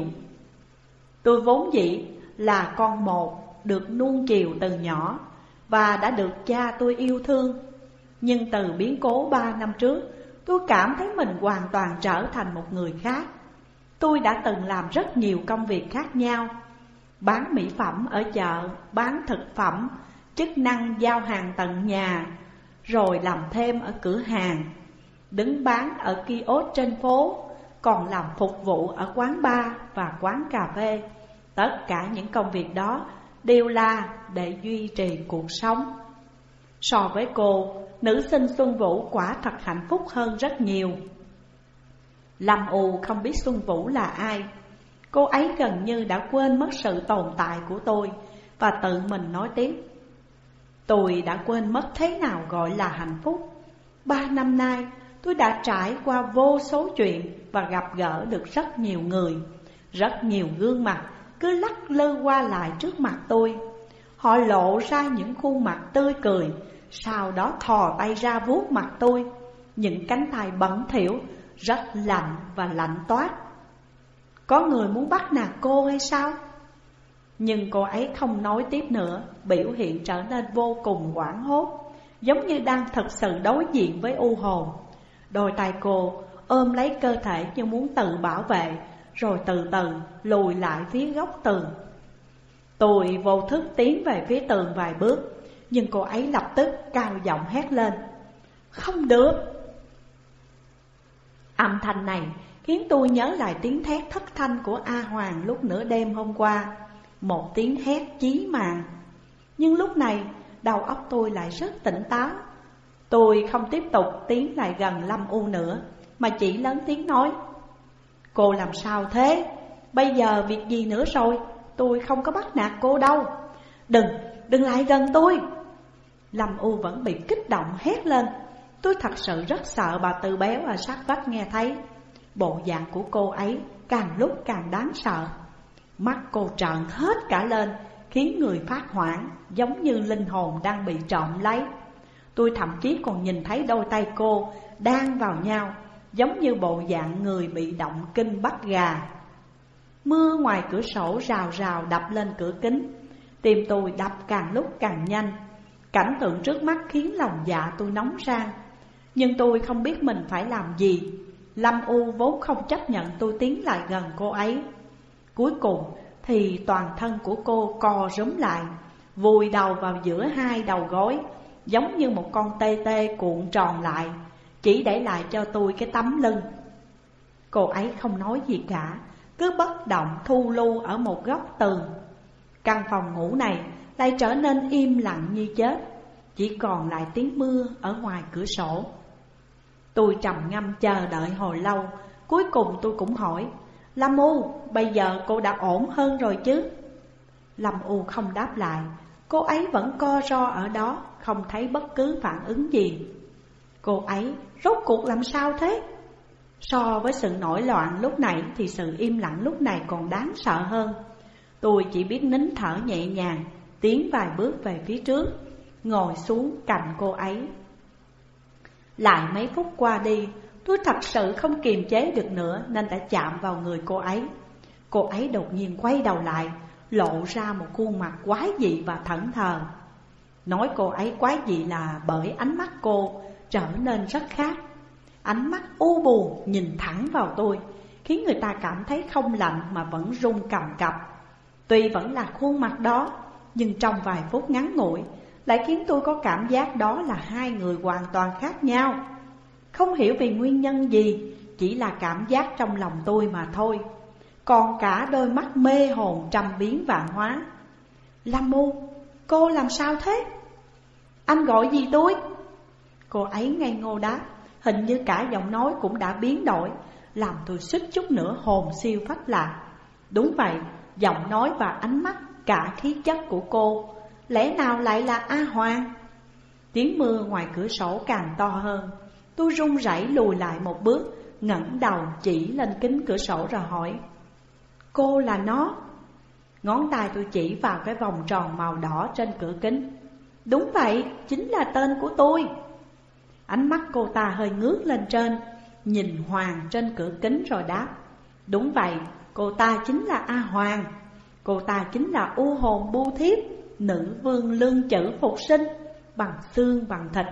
Tôi vốn dĩ là con một, được nuông chiều từ nhỏ và đã được cha tôi yêu thương. Nhưng từ biến cố ba năm trước, tôi cảm thấy mình hoàn toàn trở thành một người khác. Tôi đã từng làm rất nhiều công việc khác nhau. bán mỹ phẩm ở chợ, bán thực phẩm, chức năng giao hàng tận nhà, rồi làm thêm ở cửa hàng, đứng bán ở kiosk trên phố, còn làm phục vụ ở quán bar và quán cà phê. Tất cả những công việc đó đều là để duy trì cuộc sống. So với cô, nữ sinh Xuân Vũ quả thật hạnh phúc hơn rất nhiều. Lâm U không biết Xuân Vũ là ai. Cô ấy gần như đã quên mất sự tồn tại của tôi và tự mình nói tiếp: tôi đã quên mất thế nào gọi là hạnh phúc. Ba năm nay tôi đã trải qua vô số chuyện và gặp gỡ được rất nhiều người. Rất nhiều gương mặt cứ lắc lư qua lại trước mặt tôi. Họ lộ ra những khuôn mặt tươi cười, sau đó thò tay ra vuốt mặt tôi. Những cánh tay bẩn thỉu, rất lạnh và lạnh toát. Có người muốn bắt nạt cô hay sao? Nhưng cô ấy không nói tiếp nữa, biểu hiện trở nên vô cùng hoảng hốt, giống như đang thật sự đối diện với u hồn. Đôi tay cô ôm lấy cơ thể như muốn tự bảo vệ, rồi từ từ lùi lại phía góc tường. Tôi vô thức tiến về phía tường vài bước, nhưng cô ấy lập tức cao giọng hét lên: không được! Âm thanh này khiến tôi nhớ lại tiếng thét thất thanh của A Hoàng lúc nửa đêm hôm qua. Một tiếng hét chí mạng. Nhưng lúc này đầu óc tôi lại rất tỉnh táo. Tôi không tiếp tục tiến lại gần Lâm U nữa, mà chỉ lớn tiếng nói: cô làm sao thế? Bây giờ việc gì nữa rồi? Tôi không có bắt nạt cô đâu. Đừng, đừng lại gần tôi! Lâm U vẫn bị kích động hét lên. Tôi thật sự rất sợ bà Tư Béo ở sát vách nghe thấy. Bộ dạng của cô ấy càng lúc càng đáng sợ. Mắt cô trợn hết cả lên, khiến người phát hoảng, giống như linh hồn đang bị trộm lấy. Tôi thậm chí còn nhìn thấy đôi tay cô đan vào nhau, giống như bộ dạng người bị động kinh bắt gà. Mưa ngoài cửa sổ rào rào đập lên cửa kính. Tim tôi đập càng lúc càng nhanh. Cảnh tượng trước mắt khiến lòng dạ tôi nóng rang. Nhưng tôi không biết mình phải làm gì. Lâm U vốn không chấp nhận tôi tiến lại gần cô ấy. Cuối cùng thì toàn thân của cô co rúm lại, vùi đầu vào giữa hai đầu gối, giống như một con tê tê cuộn tròn lại, chỉ để lại cho tôi cái tấm lưng. Cô ấy không nói gì cả, cứ bất động thu lu ở một góc tường. Căn phòng ngủ này lại trở nên im lặng như chết, chỉ còn lại tiếng mưa ở ngoài cửa sổ. Tôi trầm ngâm chờ đợi hồi lâu. Cuối cùng tôi cũng hỏi: Lâm U, bây giờ cô đã ổn hơn rồi chứ? Lâm U không đáp lại. Cô ấy vẫn co ro ở đó, không thấy bất cứ phản ứng gì. Cô ấy rốt cuộc làm sao thế? So với sự nổi loạn lúc nãy thì sự im lặng lúc này còn đáng sợ hơn. Tôi chỉ biết nín thở nhẹ nhàng, tiến vài bước về phía trước, ngồi xuống cạnh cô ấy. Lại mấy phút qua đi, tôi thật sự không kiềm chế được nữa nên đã chạm vào người cô ấy. Cô ấy đột nhiên quay đầu lại, lộ ra một khuôn mặt quái dị và thẫn thờ. Nói cô ấy quái dị là bởi ánh mắt cô trở nên rất khác. Ánh mắt u buồn nhìn thẳng vào tôi, khiến người ta cảm thấy không lạnh mà vẫn run cầm cập. Tuy vẫn là khuôn mặt đó, nhưng trong vài phút ngắn ngủi lại khiến tôi có cảm giác đó là hai người hoàn toàn khác nhau. Không hiểu vì nguyên nhân gì, chỉ là cảm giác trong lòng tôi mà thôi. Còn cả đôi mắt mê hồn trăm biến vạn hóa. Lâm U, cô làm sao thế? Anh gọi gì tôi? Cô ấy ngây ngô đáp, hình như cả giọng nói cũng đã biến đổi, làm tôi suýt chút nữa hồn siêu phách lạc. Đúng vậy, giọng nói và ánh mắt, cả khí chất của cô, lẽ nào lại là A Hoàng? Tiếng mưa ngoài cửa sổ càng to hơn. Tôi run rẩy lùi lại một bước, ngẩng đầu chỉ lên kính cửa sổ rồi hỏi: cô là nó? Ngón tay tôi chỉ vào cái vòng tròn màu đỏ trên cửa kính. Đúng vậy, chính là tên của tôi. Ánh mắt cô ta hơi ngước lên trên, nhìn Hoàng trên cửa kính rồi đáp: đúng vậy, cô ta chính là A Hoàng. Cô ta chính là u hồn bu thiếp, nữ vương lương chữ phục sinh, bằng xương bằng thịt.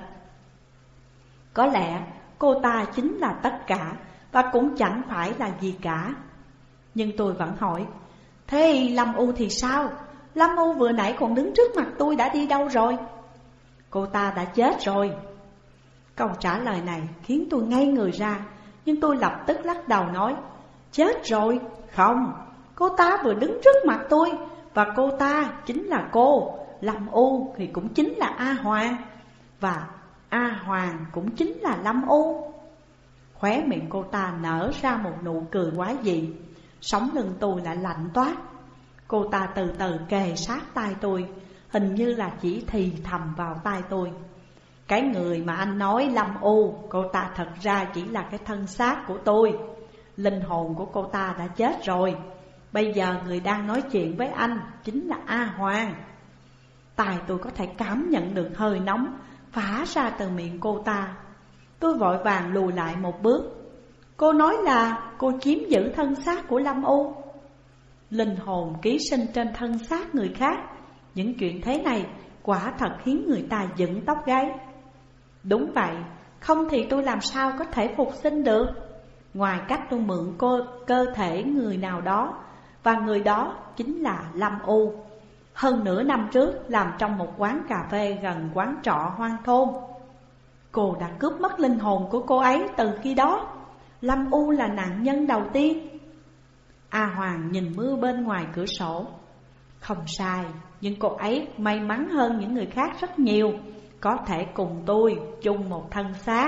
Có lẽ cô ta chính là tất cả, và cũng chẳng phải là gì cả. Nhưng tôi vẫn hỏi: Thế Lâm U thì sao? Lâm U vừa nãy còn đứng trước mặt tôi, đã đi đâu rồi? Cô ta đã chết rồi. Câu trả lời này khiến tôi ngây người ra, nhưng tôi lập tức lắc đầu nói: Chết rồi? Không, cô ta vừa đứng trước mặt tôi, và cô ta chính là cô. Lâm U thì cũng chính là A Hoàng, và A Hoàng cũng chính là Lâm U. Khóe miệng cô ta nở ra một nụ cười quái dị. Sống lưng tôi lại lạnh toát. Cô ta từ từ kề sát tai tôi, hình như là chỉ thì thầm vào tai tôi: Cái người mà anh nói Lâm U, cô ta thật ra chỉ là cái thân xác của tôi. Linh hồn của cô ta đã chết rồi. Bây giờ người đang nói chuyện với anh chính là A Hoàng. Tai tôi có thể cảm nhận được hơi nóng phả ra từ miệng cô ta. Tôi vội vàng lùi lại một bước. Cô nói là cô chiếm giữ thân xác của Lâm U. Linh hồn ký sinh trên thân xác người khác. Những chuyện thế này quả thật khiến người ta dựng tóc gáy. Đúng vậy, không thì tôi làm sao có thể phục sinh được. Ngoài cách tôi mượn cô, cơ thể người nào đó, và người đó chính là Lâm U. Hơn nửa năm trước làm trong một quán cà phê gần quán trọ hoang thôn. Cô đã cướp mất linh hồn của cô ấy. Từ khi đó Lâm U là nạn nhân đầu tiên. A Hoàng nhìn mưa bên ngoài cửa sổ. Không sai, nhưng cô ấy may mắn hơn những người khác rất nhiều, có thể cùng tôi chung một thân xác.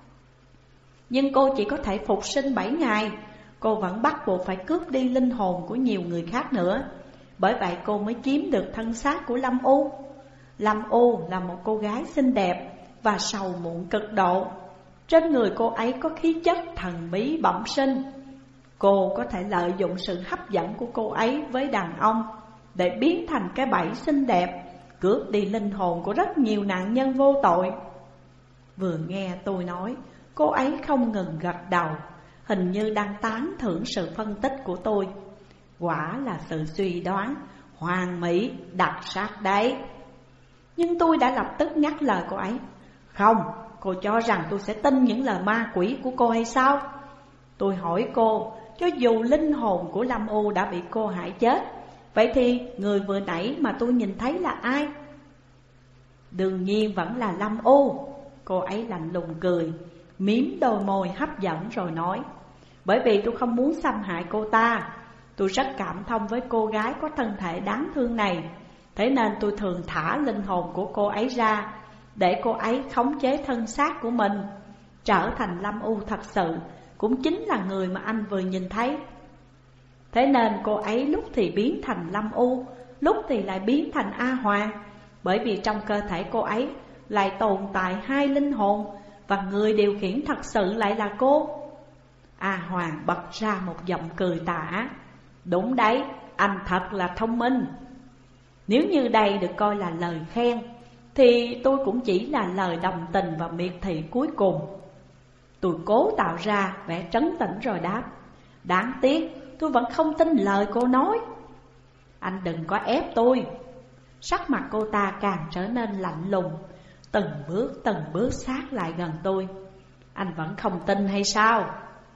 Nhưng cô chỉ có thể phục sinh bảy ngày. Cô vẫn bắt buộc phải cướp đi linh hồn của nhiều người khác nữa. Bởi vậy cô mới chiếm được thân xác của Lâm U. Lâm U là một cô gái xinh đẹp và sầu muộn cực độ. Trên người cô ấy có khí chất thần bí bẩm sinh. Cô có thể lợi dụng sự hấp dẫn của cô ấy với đàn ông để biến thành cái bẫy xinh đẹp, cướp đi linh hồn của rất nhiều nạn nhân vô tội. Vừa nghe tôi nói, cô ấy không ngừng gật đầu, hình như đang tán thưởng sự phân tích của tôi. Quả là sự suy đoán hoàn mỹ đặc sắc đấy. Nhưng tôi đã lập tức ngắt lời cô ấy. Không, cô cho rằng tôi sẽ tin những lời ma quỷ của cô hay sao? Tôi hỏi cô, cho dù linh hồn của Lâm U đã bị cô hại chết, vậy thì người vừa nãy mà tôi nhìn thấy là ai? Đương nhiên vẫn là Lâm U. Cô ấy lạnh lùng cười, mím đôi môi hấp dẫn rồi nói: Bởi vì tôi không muốn xâm hại cô ta. Tôi rất cảm thông với cô gái có thân thể đáng thương này, thế nên tôi thường thả linh hồn của cô ấy ra, để cô ấy khống chế thân xác của mình, trở thành Lâm U thật sự, cũng chính là người mà anh vừa nhìn thấy. Thế nên cô ấy lúc thì biến thành Lâm U, lúc thì lại biến thành A Hoàng. Bởi vì trong cơ thể cô ấy lại tồn tại hai linh hồn, và người điều khiển thật sự lại là cô. A Hoàng bật ra một giọng cười tà. Đúng đấy, anh thật là thông minh. Nếu như đây được coi là lời khen, thì tôi cũng chỉ là lời đồng tình và miệt thị cuối cùng. Tôi cố tạo ra vẻ trấn tĩnh rồi đáp: Đáng tiếc tôi vẫn không tin lời cô nói. Anh đừng có ép tôi. Sắc mặt cô ta càng trở nên lạnh lùng, từng bước từng bước sát lại gần tôi. Anh vẫn không tin hay sao?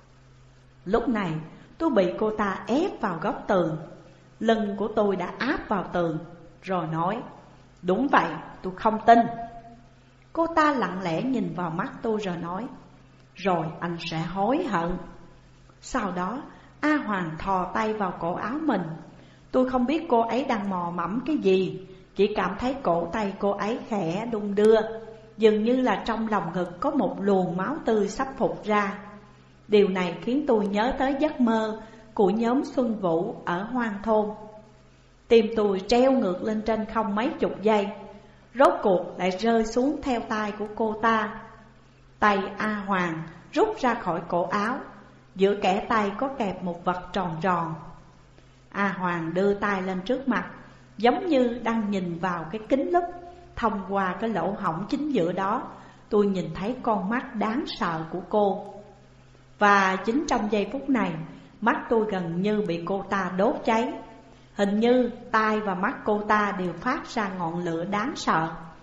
Lúc này tôi bị cô ta ép vào góc tường. Lưng của tôi đã áp vào tường. Rồi nói: Đúng vậy, tôi không tin. Cô ta lặng lẽ nhìn vào mắt tôi rồi nói: Rồi anh sẽ hối hận. Sau đó A Hoàng thò tay vào cổ áo mình. Tôi không biết cô ấy đang mò mẫm cái gì, chỉ cảm thấy cổ tay cô ấy khẽ đung đưa, dường như là trong lòng ngực có một luồng máu tươi sắp phụt ra. Điều này khiến tôi nhớ tới giấc mơ của nhóm Xuân Vũ ở hoang thôn. Tim tôi treo ngược lên trên không mấy chục giây, rốt cuộc lại rơi xuống theo tay của cô ta. Tay A Hoàng rút ra khỏi cổ áo, giữa kẽ tay có kẹp một vật tròn tròn. A Hoàng đưa tay lên trước mặt, giống như đang nhìn vào cái kính lúp. Thông qua cái lỗ hổng chính giữa đó, tôi nhìn thấy con mắt đáng sợ của cô. Và chính trong giây phút này, mắt tôi gần như bị cô ta đốt cháy. Hình như tai và mắt cô ta đều phát ra ngọn lửa đáng sợ.